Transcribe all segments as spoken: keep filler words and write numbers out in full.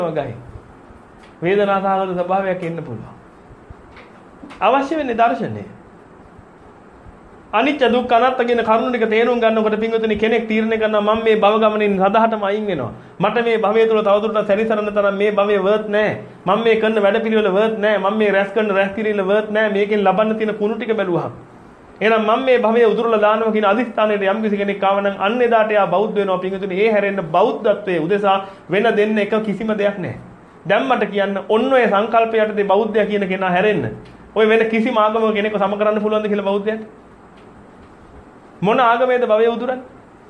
ගහයි. වේදනා සහගත ස්වභාවයක් එන්න පුළුවන්. අවශ්‍ය වෙන්නේ දර්ශනය. අනිත්‍ය දුක්ඛ අනාත්ම කියන කරුණු ටික තේරුම් ගන්නකොට පින්වතුනි කෙනෙක් තීරණය කරනවා මම මේ භව ගමනින් සදාහටම අයින් වෙනවා. මට මේ භවය තුළ තවදුරටත් සැරිසරන තරම් මේ භවයේ වර්ත් නැහැ. මම මේ කරන වැඩපිළිවෙල වර්ත් නැහැ. මම මේ රැස් කරන රැස් කිරීම වර්ත් නැහැ. මේකෙන් ලබන්න තියෙන කුණු ටික බැලුවහම. එහෙනම් මම මේ භවයේ උදුරලා දානවා කියන අදිස්ථානයේ යම් කිසි කෙනෙක් ආව නම් අන්න එදාට එයා බෞද්ධ වෙනවා පින්වතුනි. ඒ හැරෙන්න බෞද්ධත්වයේ උදෙසා වෙන දෙන්න එක කිසිම දෙයක් නැහැ. දැන් මට කියන්න ඔන්න ඔය සංකල්පයටදී බෞද්ධය කියන කෙනා හැරෙන්න. ඔය වෙන කිසිම ආගමක කෙනෙක්ව සම කරන්න පුළුවන්ද කියලා බෞද්ධයට? මොන ආගමේද භවය උදුරන්නේ?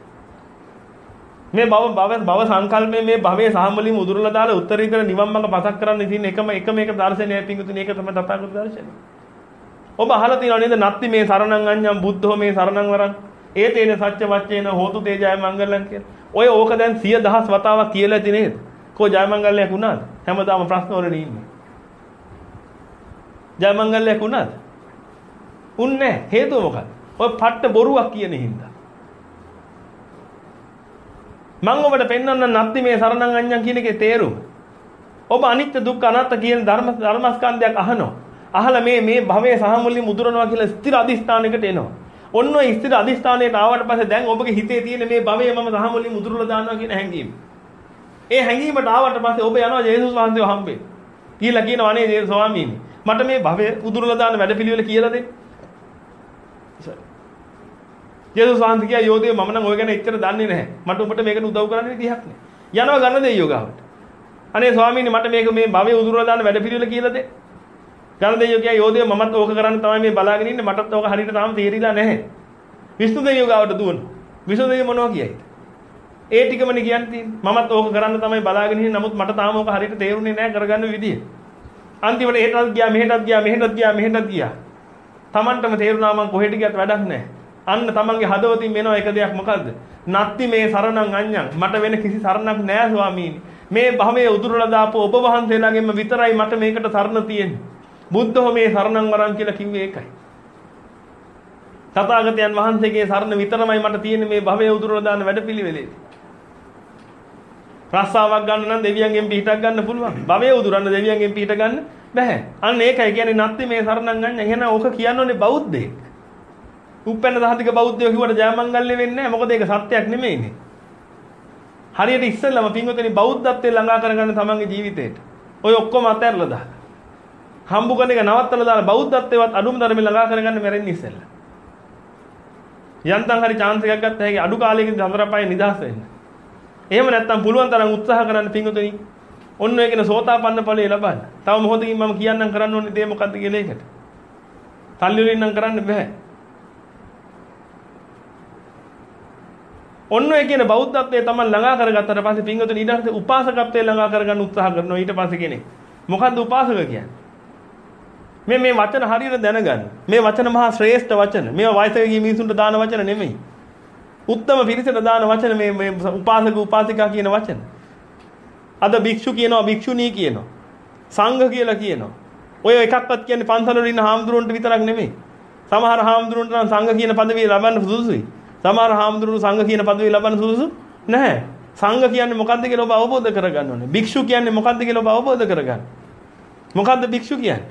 මේ භව භව භව සංකල්පයේ මේ භවයේ සාමලින් උදුරලා දාලා උත්තරීතර නිවන් මඟ පසක් කරන්න තියෙන එකම එකම එක දර්ශනයයි පිංගුතුනි. ඒක තමයි තථාගත දර්ශනය. ඔබ අහලා තියෙනව නේද? නත්ති මේ සරණං අඤ්ඤං බුද්ධෝ මේ සරණං වරං ඒතේන සත්‍ය වච්චේන හෝතු තේ ජය මංගලං කියලා. ඔය ඕක දැන් සිය දහස් වතාවක් කියලා ඇති නේද? කෝ ජය මංගලයක් වුණාද? හැමදාම ප්‍රශ්න වලනේ ඉන්නේ. ජය මංගලයක් වුණාද? උන්නේ හේතුව මොකක්ද? ඔය පට්ට බොරුවක් කියන හින්දා. මම ඔබට පෙන්වන්න නැත්නම් මේ සරණං අඤ්ඤං කියන එකේ තේරුම. ඔබ අනිත්‍ය දුක්ඛ අනාත්ම කියන ධර්ම ධර්මස්කන්ධයක් අහනවා. අහලා මේ මේ භවයේ සහමුලින් මුදුරනවා කියලා ස්ථිර අදිස්ථානයකට එනවා. ඔන්න ඔය ස්ථිර අදිස්ථානයට ආවට පස්සේ දැන් ඔබගේ හිතේ තියෙන මේ භවයේ මම සහමුලින් මුදුරලා දානවා කියන හැඟීම. ඒ හැඟීමට ආවට පස්සේ ඔබ යනවා ජේසුස් වහන්සේව හම්බෙන්න. කියලා කියනවා අනේ ජේසුස් ස්වාමීනි මට මේ භවයේ උදුරලා දාන වැඩපිළිවෙල කියලා දෙන්න. ජේසුස් වහන්සේ කියා යෝධයෝ මම නම් ඔය ගැන එච්චර දන්නේ නැහැ. මට ඔබට මේකට උදව් කරන්න විදිහක් නැහැ. යනවා ගන්න දෙයියෝ ගාවට. අනේ ස්වාමීනි මට මේක මේ භවයේ උදුරලා දාන වැඩපිළිවෙල කියලා දෙන්න. ගන්න දෙයියෝ කියා යෝධයෝ මමත් ඕක කරන්න තමයි මේ බලාගෙන ඉන්නේ. මටත් ඕක හරියට තාම තේරිලා නැහැ. විෂ්ණු දෙයියෝ ගාවට දුවන. විෂ්ණු දෙයියෝ මොනවා කියයිද? ඒ ටිකමනේ කියන්නේ. මමත් ඕක කරන්න තමයි බලාගෙන ඉන්නේ. නමුත් මට තාම ඕක හරියට තේරුනේ නැහැ කරගන්න විදිය. අන්තිමට ඒටත් ගියා මෙහෙටත් ගියා මෙහෙටත් ගියා මෙහෙටත් ගියා. Tamanටම තේරුණා මං කොහෙට ගියත් වැඩක් නැහැ. අන්න තමන්ගේ හදවතින් වෙන එක දෙයක් මොකද්ද? නත්ති මේ සරණං අඤ්ඤං මට වෙන කිසි සරණක් නෑ ස්වාමීනි. මේ භවයේ උදුරලා දාපු ඔබ වහන්සේලාගෙන්ම විතරයි මට මේකට සරණ තියෙන්නේ. බුද්ධෝ මේ සරණං වරං කියලා කිව්වේ ඒකයි. තථාගතයන් වහන්සේගේ සරණ විතරමයි මට තියෙන්නේ මේ භවයේ උදුරලා දාන වැඩපිළිවෙලේදී. රස්සාවක් ගන්න නම් දෙවියන්ගෙන් පිටක් ගන්න පුළුවන්. භවයේ උදුරන්න දෙවියන්ගෙන් පිට ගන්න බෑ. අන්න ඒකයි කියන්නේ නත්ති මේ සරණං අඤ්ඤං. එහෙනම් ඕක කියන්නෝනේ බෞද්ධයෙක්. උපැන්න දහතික බෞද්ධයෝ කිව්වට ජයමංගල්‍ය වෙන්නේ නැහැ. මොකද ඒක සත්‍යයක් නෙමෙයිනේ. හරියට ඉස්සෙල්ලාම පින්වතුනි බෞද්ධත්වයේ ළඟා කරගන්න තමන්ගේ ජීවිතේට. ඔය ඔක්කොම අතහැරලා දාලා. හම්බු කරන එක නවත්තලා දාලා බෞද්ධත්වයේවත් අඩුම තරමේ ළඟා කරගන්න මැරෙන්නේ ඉස්සෙල්ලා. යන්තම් හරි chance එකක් ගත්ත හැකි අඩු කාලයකින් හතර පහේ නිදහස් වෙන්න. එහෙම නැත්නම් පුළුවන් තරම් උත්සාහ කරන්න පින්වතුනි. ඔන්න ඔය කියන සෝතාපන්න ඵලය ලබන්න. තව මොහොතකින් මම කියන්නම් කරන්න ඕනේ දේ මොකද්ද කියලා ඒකට. තල්ලි වලින් නම් කරන්න බෑ. ඔන්න ඔය කියන බෞද්ධත්වයේ තමයි ළඟා කරගත්තට පස්සේ පින්වතුනි ඊට පස්සේ උපාසකත්වයේ ළඟා කරගන්න උත්සාහ කරනවා ඊට පස්සේ කෙනෙක්. මොකද්ද උපාසක කියන්නේ? මේ මේ වචන හරියට දැනගන්න. මේ වචන මහා ශ්‍රේෂ්ඨ වචන. මේවා වයසක ගිය මිනිසුන්ට දාන වචන නෙමෙයි. උත්තම පිරිසට දාන වචන මේ මේ උපාසක උපාසිකා කියන වචන. අද භික්ෂු කියනවා භික්ෂුණී කියනවා. සංඝ කියලා කියනවා. ඔය එකක්වත් කියන්නේ පන්සල වල ඉන්න හාමුදුරුවන්ට විතරක් නෙමෙයි. සමහර හාමුදුරුවන්ට නම් සංඝ කියන පදවිය ලබන්න සුදුසුයි. සමහර හාමුදුරුවෝ සංඝ කියන පදවිය ලබන්න සුදුසු නැහැ. සංඝ කියන්නේ මොකද්ද කියලා ඔබ අවබෝධ කරගන්න ඕනේ. භික්ෂු කියන්නේ මොකද්ද කියලා ඔබ අවබෝධ කරගන්න. මොකද්ද භික්ෂු කියන්නේ?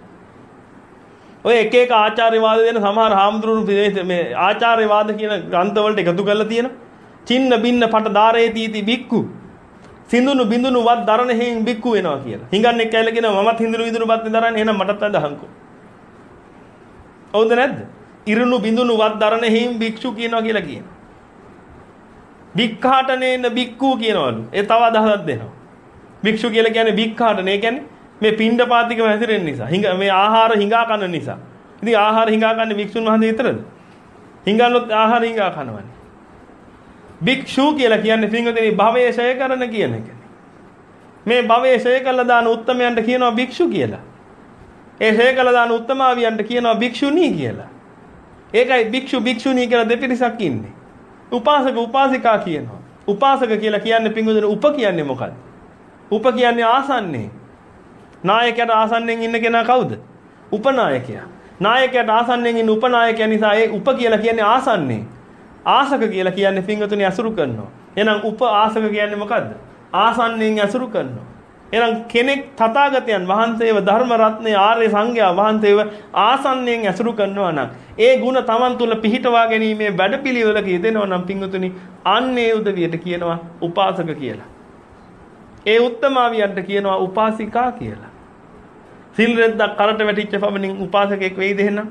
ඔය එක එක ආචාර්යවාද දෙන සමහර හාමුදුරුවෝ මේ ආචාර්යවාද කියන ග්‍රන්ථ වලට එකතු කරලා තියෙනවා. චින්න බින්න පට දාරේතිති බික්කු. සිඳුනු බිඳුනු වත් දරණ හේන් බික්කු වෙනවා කියලා. හිඟන්නේ කැලේ කියනවා මමත් හිඳුනු බිඳුනු වත් දරන්නේ එහෙනම් මටත් අදහංකෝ. හවුද නැද්ද? ඉරුණු බිඳුණු වත් දරණ හේම් භික්ෂු කියනවා කියලා කියනවා. භික්ඛාටනේන භික්ඛු කියනවලු. ඒ තව අදහසක් දෙනවා. භික්ෂු කියලා කියන්නේ භික්ඛාටනේ. ඒ කියන්නේ මේ පිණ්ඩපාතිකම හැසිරෙන්න නිසා. හිඟ මේ ආහාර හිඟා කන නිසා. ඉතින් ආහාර හිඟා කන්නේ භික්ෂුන් වහන්සේ විතරද? හිඟන්නොත් ආහාර හිඟා කනවනේ. භික්ෂු කියලා කියන්නේ පින්වතුනි භවයේ ඡය කරන කියන එක. මේ භවයේ ඡය කළා දාන උත්තමයන්ට කියනවා භික්ෂු කියලා. ඒ ඡය කළා දාන උත්තමාවියන්ට කියනවා භික්ෂුණී කියලා. ඒකයි භික්ෂු භික්ෂුණී කියලා දෙපිරිසක් ඉන්නේ. උපාසක උපාසිකා කියනවා. උපාසක කියලා කියන්නේ පින්වතුනි උප කියන්නේ මොකක්ද? උප කියන්නේ ආසන්නේ. නායකයාට ආසන්නෙන් ඉන්න කෙනා කවුද? උපනායකයා. නායකයාට ආසන්නෙන් ඉන්න උපනායකයා නිසා ඒ උප කියලා කියන්නේ ආසන්නේ. ආසක කියලා කියන්නේ පින්වතුනි අසුරු කරනවා. එහෙනම් උප ආසක කියන්නේ මොකද්ද? ආසන්නෙන් අසුරු කරනවා. එහෙනම් කෙනෙක් තථාගතයන් වහන්සේව ධර්ම රත්නයේ ආර්ය සංඝයා වහන්සේව ආසන්නයෙන් ඇසුරු කරනවා නම් ඒ ಗುಣ Taman තුල පිහිටවා ගැනීමේ වැඩපිළිවෙලක යෙදෙනවා නම් පිංගුතුනි අන්නේ උදවියට කියනවා උපාසක කියලා. ඒ උත්තමාවියන්ට කියනවා උපාසිකා කියලා. සිල් රෙද්දක් කරට වැටිච්ච පමණින් උපාසකෙක් වෙයිද එහෙනම්?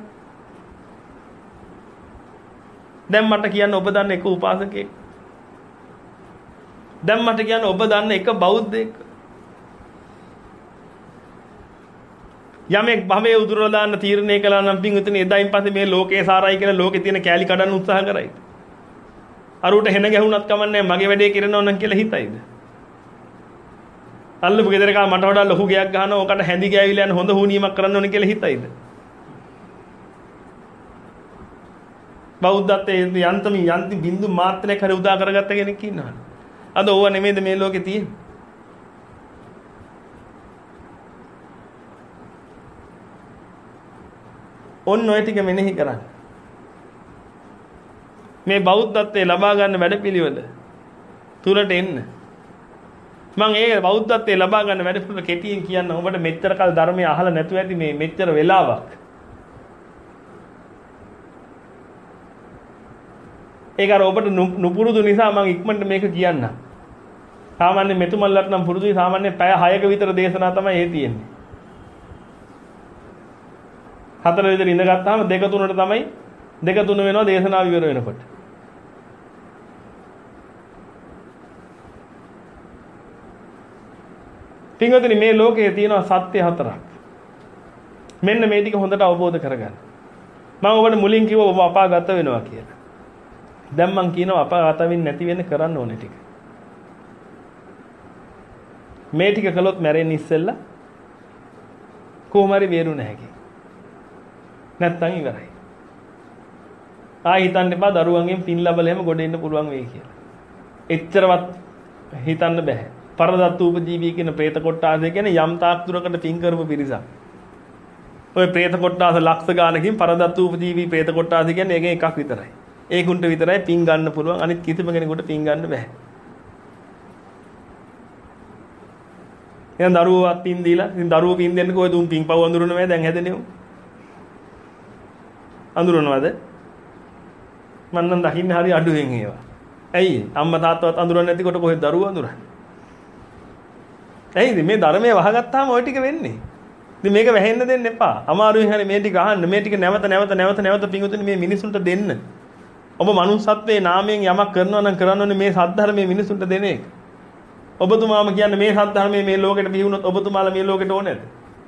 දැන් මට කියන්න ඔබ දන්න එක උපාසකෙක්. දැන් මට කියන්න ඔබ දන්න එක බෞද්ධයෙක්. යමෙක් භවයේ උදුරලා දාන්න තීරණය කළා නම් පින්විතනේ එදායින් පස්සේ මේ ලෝකේ සාරයි කියලා ලෝකේ තියෙන කෑලි කඩන්න උත්සාහ කරයිද? අරුට හෙන ගැහුණත් කමන්නේ මගේ වැඩේ කරනවා නම් කියලා හිතයිද? අල්ලපු ගෙදර කා මට වඩා ලොකු ගයක් ගහනවා ඔකට හැඳි ගෑවිලා යන හොඳ හුනියමක් කරන්න ඕනේ කියලා හිතයිද? බෞද්ධත්වයේ යන්තම යන්ති බින්දු මාත්‍රයක් හරි උදා කරගත්ත කෙනෙක් ඉන්නවා. අද ඕව නෙමෙයිද මේ ලෝකේ තියෙන්නේ? ඔන්න ඔය ටික මෙනෙහි කරන්න. මේ බෞද්ධත්වයේ ලබා ගන්න වැඩපිළිවෙල තුලට එන්න. මම ඒ බෞද්ධත්වයේ ලබා ගන්න වැඩපිළිවෙල කෙටියෙන් කියන්න. ඔබට මෙච්චර කල් ධර්මය අහලා නැතුව ඇති මේ මෙච්චර වෙලාවක්. ඒක අර ඔබට නුපුරුදු නිසා මම ඉක්මනට මේක කියන්න. සාමාන්‍ය මෙතුමල්ලට නම් පුරුදුයි සාමාන්‍ය පැය හයක විතර දේශනා තමයි ඒ තියෙන්නේ. හතර විතර ඉඳගත්තාම දෙක තුනට තමයි දෙක තුන වෙනවා දේශනාව ඉවර වෙනකොට. පින්වතුනි මේ ලෝකයේ තියෙනවා සත්‍ය හතරක්. මෙන්න මේ ටික හොඳට අවබෝධ කරගන්න. මම ඔබට මුලින් කිව්වා ඔබ අපාගත වෙනවා කියලා. දැන් මම කියනවා අපාගත වෙන්නේ නැති වෙන්න කරන්න ඕනේ ටික. මේ ටික කළොත් මැරෙන්න ඉස්සෙල්ලා කොහොම හරි බේරුණ හැකියි. නැත්තම් ඉවරයි. ආයි හිතන්න එපා දරුවන්ගෙන් පින් ලැබලා එහෙම ගොඩ එන්න පුළුවන් වෙයි කියලා. එච්චරවත් හිතන්න බෑ. පරදත්ත උපජීවී කියන പ്രേත කොට්ටාසය කියන්නේ යම් තාක් දුරකට පින් කරපු පිරිසක්. ඔය പ്രേත කොට්ටාස ලක්ෂ ගානකින් පරදත්ත උපජීවී പ്രേත කොට්ටාසය කියන්නේ එකෙන් එකක් විතරයි. ඒකුන්ට විතරයි පින් ගන්න පුළුවන්. අනිත් කිසිම කෙනෙකුට පින් ගන්න බෑ. එහෙනම් දරුවෝවත් පින් දීලා ඉතින් දරුවෝ පින් දෙන්නකෝ ඔය දුම් පින් පව් අඳුරන මේ දැන් හැදෙන්නේ. අඳුරනවද? මම නම් දකින්නේ හරි අඩුවෙන් ඒවා. ඇයි? අම්මා තාත්තවත් අඳුරන්නේ නැති කොට කොහෙද දරුවෝ අඳුරන්නේ? ඇයිද මේ ධර්මයේ වහගත්තාම ওই ටික වෙන්නේ? ඉතින් මේක වැහෙන්න දෙන්න එපා. අමාරුවෙන් හරි මේ ටික අහන්න. මේ ටික නැවත නැවත නැවත නැවත පිඟුතුනි මේ මිනිසුන්ට දෙන්න. ඔබ මනුස්සත්වයේ නාමයෙන් යමක් කරනවා නම් කරන්න ඕනේ මේ සද්ධර්මයේ මිනිසුන්ට දෙන එක. ඔබතුමාම කියන්නේ මේ සද්ධර්මයේ මේ ලෝකෙට පිහුනොත් ඔබතුමාලා මේ ලෝකෙට ඕනේද?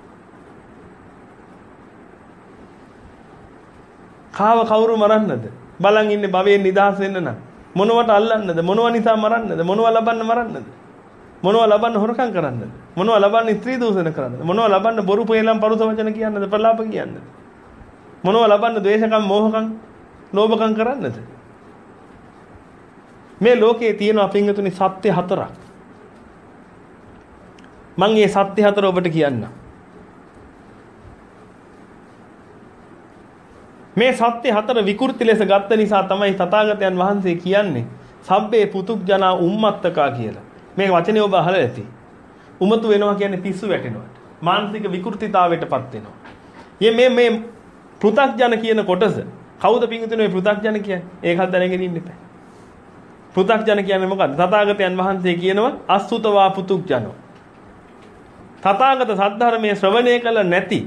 කාව කවුරු මරන්නද? බලන් ඉන්නේ භවයෙන් නිදහස් වෙන්න නම් මොනවට අල්ලන්නද? මොනව නිසා මරන්නද? මොනව ලබන්න මරන්නද? මොනව ලබන්න හොරකම් කරන්නද? මොනව ලබන්න ස්ත්‍රී දූෂණ කරන්නද? මොනව ලබන්න බොරු පෙළම් පරුස වචන කියන්නද? ප්‍රලාප කියන්නද? මොනව ලබන්න ද්වේෂකම්, මෝහකම්, ලෝභකම් කරන්නද? මේ ලෝකයේ තියෙන අපින්ගතුනි සත්‍ය හතරක්. මම මේ සත්‍ය හතර ඔබට කියන්නම්. මේ සත්‍ය හතර විකෘති ලෙස ගත්ත නිසා තමයි තථාගතයන් වහන්සේ කියන්නේ සබ්බේ පුතුග්ජනා උම්මත්තකා කියලා. මේ වචනේ ඔබ අහලා ඇති. උමතු වෙනවා කියන්නේ පිස්සු වැටෙනවට. මානසික විකෘතිතාවයටපත් වෙනවා. මේ මේ මේ පෘථග්ජන කියන කොටස කවුද පිංගුතුනේ මේ පෘථග්ජන කියන්නේ? ඒකත් දැනගෙන ඉන්න එපා. පෘථග්ජන කියන්නේ මොකක්ද? තථාගතයන් වහන්සේ කියනවා අසුතවා පුතුග්ජනෝ. තථාගත සද්ධර්මයේ ශ්‍රවණය කළ නැති.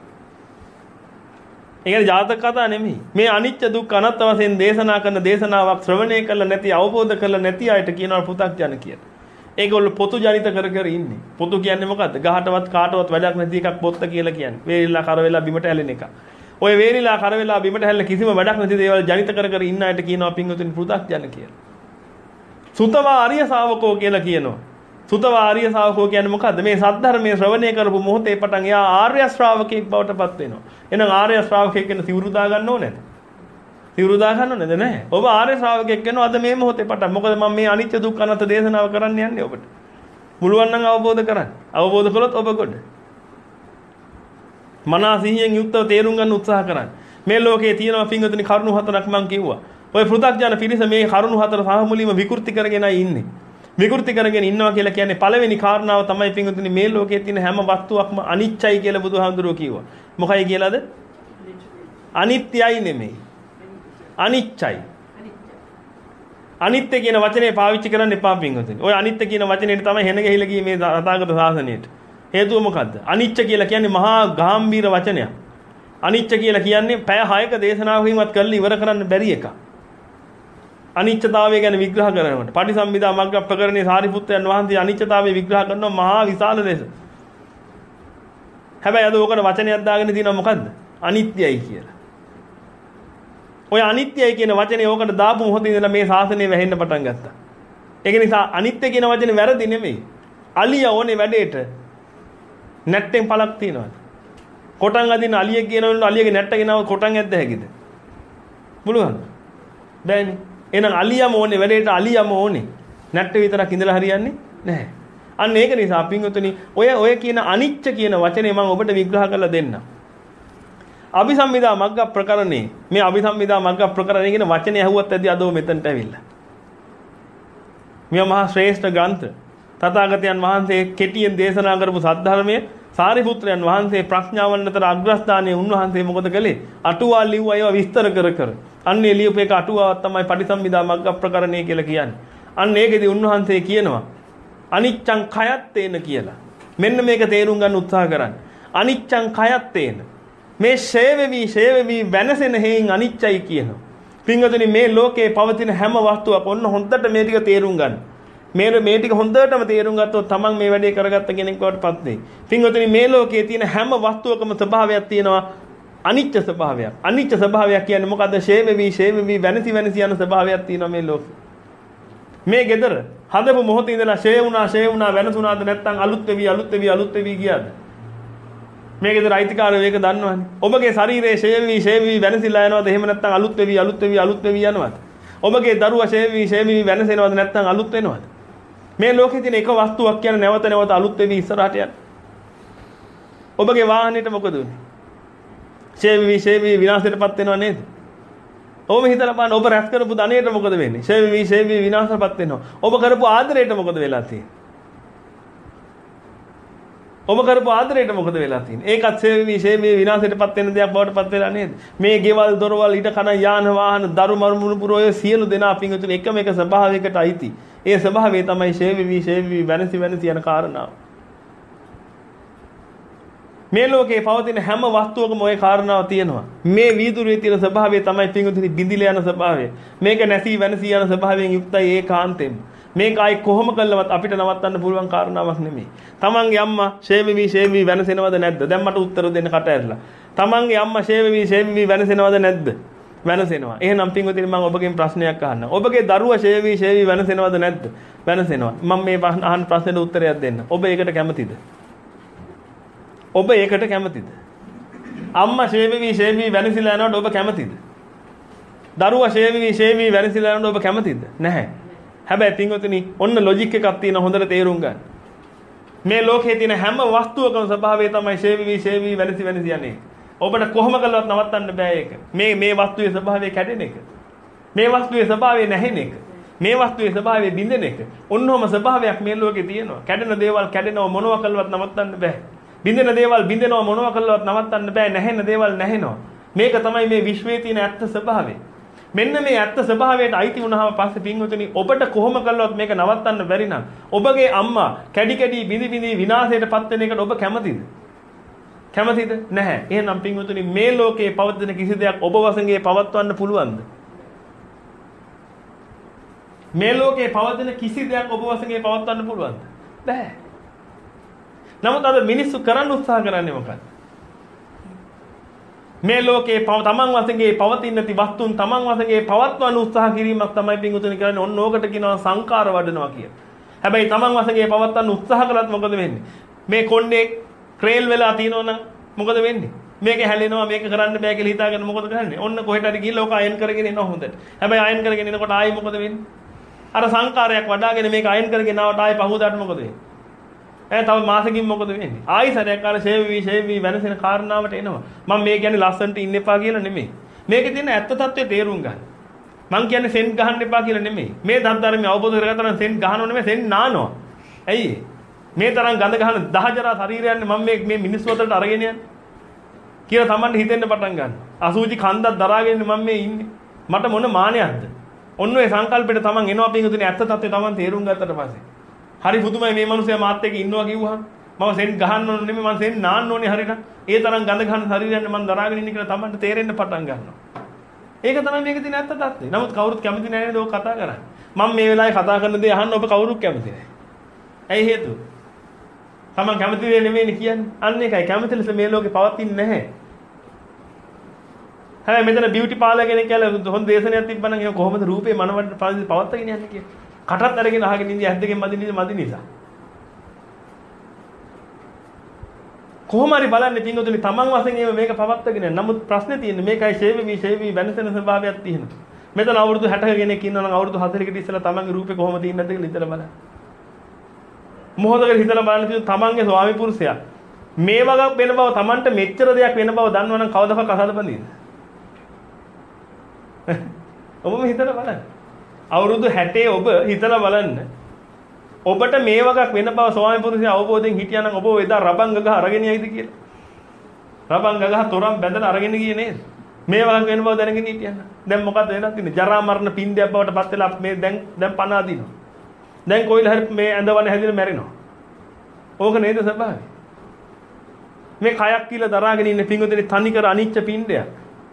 ඒ කියන්නේ ජාතක කතා නෙමෙයි. මේ අනිත්‍ය දුක්ඛ අනාත්ම වශයෙන් දේශනා කරන දේශනාවක් ශ්‍රවණය කළ නැති, අවබෝධ කළ නැති අයට කියනවා පෘථග්ජන කියලා. ඒගොල්ලෝ පොතු ජනිත කර කර ඉන්නේ. පොතු කියන්නේ මොකද්ද? ගහටවත් කාටවත් වැඩක් නැති එකක් පොත්ත කියලා කියන්නේ. වේලිලා කර වෙලා බිමට හැලෙන එක. ඔය වේලිලා කර වෙලා බිමට හැලෙන කිසිම වැඩක් නැති දේවල් ජනිත කර කර ඉන්න අයට කියනවා පින්වතුනි පෘථග්ජන කියලා. සුතවා ආර්ය ශාවකෝ කියලා කියනවා. සුතවා ආර්ය ශාවකෝ කියන්නේ මොකද්ද? මේ සද්ධර්මයේ ශ්‍රවණය කරපු මොහොතේ පටන් එයා ආර්ය ශ්‍රාවකෙක් බවට පත් වෙනවා. එහෙනම් ආර්ය ශ්‍රාවකෙක් කියන සිවුරු දා ගන්න ඕනේ නැද්ද? සිවුරු දා ගන්න ඕනේද නැහැ? ඔබ ආර්ය ශ්‍රාවකෙක් වෙනවා අද මේ මොහොතේ පටන්. මොකද මම මේ අනිත්‍ය දුක්ඛ අනාත්ම දේශනාව කරන්න යන්නේ ඔබට. මුළුවන් නම් අවබෝධ කරගන්න. අවබෝධ කළොත් ඔබ කොට. මනස සිහියෙන් යුක්තව තේරුම් ගන්න උත්සාහ කරන්න. මේ ලෝකයේ තියෙනවා පින්වතුනි කරුණු හතරක් මම කිව්වා. ඔය පෘථග්ජන පිරිස මේ කරුණු හතර සහ මුලින්ම විකෘති කරගෙනයි ඉන්නේ. විකෘති කරගෙන ඉන්නවා කියලා කියන්නේ පළවෙනි කාරණාව තමයි පින්වතුනි මේ ලෝකයේ තියෙන හැම වස්තුවක්ම අනිත්‍යයි කියලා බුදුහාමුදුරුවෝ කිව්වා. මොකයි කියලාද? අනිත්‍යයි නෙමෙයි. අනිත්‍යයි. අනිත්‍ය කියන වචනේ පාවිච්චි කරන්න එපා පින්වතුනි. ඔය අනිත්‍ය කියන වචනේට තමයි හෙන ගහිලා ගියේ මේ තථාගත ශාසනයට. හේතුව මොකද්ද? අනිත්‍ය කියලා කියන්නේ මහා ගාම්භීර වචනයක්. අනිත්‍ය කියලා කියන්නේ පැය හයක දේශනාවකින්වත් කරලා ඉවර කරන්න බැරි එකක්. අනිත්‍යතාවය ගැන විග්‍රහ කරනකොට පටිසම්භිදා මග්ග ප්‍රකරණේ සාරිපුත්‍රයන් වහන්සේ අනිත්‍යතාවය විග්‍රහ කරනවා මහා විශාල ලෙස. හැබැයි අද ඕකට වචනයක් දාගෙන තියෙනවා මොකද්ද? අනිත්‍යයි කියලා. ඔය අනිත්‍යයි කියන වචනේ ඕකට දාපු මොහොතේ ඉඳලා මේ ශාසනය වැහෙන්න පටන් ගත්තා. ඒක නිසා අනිත්‍ය කියන වචනේ වැරදි නෙමෙයි. අලිය ඕනේ වැඩේට නැට්ටෙන් පළක් තියනවා. කොටන් අදින අලියෙක් කියනවලු අලියගේ නැට්ට ගෙනව කොටන් ඇද්ද හැකිද? පුළුවන්. බෑනේ. එහෙනම් අලියම ඕනේ වැඩේට අලියම ඕනේ. නැට්ට විතරක් ඉඳලා හරියන්නේ නැහැ. අන්න ඒක නිසා පින්වතුනි ඔය ඔය කියන අනිච්ච කියන වචනේ මම ඔබට විග්‍රහ කරලා දෙන්නම්. අபிසම්මිදා මග්ග ප්‍රකරණේ මේ අபிසම්මිදා මග්ග ප්‍රකරණේ කියන වචනේ ඇහුවත් ඇද්දි අදෝ මෙතනට ඇවිල්ලා. මේ මහා ශ්‍රේෂ්ඨ ග්‍රන්ථ තථාගතයන් වහන්සේ කෙටියෙන් දේශනා කරපු සද්ධර්මයේ සාරිපුත්‍රයන් වහන්සේ ප්‍රඥාවන් අතර අග්‍රස්ථානයේ උන්වහන්සේ මොකද කළේ? අටුවා ලිව්වා ඒවා විස්තර කර කර. අන්නේ ලියුප එක අටුවාවක් තමයි පටිසම්භිදා මග්ග ප්‍රකරණේ කියලා කියන්නේ. අන්න ඒකෙදි උන්වහන්සේ කියනවා අනිච්ඡං khයත්තේන කියලා. මෙන්න මේක තේරුම් ගන්න උත්සාහ කරන්න. අනිච්ඡං khයත්තේන. මේ ෂේවෙවි ෂේවෙවි වෙනසෙන හේයින් අනිච්චයි කියනවා. පින්වතුනි මේ ලෝකේ පවතින හැම වස්තුවක් ඔන්න හොඳට මේ ටික තේරුම් ගන්න. මේ මේ ටික හොඳටම තේරුම් ගත්තොත් තමන් මේ වැඩේ කරගත්ත කෙනෙක් වටපත් වෙයි. පින්වතුනි මේ ලෝකයේ තියෙන හැම වස්තුවකම ස්වභාවයක් තියෙනවා අනිච්ච ස්වභාවයක්. අනිච්ච ස්වභාවයක් කියන්නේ මොකද්ද? ෂේවෙවි ෂේවෙවි වෙනසි වෙනසි යන ස්වභාවයක් තියෙනවා මේ ලෝකේ. මේ ගෙදර හදපු මොහොතේ ඉඳලා ෂේ වුණා ෂේ වුණා වෙනසුණාද නැත්නම් අලුත් වෙවි අලුත් වෙවි අලුත් වෙවි ගියාද? මේ ගෙදර අයිතිකාරයෝ ඒක දන්නවනේ. ඔබගේ ශරීරයේ ෂේවෙවි ෂේවෙවි වෙනසිලා යනවද? එහෙම නැත්නම් අලුත් වෙවි අලුත් වෙවි අලුත් වෙවි යනවද? ඔබගේ දරුවා ෂේවෙවි ෂේවෙවි වෙනසෙනවද නැත්නම් අලුත් වෙනවද? මේ ලෝකේ තියෙන එක වස්තුවක් කියන නැවත නැවත අලුත් වෙවි ඉස්සරහට යන. ඔබගේ වාහනේට මොකද උනේ? ෂේවෙවි ෂේවෙවි විනාශයටපත් වෙනව නේද? ඔබ හිතලා බලන්න ඔබ රැස් කරපු ධනෙට මොකද වෙන්නේ? ෂේවෙවි ෂේවෙවි විනාශයටපත් වෙනවා. ඔබ කරපු ආදරයට මොකද වෙලා තියෙන්නේ? ඔබ කරපු ආදරයට මොකද වෙලා තියෙන්නේ? ඒකත් ෂේවෙවි ෂේවෙවි විනාශයටපත් වෙන දෙයක් බවට පත් වෙලා නේද? මේ ගෙවල් දොරවල් ඊට කන යාන වාහන දරු මරුමුණු පුරෝය සියලු දෙනා පිංගුතුනි එකම එක ස්වභාවයකට අයිති. ඒ ස්වභාවය තමයි ෂේවෙවි ෂේවෙවි වෙනසි වෙනසි යන කාරණාව. මේ ලෝකේ පවතින හැම වස්තුවකම ওই කාරණාව තියෙනවා. මේ වීදුරුවේ තියෙන ස්වභාවය තමයි පිංගුතුනි බිඳිලා යන ස්වභාවය. මේක නැසී වෙනසී යන ස්වභාවයෙන් යුක්තයි ඒකාන්තයෙන්. මේක ආයි කොහොම කළවත් අපිට නවත්තන්න පුළුවන් කාරණාවක් නෙමෙයි. තමන්ගේ අම්මා ෂේවෙවි ෂේවෙවි වෙනසෙනවද නැද්ද? දැන් මට උත්තර දෙන්න කට ඇරලා. තමන්ගේ අම්මා ෂේවෙවි ෂේවෙවි වෙනසෙනවද නැද්ද? වෙනසෙනවා. එහෙනම් පින්වතුනි මම ඔබගෙන් ප්‍රශ්නයක් අහන්නම්. ඔබගේ දරුවා ෂේවෙවි ෂේවෙවි වෙනසෙනවද නැද්ද? වෙනසෙනවා. මම මේ අහන ප්‍රශ්නෙට උත්තරයක් දෙන්න. ඔබ ඒකට කැමතිද? ඔබ ඒකට කැමතිද? අම්මා ෂේවෙවි ෂේවෙවි වෙනසිලා යනකොට ඔබ කැමතිද? දරුවා ෂේවෙවි ෂේවෙවි වෙනසිලා යනකොට ඔබ කැමතිද? නැහැ. හැබැයි පින්වතුනි ඔන්න ලොජික් එකක් තියෙන හොඳට තේරුම් ගන්න. මේ ලෝකයේ තියෙන හැම වස්තුවකම ස්වභාවය තමයි ෂේවෙවි ෂේවෙවි වෙනසි වෙනසි යන්නේ. ඔබට කොහොම කළවත් නවත්තන්න බෑ ඒක. මේ මේ වස්තුවේ ස්වභාවය කැඩෙන එක. මේ වස්තුවේ ස්වභාවය නැහෙන එක. මේ වස්තුවේ ස්වභාවය බිඳෙන එක. ඔන්නෝම ස්වභාවයක් මේ ලෝකේ තියෙනවා. කැඩෙන දේවල් කැඩෙනව මොනවා කළවත් නවත්තන්න බෑ. බිඳෙන දේවල් බිඳෙනව මොනවා කළවත් නවත්තන්න බෑ. නැහෙන දේවල් නැහෙනවා. මේක තමයි මේ විශ්වයේ තියෙන ඇත්ත ස්වභාවය. මෙන්න මේ ඇත්ත ස්වභාවයට අයිති වුණාම පස්සේ පින්වතුනි ඔබට කොහොම කළවත් මේක නවත්තන්න බැරි නම් ඔබගේ අම්මා කැඩි කැඩි බිඳි බිඳි විනාශයටපත් වෙන එකට ඔබ කැමතිද? කැමතිද? නැහැ. එහෙනම් පින්වතුනි මේ ලෝකයේ පවතින කිසි දෙයක් ඔබ වශයෙන් පවත්වන්න පුළුවන්ද? මේ ලෝකයේ පවතින කිසි දෙයක් ඔබ වශයෙන් පවත්වන්න පුළුවන්ද? බෑ. නමුත් අද මිනිස්සු කරන්න උත්සාහ කරන්නේ මොකක්ද? මේ ලෝකේ තමන් වශයෙන් පවතින නැති වස්තුන් තමන් වශයෙන් පවත්වන්න උත්සාහ කිරීමක් තමයි පින්වතුනි කරන්නේ. ඔන්න ඕකට කියනවා සංකාර වඩනවා කියලා. හැබැයි තමන් වශයෙන් පවත්වන්න උත්සාහ කළත් මොකද වෙන්නේ? මේ කොණ්ඩේ ක්‍රේල් වෙලා තියෙනවනම් මොකද වෙන්නේ? මේක හැලෙනවා මේක කරන්න බෑ කියලා හිතාගෙන මොකද කරන්නේ? ඔන්න කොහෙට හරි ගිහලා ඔක අයන් කරගෙන එනවා හොඳට. හැබැයි අයන් කරගෙන එනකොට ආයි මොකද වෙන්නේ? අර සංකාරයක් වඩාගෙන මේක අයන් කරගෙන ආවට ආයි පහුවදාට මොකද වෙන්නේ? ඈ තව මාසෙකින් මොකද වෙන්නේ? ආයි සරයක් අර ෂේවි ෂේවි වෙනසෙන කාරණාවට එනවා. මම මේ කියන්නේ ලස්සන්ට ඉන්න එපා කියලා නෙමෙයි. මේකේ තියෙන ඇත්ත తත්වය තේරුම් ගන්න. මං කියන්නේ සෙන් ගහන්න එපා කියලා නෙමෙයි. මේ ධර්මය අවබෝධ කරගත්තා නම් සෙන් ගහනව නෙමෙයි සෙන් නානවා. ඇයි? මේ තරම් ගඳ ගහන දහජරා ශරීරයන්නේ මම මේ මේ මිනිස් වලට අරගෙන යන්නේ. කියලා Tamanne හිතෙන්න පටන් ගන්නවා. අසූචි කන්දක් දරාගෙන මම මේ ඉන්නේ. මට මොන මානයක්ද? ඔන්න ඔය සංකල්පෙට Taman එනවා පිටුතුනේ ඇත්ත තත්ත්වය Taman තේරුම් ගත්තට පස්සේ. හරි පුදුමයි මේ මිනිස්සයා මාත් එක්ක ඉන්නවා කිව්වහම මම සෙන් ගහන්න ඕනේ නෙමෙයි මම සෙන් නාන්න ඕනේ හරියට. ඒ තරම් ගඳ ගහන ශරීරයන්නේ මම දරාගෙන ඉන්නේ කියලා Tamanට තේරෙන්න පටන් ගන්නවා. ඒක තමයි මේකේ තියෙන ඇත්ත තත්ත්වය. නමුත් කවුරුත් කැමති නැහැ නේද ඔක කතා කරන්නේ. මම මේ වෙලාවේ කතා කරන දේ අහන්න ඔබ කවුරුත් කැමති නැහැ. ඇයි හේතුව? Taman කැමති වෙන්නේ නෙමෙයිනේ කියන්නේ. අන්න ඒකයි කැමති ලෙස මේ ලෝකේ පවතින්නේ නැහැ. හැබැයි මෙතන බියුටි පාලර් කෙනෙක් කියලා හොඳ දේශනයක් තිබ්බනම් ඒක කොහොමද රූපේ මනවට පවත්තගෙන යන්නේ කියලා. කටත් අරගෙන අහගෙන ඉඳි ඇස් දෙකෙන් මදින මදින නිසා. කොහොම හරි බලන්නේ පින්වතුනි තමන් වශයෙන් එහෙම මේක පවත්තගෙන යන. නමුත් ප්‍රශ්නේ තියෙන්නේ මේකයි ෂේවි ෂේවි වෙනසෙන ස්වභාවයක් තියෙනවා. මෙතන අවුරුදු හැටක කෙනෙක් ඉන්නවා නම් අවුරුදු හතළිකට ඉස්සෙල්ලා තමන්ගේ රූපේ කොහොමද තියෙන්නේ නැද්ද කියලා හිතලා බලන්න. මොහොතකට හිතලා බලන්න තියෙන තමන්ගේ ස්වාමි පුරුෂයා මේ වගේ වෙන බව තමන්ට මෙච්චර දෙයක් වෙන බව දන්නවනම් කවදාවත් අසල බඳින්න. ඔබම හිතලා බලන්න. අවුරුදු හැටේ ඔබ හිතලා බලන්න. ඔබට මේ වගක් වෙන බව ස්වාමි පුරුෂයා අවබෝධයෙන් හිටියානම් ඔබ එදා රබන් ගහ අරගෙන යයිද කියලා. රබන් ගහ තොරම් බැඳලා අරගෙන ගියේ නේද? මේ වගක් වෙන බව දැනගෙන හිටියනම්. දැන් මොකද වෙනවද තියෙන්නේ? ජරා මරණ පින්ඩයක් බවට පත් වෙලා මේ දැන් දැන් පණ අදිනවා. දැන් කොයිල හරි මේ ඇඳවන හැදිලා මැරෙනවා. ඕක නේද ස්වභාවය? මේ කයක් කියලා දරාගෙන ඉන්න පින්වතුනි තනිකර අනිච්ච පින්ඩයක්.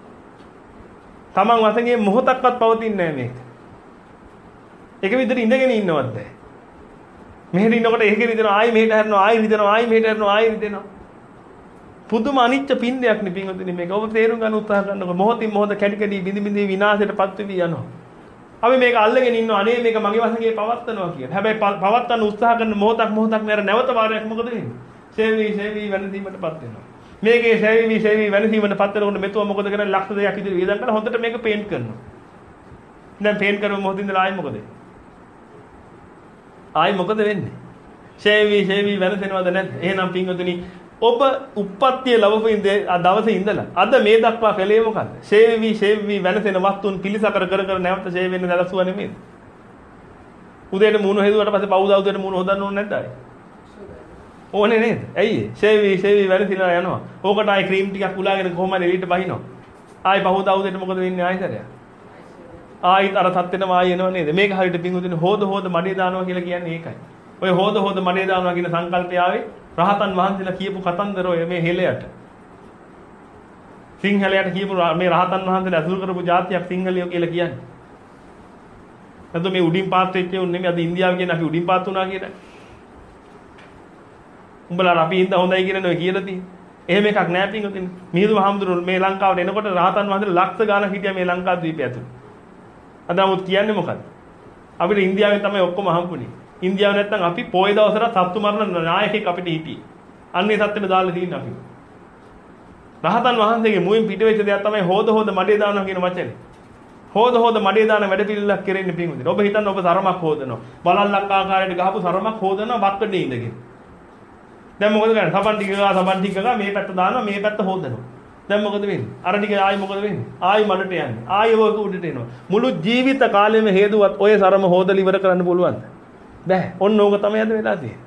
තමන් වශයෙන් මොහොතක්වත් පවතින්නේ නැහැ මේක. ඒක විදිහට ඉඳගෙන ඉන්නවත් බෑ. මෙහෙට ඉන්නකොට ඒක රිදෙනවා ආයි මෙහෙට හැරෙනවා ආයි රිදෙනවා ආයි මෙහෙට හැරෙනවා ආයි රිදෙනවා. පුදුම අනිච්ච පින්ඩයක් නේ පින්වතුනි මේක. ඔබ තේරුම් ගන්න උත්සාහ කරනකොට මොහොතින් මොහොත කැඩි කැඩි බිඳි බිඳි විනාශයටපත් වෙවි යනවා. අපි මේක අල්ලගෙන ඉන්නවා අනේ මේක මගේ වශයෙන් පවත්නවා කියලා. හැබැයි පවත්වන්න උත්සාහ කරන මොහොතක් මොහොතක් නේර නැවත වාරයක් මොකද වෙන්නේ? සේවි සේවි වෙනදීමටපත් වෙනවා. මේකේ සේවි සේවි වෙනදීමටපත් වෙනකොට මෙතුව මොකද කරන්නේ? ලක්ෂ දෙකක් ඉදිරි වියදම් කරලා හොඳට මේක පේන්ට් කරනවා. දැන් පේන්ට් කරපු මොහොතින් ඉඳලා ආයි මොකද? ආයි මොකද වෙන්නේ? සේවි සේවි වෙනසෙනවද නැද්ද? එහෙනම් පින්වතුනි ඔබ උප්පත්තිය ලැබපු දවසේ ඉඳලා අද මේ දක්වා කළේ මොකද්ද? සේවි සේවි වෙනසෙන වස්තුන් පිළිසකර කර කර නැවත සේව වෙන්න දැලසුවා නෙමෙයි. උදේට මූණ හෙදුවට පස්සේ පවුදා උදේට මූණ හොදන්න ඕනේ නැද්ද ආයි? ඕනේ නේද? ඇයි? සේවි සේවි වෙනසිලා යනවා. ඕකට ආයි ක්‍රීම් ටිකක් උලාගෙන කොහොම හරි එළියට බහිනවා. ආයි පහුදා උදේට මොකද වෙන්නේ ආයිසරයක්? ආයිත් අර තත්ත්වෙනම ආයි එනවා නේද? මේක හරියට පිංගුතුනේ හොද හොද මඩේ දානවා කියලා කියන්නේ ඒකයි. ඔය හොද හොද මඩේ දානවා කියන සංකල්පය ආවේ රහතන් වහන්සේලා කියපු කතන්දර ඔය මේ හෙළයට. සිංහලයට කියපු මේ රහතන් වහන්සේලා අසුර කරපු જાතියක් සිංහලියෝ කියලා කියන්නේ. නැත්නම් මේ උඩින් පාත් වෙච්ච උන් නෙමෙයි අද ඉන්දියාව කියන්නේ අපි උඩින් පාත් වුණා කියලා. උඹලා අපි ඉඳ හොඳයි කියන ඔය කියලා තියෙන්නේ. එහෙම එකක් නෑ පිංගුතුනි. මිහිඳු මහමුදුරුවෝ මේ ලංකාවට එනකොට රහතන් වහන්සේලා ලක්ෂ ගාණක් හිටියා මේ ලංකා ද්වීපය ඇතුළේ. අද නමුත් කියන්නේ මොකද්ද? අපිට ඉන්දියාවෙන් තමයි ඔක්කොම හම්බුනේ. ඉන්දියාව නැත්තම් අපි පොයේ දවසට සත්තු මරන නායකයෙක් අපිට හිටියේ. අන්නේ සත්‍යෙට දාලා තියෙන අපි. රහතන් වහන්සේගේ මුවින් පිට වෙච්ච දෙයක් තමයි හොද හොද මඩේ දානවා කියන වචනේ. හොද හොද මඩේ දාන වැඩ පිළිලක් කෙරෙන්නේ පිංගුදින. ඔබ හිතන්න ඔබ සරමක් හොදනවා. බලල්ලක් ආකාරයට ගහපු සරමක් හොදනවා වත්කඩේ ඉඳගෙන. දැන් මොකද කරන්නේ? සබන් ටික ගා සබන් ටික ගා මේ පැත්ත දානවා මේ පැත්ත හොදනවා. දැන් මොකද වෙන්නේ? අර ටික ආයි මොකද වෙන්නේ? ආයි මඩට යන්නේ. ආයි ඔක උඩට එනවා. මුළු ජීවිත කාලෙම හේදුවත් ඔය සරම හොදලා ඉවර කරන්න පුළුවන්ද? බෑ. ඔන්න ඕක තමයි අද වෙලා තියෙන්නේ.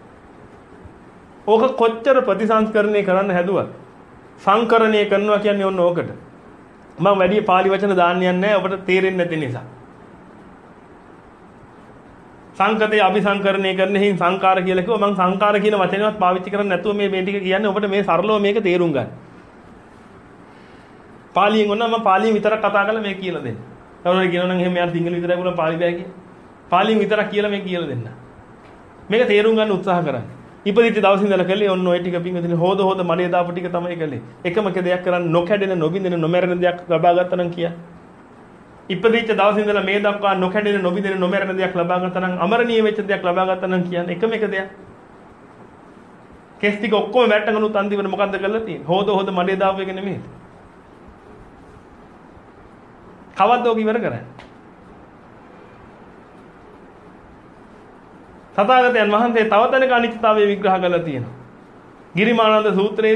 ඕක කොච්චර ප්‍රතිසංස්කරණය කරන්න හැදුවත් සංකරණය කරනවා කියන්නේ ඔන්න ඕකට. මම වැඩි පාලි වචන දාන්න යන්නේ නැහැ ඔබට තේරෙන්නේ නැති නිසා. සංකතේ අபிසංකරණය කරන හේයින් සංකාර කියලා කිව්වා. මම සංකාර කියන වචනේවත් පාවිච්චි කරන්නේ නැතුව මේ මේ ටික කියන්නේ ඔබට මේ සරලව මේක තේරුම් ගන්න. පාලියෙන් ඕන මම පාලියෙන් විතරක් කතා කරලා මේක කියලා දෙන්න. කවුරු හරි කියනවා නම් එහෙම යාර සිංහල විතරයි කියලා පාලි බෑ කියලා. පාලියෙන් විතරක් කියලා මේක කියලා දෙන්න. මේක තේරුම් ගන්න උත්සාහ කරන්න. ඉපදිච්ච දවසේ ඉඳලා කළේ ඔන්න ඔය ටික පිංගුදින හොද හොද මඩේ දාපු ටික තමයි කළේ. එකම එක දෙයක් කරන්නේ නොකැඩෙන නොබින්දෙන නොමැරෙන දෙයක් ලබා ගත්තා නම් කිය. ඉපදිච්ච දවසේ ඉඳලා මේ දක්වා නොකැඩෙන නොබින්දෙන නොමැරෙන දෙයක් ලබා ගත්තා නම් අමරණීය වෙච්ච දෙයක් ලබා ගත්තා නම් කියන්නේ එකම එක දෙයක්. කෙස් ටික ඔක්කොම වැට්ටගනුත් අන්තිමට මොකද්ද කරලා තියෙන්නේ? හොද හොද මඩේ දාපු එක නෙමෙයි. කවද්ද ඔක ඉවර කරන්නේ? තථාගතයන් වහන්සේ තව තැනක අනිත්‍යතාවය විග්‍රහ කරලා තියෙනවා. ගිරිමානන්ද සූත්‍රයේදී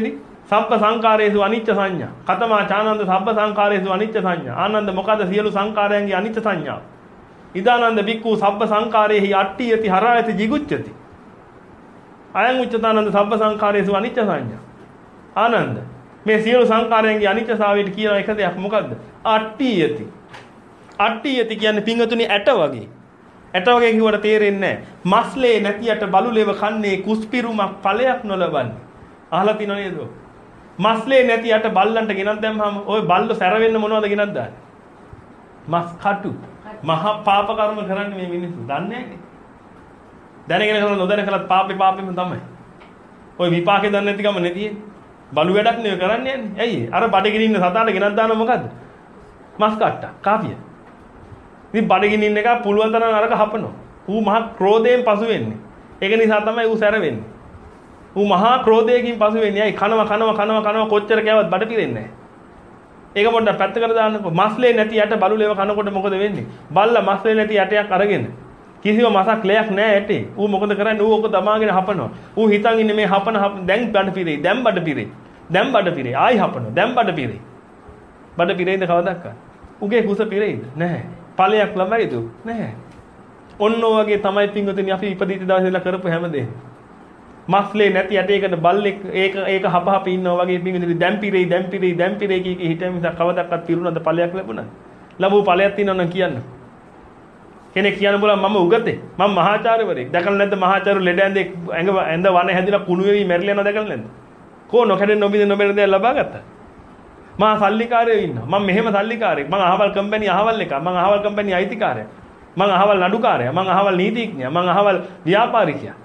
සබ්බ සංකාරේසු අනිච්ච සංඥා. කතමා චානන්ද සබ්බ සංකාරේසු අනිච්ච සංඥා. ආනන්ද මොකද සියලු සංකාරයන්ගේ අනිච්ච සංඥා. ඉදානන්ද බික්ඛු සබ්බ සංකාරේහි අට්ටි යති හරායති jigucchati. අයං උච්චතානන්ද සබ්බ සංකාරේසු අනිච්ච සංඥා. ආනන්ද මේ සියලු සංකාරයන්ගේ අනිච්චතාවයට කියන එක දෙයක් මොකද්ද? අට්ටි යති. අට්ටි යති කියන්නේ පිංගතුනි ඇට වගේ. ඇට වගේ කිව්වට තේරෙන්නේ නැහැ. මස්ලේ නැතියට බලුලෙව කන්නේ කුස්පිරුමක් ඵලයක් නොලබන්නේ. අහලා තිනව නේද? මස්ලේ නැතියට බල්ලන්ට ගෙනත් දැම්මම ওই බල්ල සැර වෙන්න මොනවද ගෙනත් දාන්නේ? මස් කටු. මහා පාප කර්ම කරන්නේ මේ මිනිස්සු. දන්නේ නැහැ. දැනගෙන කරලා නොදැන කළත් පාපේ පාපෙම තමයි. ওই විපාකේ දන්නේ නැති කම නෙතියේ. බලු වැඩක් නෙවෙයි කරන්නේ යන්නේ. ඇයි? අර බඩගිනින් ඉන්න සතාට ගෙනත් දානවා මොකද්ද? මස් කට්ටා. කාපිය. ඉතින් බඩගිනින් ඉන්න එක පුළුවන් තරම් අරක හපනවා. ඌ මහා ක්‍රෝධයෙන් පසු වෙන්නේ. ඒක නිසා තමයි ඌ සැර වෙන්නේ. ඌ මහා ක්‍රෝධයෙන් පසු වෙන්නේ. ඇයි? කනවා කනවා කනවා කනවා කොච්චර කෑවත් බඩ පිරෙන්නේ නැහැ. ඒක පොඩ්ඩක් පැත්තකට දාන්නකො. මස්ලේ නැති යට බලුලේව කනකොට මොකද වෙන්නේ? බල්ලා මස්ලේ නැති යටයක් අරගෙන කිසිම මසක් ලයක් නැහැ ඇටේ. ඌ මොකද කරන්නේ? ඌ ඔක දමාගෙන හපනවා. ඌ හිතන් ඉන්නේ මේ හපන දැන් බඩ පිරෙයි. දැන් බඩ පිරෙයි. දැන් බඩ පිරෙයි. ආයි හපනවා. දැන් බඩ පිරෙයි. බඩ පිරෙයිද කවදාවත්? උගේ කුස පිරෙයිද? නැහැ. ඵලයක් ලබයිද? නැහැ. ඔන්න ඔයගේ තමයි පින්වතුනි අපි ඉපදිච්ච දවසේ ඉඳලා කරපු හැමදේම. මස්ලේ නැති යටේකට බල්ලෙක් ඒක ඒක හප හප ඉන්නවා වගේ පින්වතුනි දැන් පිරෙයි දැන් පිරෙයි දැන් පිරෙයි කී කී හිටියම ඉතින් කවදාවත් පිරුණාද ඵලයක් ලැබුණාද? ලැබුව ඵලයක් තියෙනවා නම් කියන්න. කෙනෙක් කියන්න බුණා මම උගතේ මම මහාචාර්යවරයෙක්. දැකලා නැද්ද මහාචාර්ය ලෙඩ ඇඳේ ඇඟ ඇඳ වන හැදිලා කුණු වෙවි මැරිලා යනවා දැකලා නැද්ද? කො නොකඩෙන් නොබින්ද නොබෙර දෙයක් ලබා ගත්තා. මම සල්ලිකාරයෝ ඉන්නවා. මම මෙහෙම සල්ලිකාරයෙක්. මම අහවල් කම්පැනි අහවල් එක. මම අහවල් කම්පැනි අයිතිකාරයා. මම අහවල් නඩුකාරයා. මම අහවල් නීතිඥයා. මම අහවල් ව්‍යාපාරිකයා.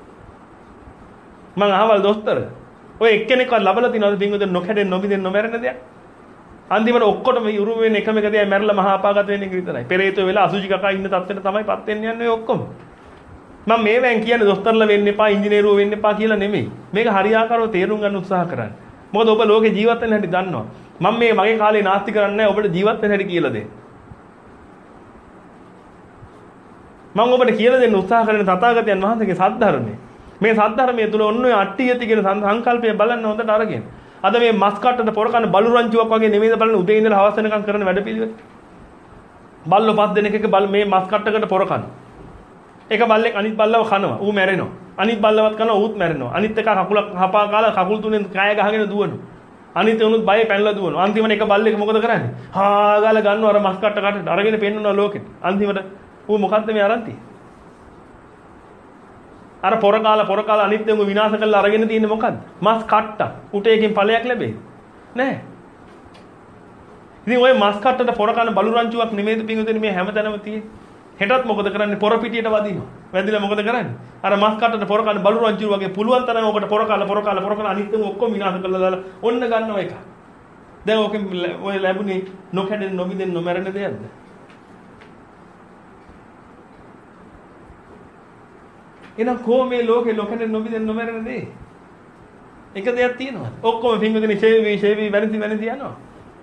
මම අහවල් දොස්තර. ඔය එක්කෙනෙක්වත් ලබලා තියනවද පින්වතුන් නොකඩෙන් නොබින්ද නොමැරෙන දෙයක්? අන්තිමට ඔක්කොටම උරුම වෙන්නේ එකම එක දෙයයි මැරලා මහා අපාගත වෙන එක විතරයි. පෙරේතෝ වෙලා අසුචි කකා ඉන්න තත්ත්වෙට තමයිපත් වෙන්න යන්නේ ඔය ඔක්කොම. මම මේවෙන් කියන්නේ දොස්තරලා වෙන්න එපා, ඉංජිනේරුවෝ වෙන්න එපා කියලා නෙමෙයි. මේක හරියාකාරව තේරුම් ගන්න උත්සාහ කරන්න. මොකද ඔබ ලෝකේ ජීවත් වෙන්න හැටි දන්නවා. මම මේ මගේ කාලේ නාස්ති කරන්නේ නැහැ ඔබට ජීවත් වෙන්න හැටි කියලා දෙන්න. මම ඔබට කියලා දෙන්න උත්සාහ කරන තථාගතයන් වහන්සේගේ සද්ධර්මයේ. මේ සද්ධර්මයේ තුල ඔන්න ඔය අට්ටියති කියන සංකල්පය බලන්න හොඳට අරගෙන. අද මේ මස් කට්ටට පොර කන බලු රංචුවක් වගේ නෙමෙයිද බලන්න උදේ ඉඳලා හවස වෙනකම් කරන වැඩපිළිවෙල. බල්ලෝ පස් දෙනෙක් එක බල් මේ මස් කට්ටකට පොර කන. එක බල්ලෙක් අනිත් බල්ලව කනවා. ඌ මැරෙනවා. අනිත් බල්ලවත් කනවා ඌත් මැරෙනවා. අනිත් එක කකුල හපා කාලා කකුල් තුනෙන් කය ගහගෙන දුවනවා. අනිත් උනුත් බය පැනලා දුවනවා. අන්තිමට එක බල්ලෙක් මොකද කරන්නේ? හා ගාලා ගන්නවා අර මස් කට්ට කටට අරගෙන පෙන්නනවා ලෝකෙට. අන්තිමට ඌ මොකද්ද මේ අරන් තියෙන්නේ? අර පොර කාලා පොර කාලා අනිත් දඟු විනාශ කරලා අරගෙන තියෙන්නේ මොකද්ද? මස් කට්ට. උට එකකින් ඵලයක් ලැබෙයි. නෑ. ඉතින් ඔය මස් කට්ටට පොර කන බලු රංචුවක් නෙමෙයිද පින්වතුනි මේ හැමතැනම තියෙන්නේ. හෙටත් මොකද කරන්නේ? පොර පිටියට වදිනවා. වැදිලා මොකද කරන්නේ? අර මස් කට්ටට පොර කන බලු රංචුව වගේ පුළුවන් තරම් ඔකට පොර කාලා පොර කාලා පොර කාලා අනිත් දඟු ඔක්කොම විනාශ කරලා දාලා ඔන්න ගන්නවා එක. දැන් ඔකෙන් ඔය ලැබුණේ නොකඩෙන් නොබින්දෙන් නොමැරෙන දෙයක්ද? එහෙනම් කොහොම මේ ලෝකේ ලොකෙන් නොබින්දෙන් නොමැරෙන දේ? එක දෙයක් තියෙනවා. ඔක්කොම පින්වතුනි ෂේවි ෂේවි වැරදි වැරදි යනවා.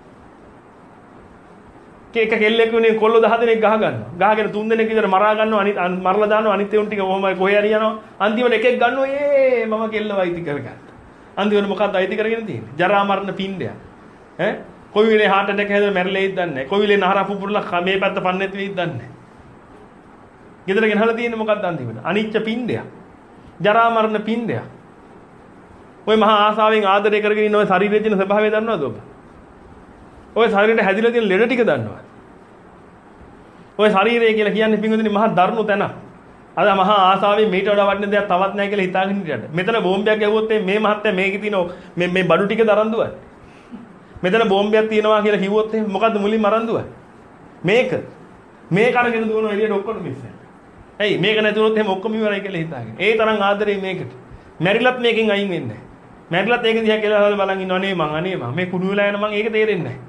කේක කෙල්ලෙක් උනේ කොල්ලෝ දහ දෙනෙක් ගහ ගන්නවා. ගහගෙන තුන් දෙනෙක් විතර මරා ගන්නවා. අනිත් මරලා දානවා. අනිත් ඒුන් ටික ඔහොමයි කොහේ හරි යනවා. අන්තිමට එකෙක් ගන්නවා. ඒ මම කෙල්ලව අයිති කරගත්තා. අන්තිමට මොකක්ද අයිති කරගෙන තියෙන්නේ? ජරා මරණ පින්ඩය. ඈ කොයි වෙලේ heart attack හැදලා මැරෙලෙයිද දන්නේ නැහැ. කොයි වෙලේ නහර පුපුරලා මේ පැත්ත පන්නේත් වෙයිද දන්නේ නැහැ. ගෙදර ගෙනහලා තියෙන්නේ මොකක්ද අන්තිමට? අනිච්ච පින්ඩයක්. ජරා මරණ පින්ඩයක්. ඔය මහා ආසාවෙන් ආදරය කරගෙන ඉන්න ඔය ශරීරයේ තියෙන ස්වභාවය දන්නවද ඔබ? ඔය ශරීරයට හැදිලා තියෙන ලෙඩ ටික දන්නවද? ඔය ශරීරය කියලා කියන්නේ පින්වතුනි මහා දරුණු තැන. අද මහා ආසාවෙන් මේට වඩා වටින දෙයක් තවත් නැහැ කියලා හිතාගෙන ඉඳියට. මෙතන බෝම්බයක් ගැහුවොත් මේ මහත්තයා මේකේ තියෙන මේ මේ බඩු ටික දරන් දුවයි. මෙතන බෝම්බයක් තියෙනවා කියලා කිව්වොත් මොකද්ද මුලින්ම අරන් දුවයි? මේක. මේක අරගෙන දුවනවා එළියට ඔක්කොම මිස් වෙනවා. ඇයි මේක නැතුනොත් එහෙම ඔක්කොම ඉවරයි කියලා හිතාගෙන. ඒ තරම් ආදරේ මේකට. මැරිලත් මේකෙන් අයින් වෙන්නේ නැහැ. මැරිලත් ඒක දිහා කියලා බලන් ඉන්නව නේ මං අනේ මං මේ කුණු වෙලා යන මං ඒක තේරෙන්නේ නැහැ.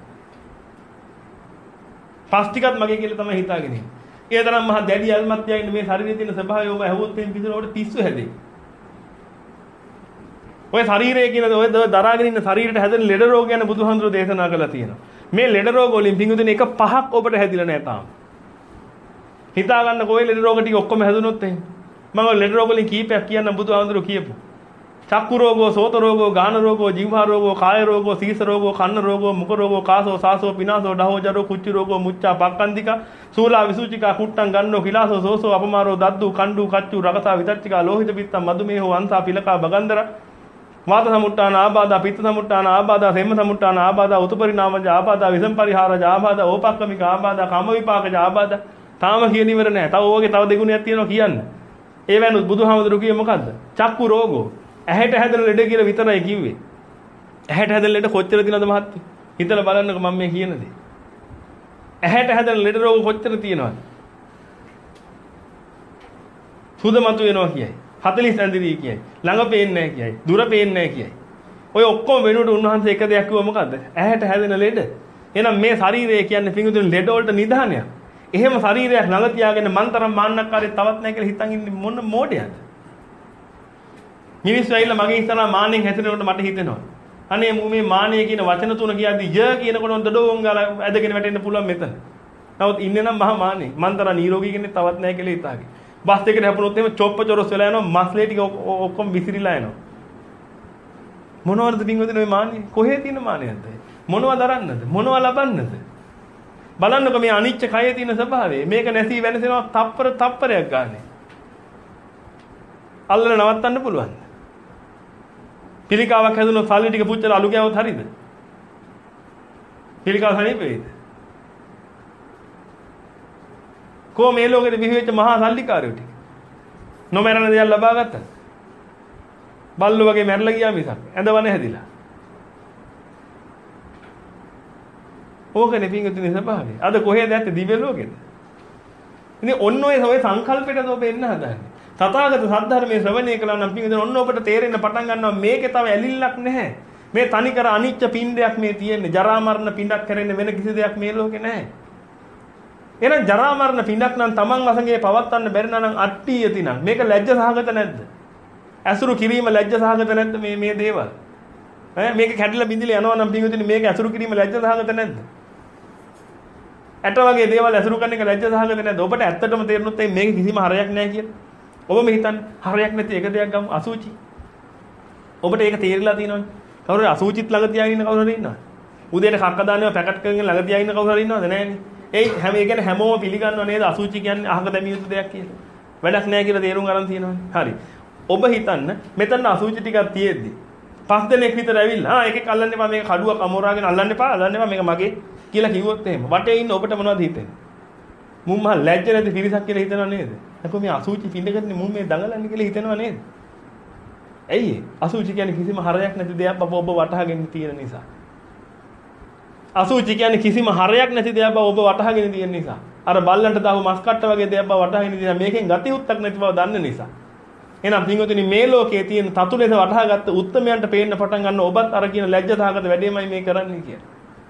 පස් ටිකත් මගේ කියලා තමයි හිතාගෙන ඉන්නේ. ඒ තරම් මහා දැඩි අල්මත් යයින් මේ ශරීරයේ තියෙන ස්වභාවය ඔබ ඇහුවොත් එහෙම පිටුනකොට පිස්සු හැදෙයි. ඔය ශරීරය කියන ඔය දරාගෙන ඉන්න ශරීරයට හැදෙන ලෙඩ රෝග ගැන බුදුහාමුදුරුවෝ දේශනා කළා තියෙනවා. මේ ලෙඩ රෝග වලින් පිඟුදින එක පහක් ඔබට හැදිලා නැහැ තාම. හිතා ගන්න කොයි ලෙඩ රෝග ටික ඔක්කොම හැදුනොත් එහෙම. මම ඔය ලෙඩ රෝග වලින් කීපයක් කියන්නම් බුදුහාමුදුරුවෝ කියපු. චක්කු රෝගෝ, සෝත රෝගෝ, ගාන රෝගෝ, જીවහා රෝගෝ, කාය රෝගෝ, සීස රෝගෝ, කන්න රෝගෝ, මුඛ රෝගෝ, කාසෝ, සාසෝ, පිනාසෝ, ඩහෝ, ජරෝ, කුච්චි රෝගෝ, මුච්චා, පක්කන්තිකා, සූලා, විසුචිකා, කුට්ටං, ගන්නෝ, කිලාසෝ, සෝසෝ, අපමාරෝ, දද්දු, කණ්ඩු, කච්චු, රකසා, විතච්චිකා, ලෝහිත පිත්ත, මදුමේහෝ, අන්සා, පිලකා, බගන්දර, වාත සමුට්ඨාන ආබාධා, පිත්ත සමුට්ඨාන ආබාධා, සෙම්ම සමුට්ඨාන ආබාධා, උතුපරිණාමජ ආබාධා, විසම් පරිහාරජ ආබාධා, ඕපක්කමික ආබාධා, කාම විපාකජ ආබාධා. තාම කියන ඉවර නැහැ. තව ඕගේ තව දෙගුණයක් තියෙනවා කියන්න. ඒ වෙනුත් බුදුහාමුදුරු කියේ මොකද්ද? චක්කු රෝගෝ. ඇහැට හැදෙන ලෙඩ කියලා විතරයි කිව්වේ. ඇහැට හැදෙන ලෙඩ කොච්චර තියෙනවද මහත්තයෝ? හිතලා බලන්නකො මම මේ කියන දේ. ඇහැට හැදෙන ලෙඩ රෝග කොච්චර තියෙනවද? සුදමතු වෙනවා කියයි. හතළිස් ඇඳිරි කියයි. ළඟ පේන්නේ නැහැ කියයි. දුර පේන්නේ නැහැ කියයි. ඔය ඔක්කොම වෙනුවට උන්වහන්සේ එක දෙයක් කිව්වා මොකද්ද? ඇහැට හැදෙන ලෙඩ. එහෙනම් මේ ශරීරය කියන්නේ පිඟුතුන් ලෙඩ වලට නිදානයක්. එහෙම ශරීරයක් ළඟ තියාගෙන මන්තරම් මාන්නක්කාරී තවත් නැහැ කියලා හිතන් ඉන්නේ මොන මෝඩයක්ද? මිනිස්සු ඇවිල්ලා මගේ ඉස්සරහා මාන්නෙන් හැසිරෙනකොට මට හිතෙනවා. අනේ මූ මේ මානිය කියන වචන තුන කියද්දි ය කියනකොට දඩෝන් ගාලා ඇදගෙන වැටෙන්න පුළුවන් මෙතන. නමුත් ඉන්නේ නම් මහා මාන්නේ. මන්තර නිරෝගී කෙනෙක් තවත් නැහැ කියලා හිතාගේ. බස් එකේ හැපුණොත් එහෙම චොප්ප චොරස් වෙලා යනවා, මස්ලේ ටික ඔක්කොම විසිරිලා යනවා. මොනවද පින්වදින ඔය මාන්නේ? කොහේ තියෙන මාන්නයක්ද? මොනවද දරන්නද? මොනවද ලබන්නද? බලන්නකො මේ අනිච්ච කයේ තියෙන ස්වභාවය. මේක නැසී වෙනසෙනවා තප්පර තප්පරයක් ගානේ. අල්ලලා නවත්තන්න පුළුවන්. පිළිකාවක් හැදුනොත් සල්ලි ටික පුච්චලා අලු ගෑවොත් හරියද? පිළිකාව හරිය වෙයිද? කො මේ ලෝකෙට බිහිවෙච්ච මහා සල්ලිකාරයෝ ටික. නොමරන දේවල් ලබා ගත්තා. බල්ලෝ වගේ මැරලා ගියා මිසක් ඇඳවන හැදිලා. ඕකනේ පිංගුතුනි ස්වභාවය. අද කොහෙද ඇත්තේ දිව්‍ය ලෝකෙද? ඉතින් ඔන්න ඔය ඔය සංකල්පයටද ඔබ එන්න හදන්නේ. තථාගත සද්ධර්මයේ ශ්‍රවණය කළා නම් පිංගුතුනි ඔන්න ඔබට තේරෙන්න පටන් ගන්නවා මේකේ තව ඇලිල්ලක් නැහැ. මේ තනිකර අනිච්ච පින්ඩයක් මේ තියෙන්නේ. ජරා මරණ පින්ඩක් කරන්නේ වෙන කිසි දෙයක් මේ ලෝකේ නැහැ. එහෙනම් ජරා මරණ පින්ඩක් නම් Taman වශයෙන් පවත්වන්න බැරි නම් අට්ටි යති නම් මේක ලැජ්ජ සහගත නැද්ද? ඇසුරු කිරීම ලැජ්ජ සහගත නැද්ද මේ මේ දේවල්? ඈ මේක කැඩිලා බිඳිලා යනවා නම් පිංගුතුනි මේක ඇසුරු කිරීම ලැජ්ජ සහගත නැද්ද? ඇට වගේ දේවල් ඇසුරු කරන එක ලැජ්ජ සහගත නැද්ද? ඔබට ඇත්තටම තේරුනොත් මේක කිසිම හරයක් නැහැ කියලා. ඔබ මේ හිතන්නේ හරයක් නැති එක දෙයක් ගමු අසුචි. ඔබට ඒක තේරිලා තියෙනවනේ. කවුරු හරි අසුචිත් ළඟ තියාගෙන ඉන්න කවුරු හරි ඉන්නවද? උදේට කක්ක දානවා පැකට් කරගෙන ළඟ තියාගෙන ඉන්න කවුරු හරි ඉන්නවද? නැහැනේ. ඒ හැම ඒ කියන්නේ හැමෝම පිළිගන්නව නේද අසුචි කියන්නේ අහක දැමිය යුතු දෙයක් කියලා. වැඩක් නැහැ කියලා තේරුම් ගන්න තියෙනවනේ. හරි. ඔබ හිතන්න මෙතන අසුචි ටිකක් තියෙද්දි පස් දෙනෙක් විතර ඇවිල්ලා ආ එකෙක් අල්ලන්න එපා මේක කඩුවක් අමෝරාගෙන අල්ලන්න එපා අල්ලන්න එපා මේක මගේ කියලා කිව්වොත් එහෙම වටේ ඉන්න ඔබට මොනවද හිතෙන්නේ? මුන් මහ ලැජ්ජ නැති පිරිසක් කියලා හිතනව නේද? නැකො මේ අසුචි පින්දගන්නේ මුන් මේ දඟලන්නේ කියලා හිතනව නේද? ඇයි ඒ? අසුචි කියන්නේ කිසිම හරයක් නැති දෙයක් බබ ඔබ වටහාගෙන තියෙන නිසා. අසුචි කියන්නේ කිසිම හරයක් නැති දෙයක් බව ඔබ වටහාගෙන තියෙන නිසා. අර බල්ලන්ට දාපු මස් කට්ට වගේ දෙයක් බව වටහාගෙන තියෙන මේකෙන් ගති උත්තක් නැති බව දන්න නිසා. එහෙනම් පින්වතුනි මේ ලෝකයේ තියෙන තතු ලෙස වටහාගත්ත උත්තරමයන්ට පේන්න පටන් ගන්න ඔබත් අර කියන ලැජ්ජාසහගත වැඩේමයි මේ කරන්නේ කියලා.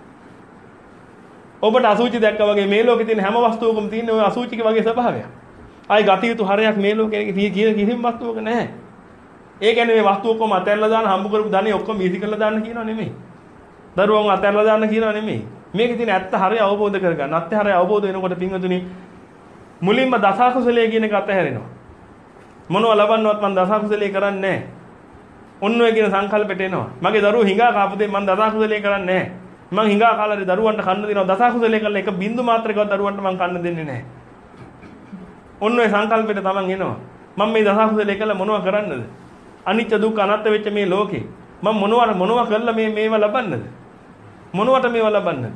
ඔබට අසුචි දැක්කා වගේ මේ ලෝකේ තියෙන හැම වස්තුවකම තියෙන ඔය අසුචික වගේ ස්වභාවයක්. ආයි ගතියුතු හරයක් මේ ලෝකේ කියන කිසිම වස්තුවක නැහැ. ඒ කියන්නේ මේ වස්තු ඔක්කොම අතහැරලා දාන හම්බ කරපු ධනෙ ඔක්කොම වීසි කරලා දාන්න කියනව නෙමෙයි. දරුවන් අතහැරලා දාන්න කියනව නෙමෙයි. මේකේ තියෙන ඇත්ත හරය අවබෝධ කරගන්න. ඇත්ත හරය අවබෝධ වෙනකොට පින්වතුනි මුලින්ම දසකුසලයේ කියන එක අතහැරෙනවා. මොනවා ලබන්නවත් මම දසකුසලයේ කරන්නේ නැහැ. ඔන්න ඔය කියන සංකල්පෙට එනවා. මගේ දරුවෝ හිඟා කාපු දෙයක් මම දසකුසලයේ කරන්නේ නැහැ. මං හිඟා කාලාදී දරුවන්ට කන්න දෙනවා දසකුසලයේ කරලා එක බින්දු මාත්‍රකවත් දරුවන්ට මං කන්න දෙන්නේ නැහැ. ඔන්න ඔය සංකල්පෙට තමන් එනවා. මම මේ දසකුසලයේ කළා මොනවා කරන්නද? අනිත්‍ය දුක්ඛ අනාත්ම වෙච්ච මේ ලෝකේ මම මොනවා මොනවා කරලා මේ මේවා ලබන්නද? මොනවට මේවා ලබන්නද?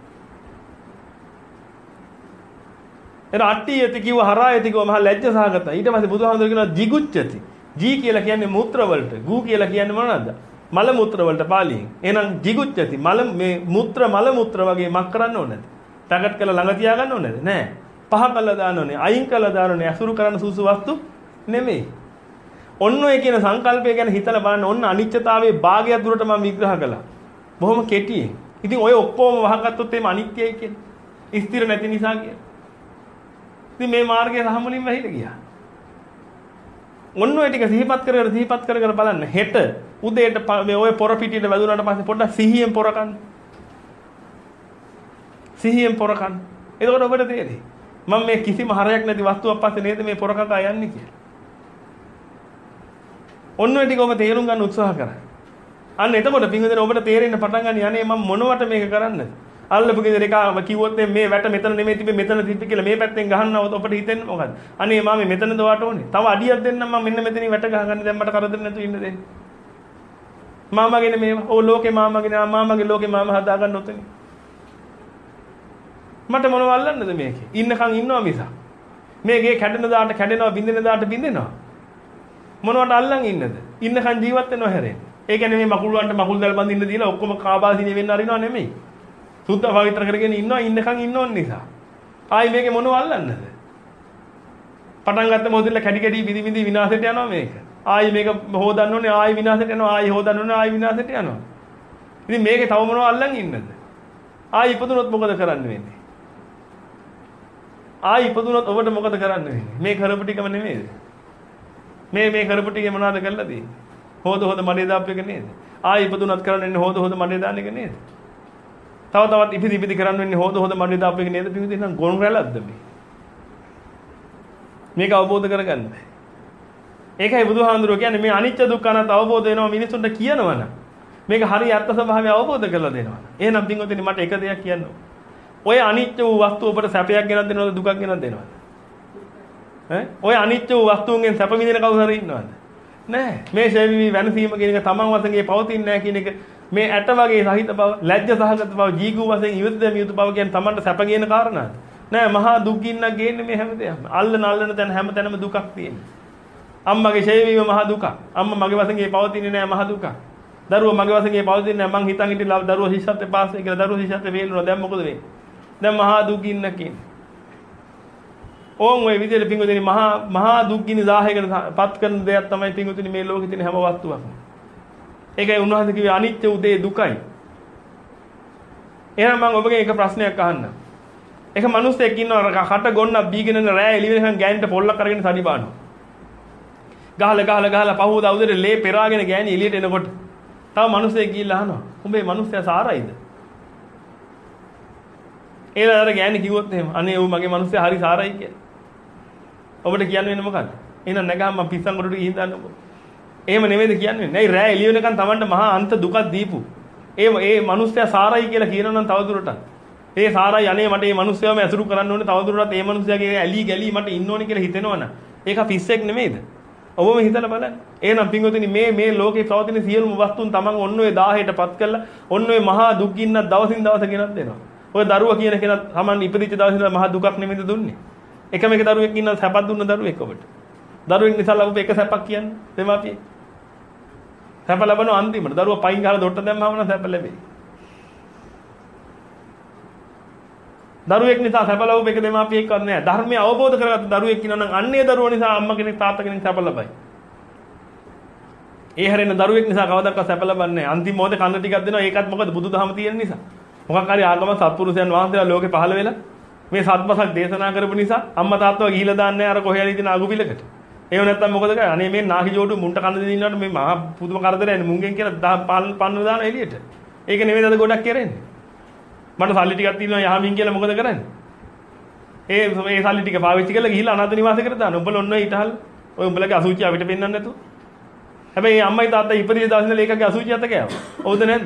එර අට්ටි යති කිව්ව හරා යති කිව්ව මහ ලැජ්ජ සහගතයි. ඊට පස්සේ බුදුහාමුදුරු කියනවා jigucchati. ජී කියලා කියන්නේ මූත්‍ර වලට. ගූ කියලා කියන්නේ මොනවද? මල මුත්‍ර වලට පාලියෙන්. එහෙනම් jigucchati මල මේ මුත්‍ර මල මුත්‍ර වගේ මක් කරන්න ඕනද? පැකට් කරලා ළඟ තියා ගන්න ඕනද? නෑ. පහ කළා දාන්න ඕනේ. අයින් කළා දාන්න ඕනේ. අසුරු කරන්න සුසු වස්තු නෙමෙයි. ඔන්න ඔය කියන සංකල්පය ගැන හිතලා බලන්න. ඔන්න අනිත්‍යතාවයේ භාගයක් දුරට මම විග්‍රහ කළා. බොහොම කෙටියෙන්. ඉතින් ඔය ඔක්කොම වහගත්තොත් එimhe අනිත්‍යයි කියන්නේ. ස්ථිර නැති නිසා කියන්නේ. ඉතින් මේ මාර්ගයේ සහමුලින් වැහිලා ගියා. ඔන්න ඔය ටික සිහිපත් කර කර සිහිපත් කර කර බලන්න. හෙට උදේට මේ ඔය පොර පිටියට වැදුනාට පස්සේ පොඩ්ඩක් සිහියෙන් පොර කන්න. සිහියෙන් පොර කන්න. එතකොට ඔබට තේරෙයි. මම මේ කිසිම හරයක් නැති වස්තුවක් පස්සේ නේද මේ පොර කකා යන්නේ කියලා. ඔන්න ඔය ටික ඔබ තේරුම් ගන්න උත්සාහ කරා. අන්න එතකොට පින්වදින ඔබට තේරෙන්න පටන් ගන්න යන්නේ මම මොනවට මේක කරන්නද? අල්ලපු ගෙදර එක කිව්වොත් මේ වැට මෙතන නෙමෙයි තිබෙ මෙතන තිබ්බ කියලා මේ පැත්තෙන් ගහන්නවොත් ඔබට හිතෙන්නේ මොකද්ද? අනේ මාමේ මෙතනද වාට ඕනේ. තව අඩියක් දෙන්නම් මම මෙන්න මෙතනින් වැට ගහගන්න දැන් මට කරදර නැතුව ඉන්න දෙන්න. මාමගෙන මේවා. ඕ ලෝකේ මාමගෙන මාමගේ ලෝකේ මාම හදා ගන්න ඔතන. මට මොනව අල්ලන්නද මේකේ? ඉන්නකන් ඉන්නවා මිස. මේකේ කැඩෙන දාට කැඩෙනවා බින්දෙන දාට බින්දෙනවා. මොනවට අල්ලන් ඉන්නද? ඉන්නකන් ජීවත් වෙනව හැරෙන්නේ. ඒ කියන්නේ මේ මකුළු වන්ට මකුළු දැල් බඳින්න දීලා ඔක්කොම කාබාසිනිය වෙන්න අරිනව නෙමෙයි. සුද්ධ පවිත්‍ර කරගෙන ඉන්නවා ඉන්නකන් ඉන්න ඕන නිසා. ආයි මේකේ මොනව අල්ලන්නද? පටන් ගත්ත මොහොතේ කැඩි කැඩි බිදි බිදි විනාශයට යනවා මේක. ආයි මේක හොදන්න ඕනේ ආයි විනාශයට යනවා ආයි හොදන්න ඕනේ ආයි විනාශයට යනවා. ඉතින් මේකේ තව මොනව අල්ලන් ඉන්නද? ආයි ඉපදුනොත් මොකද කරන්න වෙන්නේ? ආයි ඉපදුනොත් ඔබට මොකද කරන්න වෙන්නේ? මේ කරපු ටිකම නෙමෙයිද? මේ මේ කරපු ටිකේ මොනවද කරලා තියෙන්නේ? හොද හොද මඩේ දාපු එක නේද? ආයි ඉපදුනත් කරන්න වෙන්නේ හොද හොද මඩේ දාන එක නේද? තව තවත් ඉපිදි ඉපිදි කරන්න වෙන්නේ හොද හොද මඩේ දාපු එක නේද? පිවිදි නම් ගොන් රැළක්ද මේ? මේක අවබෝධ කරගන්න බෑ. ඒකයි බුදුහාඳුරෝ කියන්නේ මේ අනිත්‍ය දුක්ඛ අනාත්ම අවබෝධ වෙනවා මිනිසුන්ට කියනවනම් මේක හරිය අර්ථ ස්වභාවය අවබෝධ කරලා දෙනවා. එහෙනම් පින්වතුනි මට එක දෙයක් කියන්න ඕන. ඔය අනිත්‍ය වූ වස්තුව ඔබට සැපයක් ගෙනත් දෙනවද දුකක් ගෙනත් දෙනවද? ඈ ඔය අනිත්‍ය වූ වස්තුන්ගෙන් සැප විඳින කවුරු හරි ඉන්නවද? නෑ. මේ ශේවිවි වෙනසීම කියන එක තමන් වශයෙන් පවතින්නේ නැහැ කියන එක මේ ඇට වගේ සහිත බව, ලැජ්ජ සහගත බව, ජීගු වශයෙන් ඉවතදම යුතු බව කියන්නේ තමන්ට සැප ගේන කාරණාද? නෑ මහා දුක් ගින්නක් ගේන්නේ මේ හැමදේම. අල්ලන අල්ලන තැන හැමතැනම දුකක් තියෙනවා. අම්මගේ ශේවිවි මහා දුක. අම්මා මගේ වශයෙන් පවතින්නේ නෑ මහා දුක. දරුවා මගේ වශයෙන් පවතින්නේ නෑ මං හිතන් හිටියේ දරුවා ශිෂ්‍යත්වයේ පාස් වෙයි කියලා දරුවා ශිෂ්‍යත්වයේ වේලුණා. දැන් මොකද වෙන්නේ? දැන් මහා දුක් ගින්නක් කියන්නේ. ඕන් ඔය විදිහට පිංගුතුනි මහා මහා දුක් ගිනි දාහයකට පත් කරන දෙයක් තමයි පිංගුතුනි මේ ලෝකේ තියෙන හැම වස්තුවක්ම. ඒකයි උන්වහන්සේ කිව්වේ අනිත්‍ය උදේ දුකයි. එහෙනම් මම ඔබගෙන් එක ප්‍රශ්නයක් අහන්නම්. එක මිනිහෙක් ඉන්නවා කට ගොන්නක් බීගෙන ඉන්න රෑ එළි වෙනකන් ගෑනිට පොල්ලක් අරගෙන සනි බානවා. ගහලා ගහලා ගහලා පහුවදා උදේට ලේ පෙරාගෙන ගෑණි එළියට එනකොට තව මිනිහෙක් ගිහිල්ලා අහනවා උඹේ මිනිහයා සාරයිද? ඒලා අර ගෑණි කිව්වොත් එහෙම අනේ ඌ මගේ මිනිහයා හරි සාරයි කියලා. ඔබට කියන්න වෙන්නේ මොකක්ද? එහෙනම් නැගහම මම පිස්සන් ගොඩට ගිහින් දාන්නකො. එහෙම නෙමෙයිද කියන්නේ? නෑ රෑ එළිය වෙනකන් Tamanට මහා අන්ත දුකක් දීපු. ඒ ඒ මිනිස්සයා සාරයි කියලා කියනවා නම් තවදුරටත්. ඒ සාරයි අනේ මට මේ මිනිස්සයාම ඇසුරු කරන්න ඕනේ තවදුරටත් මේ මිනිස්සයාගේ ඇලි ගලි මට ඉන්න ඕනේ කියලා හිතෙනවනම් ඒක පිස්සෙක් නෙමෙයිද? ඔබම හිතලා බලන්න. එහෙනම් පින්වතුනි මේ මේ ලෝකේ පවතින සියලුම වස්තුන් Taman ඔන්න ඔය දාහයටපත් කරලා ඔන්න ඔය මහා දුක් ගින්නක් දවසින් දවස ගෙනත් දෙනවා. ඔය දරුවා කියන කෙනා Taman ඉපදිච්ච දවසේ ඉඳලා මහා දුකක් නෙමෙයිද දුන්නේ? එකම එක දරුවෙක් ඉන්නවා සැපක් දුන්න දරුවෙක් ඔබට. දරුවෙක් නිසා ලැබුව එක සැපක් කියන්නේ දෙමාපියෙක්. සැප ලැබෙන අන්තිමට දරුවා පයින් ගහලා දොට්ට දැම්මම නම් සැප ලැබෙයි. දරුවෙක් නිසා සැප ලැබුව එක දෙමාපියෙක්වත් නෑ. ධර්මය අවබෝධ කරගත්ත දරුවෙක් ඉන්නවා නම් අන්නේ දරුවා නිසා අම්මා කෙනෙක් තාත්තා කෙනෙක් සැප ලබයි. ඒ හැරෙන දරුවෙක් නිසා කවදාවත් සැප ලබන්නේ නෑ. අන්තිම මොහොතේ කන්න ටිකක් දෙනවා ඒකත් මොකද බුදුදහම තියෙන නිසා. මොකක් හරි ආගම සත්පුරුෂයන් වහන්සේලා ලෝකේ පහළ වෙලා මේ සත්පසක් දේශනා කරපු නිසා අම්මා තාත්තව ගිහිලා දාන්නේ අර කොහේ හරි ඉතින අගුපිලකට. ඒව නැත්තම් මොකද කරන්නේ? අනේ මේ නාකි ජෝඩු මුන්ට කන්න දෙන්න ඉන්නවට මේ මහා පුදුම කරදරයනේ මුංගෙන් කියලා පන්න දාන එළියට. ඒක නෙමෙයි අද ගොඩක් කරන්නේ. මට සල්ලි ටිකක් තියෙනවා යහමින් කියලා මොකද කරන්නේ? ඒ මේ සල්ලි ටික පාවිච්චි කරලා ගිහිල්ලා අනාථ නිවාසයකට දාන්න. උඹලා ඔන්න ඔය ඊටහල් ඔය උඹලගේ අසුචි අපිට පෙන්වන්න නැතුව. හැබැයි අම්මයි තාත්තා ඉපදින දවස් ඉඳලා ඒකගේ අසුචි අත කෑවා. හවුද නැද්ද?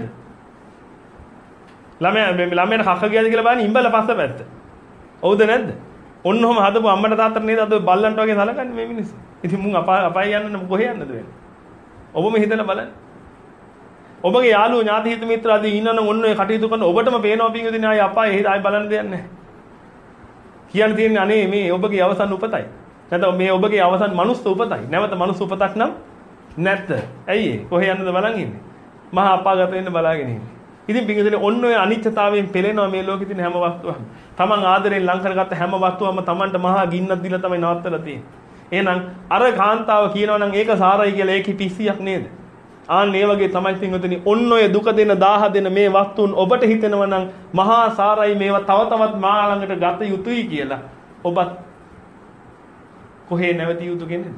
ළමයා ළමයාට කක්ක ගියාද කියලා බලන්න ඉඹල පස්ස පැත්ත. හවුද නැද්ද? ඔන්න ඔහම හදපු අම්මට තාත්තට නේද අද බල්ලන්ට වගේ සලකන්නේ මේ මිනිස්සු. ඉතින් මුන් අපාය යන්න කොහේ යන්නද වෙන්නේ? ඔබම හිතලා බලන්න. ඔබගේ යාළුවෝ ඥාති හිත මිත්‍ර ආදී ඉන්නනම් ඔන්න ඔය කටයුතු කරන ඔබටම පේනවා පින්වදින ආයේ අපාය එහෙද ආයේ බලන්න දෙයක් නැහැ. කියන්න තියෙන්නේ අනේ මේ ඔබගේ අවසන් උපතයි. නැත්නම් මේ ඔබගේ අවසන් මනුස්ස උපතයි. නැවත මනුස්ස උපතක් නම් නැත්ද? ඇයි ඒ? කොහේ යන්නද බලන් ඉන්නේ? මහා අපාගත වෙන්න බලාගෙන ඉන්නේ. ඉතින් පින්වදින ඔන්න ඔය අනිත්‍යතාවයෙන් පෙළෙනවා මේ ලෝකෙ තියෙන හැම වස්තුවක්ම. Taman ආදරෙන් ලං කරගත්ත හැම වස්තුවක්ම Tamanට මහා ගින්නක් දීලා තමයි නවත්තලා තියෙන්නේ. එහෙනම් අර කාන්තාව කියනවා නම් ඒක සාරයි කියලා ඒකි පිස්සියක් නේද? ආන් මේ වගේ තමයි පින්වතුනි ඔන්න ඔය දුක දෙන දාහ දෙන මේ වස්තුන් ඔබට හිතෙනවා නම් මහා සාරයි මේවා තව තවත් මා ළඟට ගත යුතුයි කියලා ඔබත් කොහේ නැවතිය යුතු කෙනෙක්ද?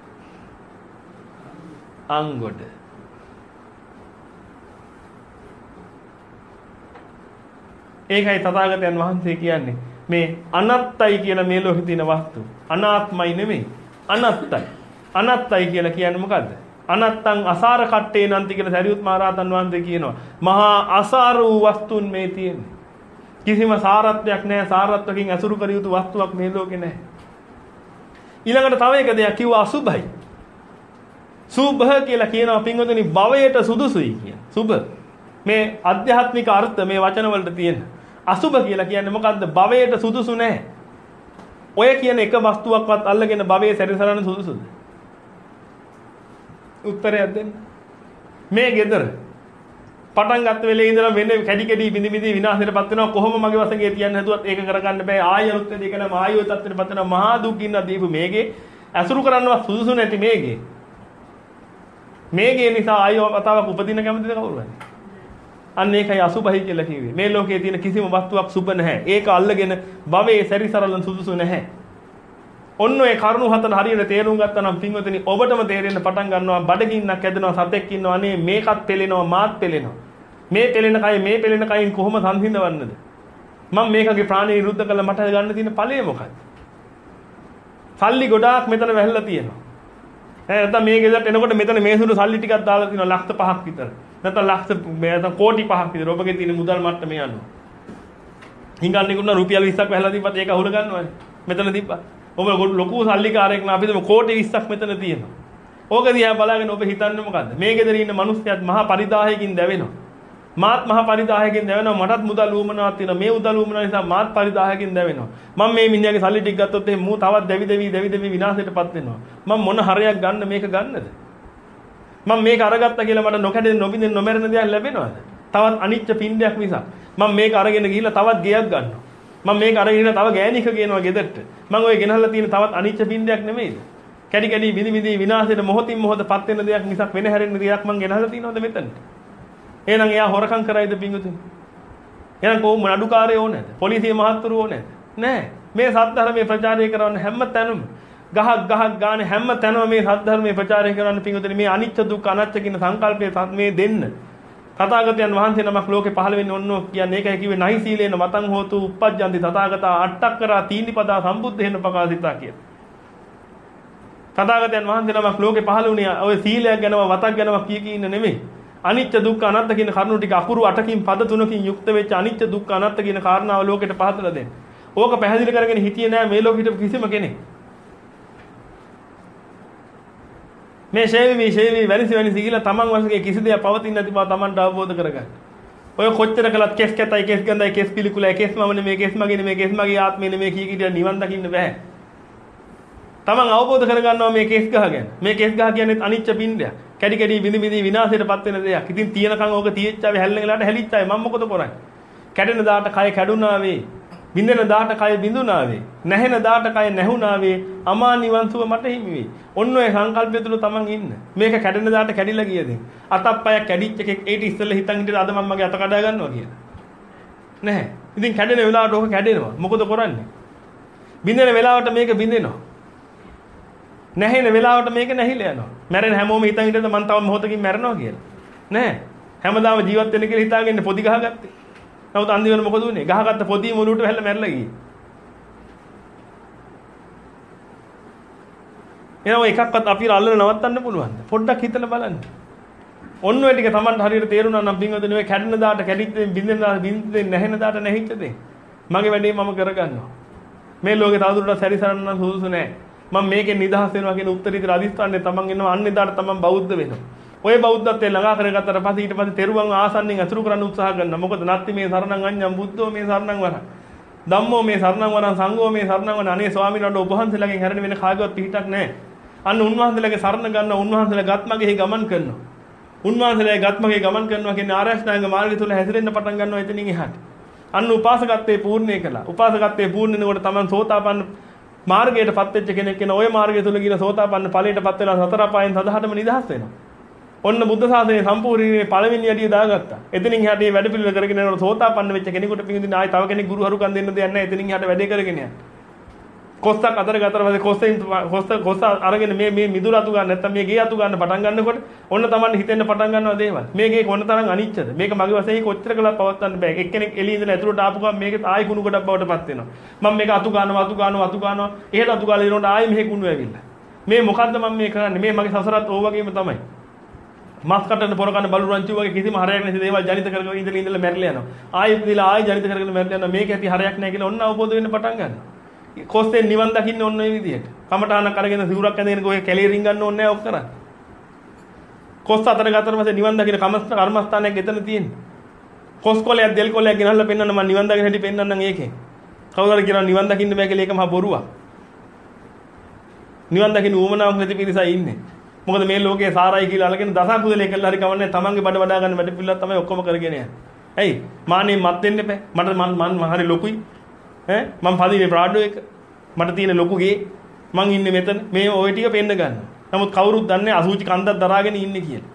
අංගොඩ. ඒකයි තථාගතයන් වහන්සේ කියන්නේ මේ අනත්තයි කියලා මේ ලෝකේ තියෙන වස්තු අනාත්මයි නෙමෙයි අනත්තයි. අනත්තයි කියලා කියන්නේ මොකද්ද? අනත්තං අසාර කට්ටේ නන්ති කියලා සරියුත් මහ රහතන් වහන්සේ කියනවා. මහා අසාර වූ වස්තුන් මේ තියෙන්නේ. කිසිම සාරත්වයක් නැහැ. සාරත්වකින් අසුරු කර යුතු වස්තුවක් මේ ලෝකේ නැහැ. ඊළඟට තව එක දෙයක් කිව්වා අසුභයි. සුභ කියලා කියනවා පින්වතුනි භවයට සුදුසුයි කියන. සුභ මේ ආධ්‍යාත්මික අර්ථ මේ වචන වලට තියෙන. අසුභ කියලා කියන්නේ මොකද්ද? භවයට සුදුසු නැහැ. ඔය කියන එක වස්තුවක්වත් අල්ලගෙන භවයේ සැරිසරන්න සුදුසුද? උත්තරයක් දෙන්න. මේ ගෙදර පටන් ගත්ත වෙලේ ඉඳලා වෙන්නේ කැඩි කැඩි බිඳි බිඳි විනාශයටපත් වෙනවා. කොහොම මගේ වශයෙන් තියන්න හැදුවත් ඒක කරගන්න බෑ. ආයෙ අලුත් දෙයක් කරලා ආයෙ ඔය තත්ත්වෙටපත් වෙනවා. මහා දුක් ඉන්න දීපු මේගේ අසුරු කරන්නවත් සුදුසු නැති මේගේ. මේගේ නිසා ආයෙ වතාවක් උපදින කැමතිද කවුරු හරි? අන්න ඒකයි අසුභයි කියලා කිව්වේ. මේ ලෝකයේ තියෙන කිසිම වස්තුවක් සුභ නැහැ. ඒක අල්ලගෙන භවයේ සැරිසරලන් සුදුසු නැහැ. ඔන්න ඔය කරුණු හතන හරියට තේරුම් ගත්තා නම් පින්වතුනි ඔබටම තේරෙන්න පටන් ගන්නවා බඩගින්නක් ඇදෙනවා සතෙක් ඉන්නවා අනේ මේකත් පෙලෙනවා මාත් පෙලෙනවා. මේ පෙලෙන කය මේ පෙලෙන කයින් කොහොම සංසිඳවන්නද? මම මේකගේ ප්‍රාණය විරුද්ධ කළා මට ගන්න තියෙන ඵලය මොකක්ද? සල්ලි ගොඩාක් මෙතන වැහිලා තියෙනවා. ඈ නැත්නම් මේ ගෙදරට එනකොට මෙතන මේසුළු සල්ලි ටිකක් දාලා තියෙනවා ලක්ෂ පහක් විතර. නැත්නම් ලක්ෂ නැත්නම් කෝටි පහක් විතර. ඔබගේ තියෙන මුදල් මට්ටමේ යනවා. හිඟන්නේ කුණ රුපියල් විස්සක් වැහලා තිබ්බත් ඒක අහුල ගන්නවනේ. මෙතන තිබ්බා. ඔබ ලොකු සල්ලිකාරයෙක් නම් අපි හිතමු කෝටි විස්සක් මෙතන තියෙනවා. ඕක දිහා බලාගෙන ඔබ හිතන්නේ මොකද්ද? මේ ගෙදර ඉන්න මිනිස්සුත් මහා පරිදාහයකින් දැවෙනවා. මාත් මහා පරිදාහයකින් දැවෙනවා. මටත් මුදල් උවමනාවක් තියෙනවා. මේ උදල් උවමනාව නිසා මාත් පරිදාහයකින් දැවෙනවා. මම මේ මිනිහාගේ සල්ලි ටික ගත්තොත් එහෙනම් මූ තවත් දැවි දැවි දැවි දැවි විනාශයටපත් වෙනවා. මම මොන හරයක් ගන්න මේක ගන්නද? මම මේක අරගත්තා කියලා මට නොකැඩෙන නොබින්දෙන නොමැරෙන දෙයක් ලැබෙනවද? තවත් අනිච්ච පින්ඩයක් නිසා. මම මේක අරගෙන ගිහිල්ලා තවත් ගෙයක් ගන්නවා. මම මේක අරගෙන ඉන්න තව ගෑණික ගේනවා ගෙදරට. මම ඔය ගෙනහලා තියෙන තවත් අනිච්ච පින්ඩයක් නෙමෙයිද? කැඩි කැඩි විදි විදි විනාශයට මොහොතින් මොහොතපත් වෙන දෙයක් මිසක් වෙන හැරෙන්න දෙයක් මම ගෙනහලා තියෙනවද මෙතනට? එහෙනම් එයා හොරකම් කරයිද පිංගුතුනි? එහෙනම් කොහොම නඩුකාරයෝ ඕනේද? පොලිසිය මහත්තුරු ඕනේද? නෑ. මේ සත්‍ය ප්‍රචාරය කරන හැම තැනම ගහක් ගහක් ගානේ හැම තැනම මේ සත්‍ය ප්‍රචාරය කරන පිංගුතුනි මේ අනිච්ච දුක්ඛ අනාත්ම කියන සංකල්පය මේ දෙන්න. තථාගතයන් වහන්සේ නමක් ලෝකේ පහළ වෙන්නේ ඔන්නෝ කියන්නේ ඒකයි කිව්වේ නහි සීලේන මතං හෝතු uppajjanti තථාගතා අට්ඨක්කරා තීනිපදා සම්බුද්ධේන පකාසිතා කියලා. තථාගතයන් වහන්සේ නමක් ලෝකේ පහළ වුණේ ඔය සීලයක් ගැනම වතක් ගැනම කිය කී ඉන්න නෙමෙයි. අනිත්‍ය දුක්ඛ අනාත්ම කියන කරුණු ටික අකුරු අටකින් පද තුනකින් යුක්ත වෙච්ච අනිත්‍ය දුක්ඛ අනාත්ම කියන කාරණාව ලෝකෙට පහදලා දෙන්න. ඕක පැහැදිලි කරගෙන හිටියේ නෑ මේ ලෝකෙ හිටපු කිසිම කෙනෙක්. මේ ශේවි ශේවි වෙනසි වෙනසි කියලා තමන් වශයෙන් කිසි දෙයක් පවතින්නේ නැති බව තමන්ට අවබෝධ කරගන්න. ඔය කොච්චර කළත් කෙස් කැතයි කෙස් ගඳයි කෙස් පිළිකුලයි කෙස් මම නෙමෙයි කෙස් මගේ නෙමෙයි කෙස් මගේ ආත්මේ නෙමෙයි කී කී නිවන් දකින්න බෑ. තමන් අවබෝධ කරගන්නවා මේ කෙස් ගහ ගැන. මේ කෙස් ගහ කියන්නේ අනිච්ච පින්ඩයක්. කැඩි කැඩි බිඳි බිඳි විනාශයටපත් වෙන දෙයක්. ඉතින් තියෙනකන් ඕක තියෙච්චාවේ හැල්ලෙන වෙලාවට හැලිච්චාවේ මම මොකද කරන්නේ? කැඩෙන දාට කය කැඩුනා වේ. බින්දෙන දාට කය බිඳුනා වේ. නැහෙන දාට කය නැහුණා වේ. අමා නිවන් සුව මට හිමි වේ. ඔන්න ඔය සංකල්පය තුල තමන් ඉන්න. මේක කැඩෙන දාට කැඩිලා ගියද? අතප්පයක් කැඩිච්ච එකෙක් ඒට ඉස්සෙල්ලා හිතන් හිටියද අද මම මගේ අත කඩා ගන්නවා කියලා. නැහැ. ඉතින් කැඩෙන වෙලාවට ඕක කැඩෙනවා. මොකද කරන්නේ? බින්දෙන වෙලාවට මේක බින්දෙනවා. නැහෙන වෙලාවට මේක නැහිලා යනවා. මැරෙන හැමෝම හිතන් හිටියද මං තව මොහොතකින් මැරෙනවා කියලා. නැහැ. හැමදාම ජීවත් වෙන්න කියලා හිතාගෙන පොඩි ගහගත්තේ. නමුත් අන්තිමට මොකද උනේ? ගහගත්ත පොඩි මුලුට වැහලා මැරලා ගියේ. එනවා එකක්වත් අපිට අල්ලන නවත්තන්න පුළුවන්ද? පොඩ්ඩක් හිතලා බලන්න. ඔන්න ඔය ටික Tamanට හරියට තේරුණා නම් පින්වතුනි ඔය කැඩෙන දාට කැඩිච්ච බින්දෙන දාට බින්දෙන් නැහෙන දාට නැහිච්ච දේ. මගේ වැඩේ මම කරගන්නවා. මේ ලෝකේ තවදුරටත් සැරිසරන්න නම් සුදුසු නැහැ. මම මේකෙන් නිදහස් වෙනවා කියන උත්තරීතර අදිස්ථානේ Taman ඉන්නවා අන්න එදාට Taman බෞද්ධ වෙනවා. ඔය බෞද්ධත්වයේ ළඟා කරගත්තට පස්සේ ඊට පස්සේ තෙරුවන් ආසන්නෙන් අතුරු කරන්න උත්සාහ කරනවා. මොකද නැත්ති මේ සරණං අඤ්ඤං බුද්ධෝ මේ සරණං වරං. ධම්මෝ මේ සරණං වරං සංඝෝ මේ සරණං වරං. අනේ ස්වාමීන් වහන්සේ ඔබ වහන්සේලාගෙන් හැරෙන්න වෙන කාගේවත් පිහිටක් නැහැ. අන්න උන්වහන්සේලාගේ සරණ ගන්නවා. උන්වහන්සේලා ගත්මගේ ගමන් කරනවා. උන්වහන්සේලා ගත්මගේ ගමන් කරනවා කියන්නේ ආරෂ්ඨාංග මාර්ගය තුල හැසිරෙන්න පටන් ගන්නවා එතනින් එහාට. අන්න උපාසකත්වයේ පූර්ණේ කළා. උපාසකත්වයේ පූර්ණනකොට Taman සෝතාපන්න මාර්ගයටපත් වෙච්ච කෙනෙක් කියන ওই මාර්ගය තුල ගින සෝතාපන්න ඵලයටපත් වෙලා සතර පායෙන් සදහටම නිදහස් වෙනවා. ඔන්න බුද්ධ ශාසනයේ සම්පූර්ණීමේ පළවෙනි අඩිය දාගත්තා. එතනින් එහාට මේ වැඩ පිළිවෙල කරගෙන යනකොට සෝතාපන්න වෙච්ච කෙනෙකුට පිටින් ආයි තව කෙනෙක් ගුරු හරුකම් දෙන්න දෙයක් නැහැ. එතනින් එහාට වැඩේ කරගෙන යන්න. කොස්සක් අතර ගතර පස්සේ කොස්සෙන් කොස්ස කොස්ස අරගෙන මේ මේ මිදුර අතු ගන්න නැත්තම් මේ ගේ අතු ගන්න පටන් ගන්නකොට ඔන්න Taman හිතෙන්න පටන් ගන්නවා දේවල්. මේ ගේ කොන්න තරම් අනිච්චද? මේක මගේ වශයෙන් කොච්චර කළා පවත්වන්න බෑ. එක්කෙනෙක් එළිය ඉඳලා ඇතුළට ආපු ගමන් මේක ආයි කුණු කොටක් බවට පත් වෙනවා. මම මේක අතු ගන්නවා අතු ගන්නවා අතු ගන්නවා. එහෙට අතු ගාලා ඉරනකොට ආයි මෙහෙ කුණු ඇවිල්ලා. මේ මොකද්ද මම මේ කරන්නේ? මේ මගේ සසරත් ඕ වගේම තමයි. මස් කටන පොර කන බලු රංචු වගේ කිසිම හරයක් නැති දේවල් ජනිත කරගෙන ඉඳලා ඉඳලා මැරිලා යනවා. ආයෙත් ඉඳලා ආයෙ ජනිත කරගෙන මැරිලා යනවා. මේක ඇති හරයක් නැහැ කියලා ඔන්න අවබෝධ වෙන්න පටන් ගන්නවා. කොස්තෙන් නිවන් දකින්න ඕන මේ විදිහට. කමඨානක් අරගෙන සිවුරක් ඇඳගෙන ගෝයේ කැලේ රින් ගන්න ඕනේ නැහැ ඔක් කරන්නේ. කොස් අතර ගතට පස්සේ නිවන් දකින්න කර්මස්ථානයක් එතන තියෙන්නේ. කොස් කොලයක් දෙල් කොලයක් ගෙනල්ලා පෙන්නන්න මම නිවන් දකින්න හැටි පෙන්නන්නම් ඒකෙන්. කවුරුහරි කියනවා නිවන් දකින්න බෑ කියලා ඒක මහා බොරුවක්. නිවන් දකින්න උවමනාවක් නැති පිරිසයි ඉන්නේ. මොකද මේ ලෝකයේ සාරයි කියලා අල්ලගෙන දස කුසලයේ කළා හරි කවන්නේ තමන්ගේ බඩ වඩා ගන්න වැඩ පිළිවෙලක් තමයි ඔක්කොම කරගෙන යන්නේ. ඇයි? මාන්නේ මත් දෙන්න එපා. මට මම මම හරි ලොකුයි. ඈ මම පදිනේ ප්‍රාඩෝ එක. මට තියෙන ලොකු ගේ. මං ඉන්නේ මෙතන. මේ ওই ටික පෙන්න ගන්න. නමුත් කවුරුත් දන්නේ අසුචි කන්දක් දරාගෙන ඉන්නේ කියලා.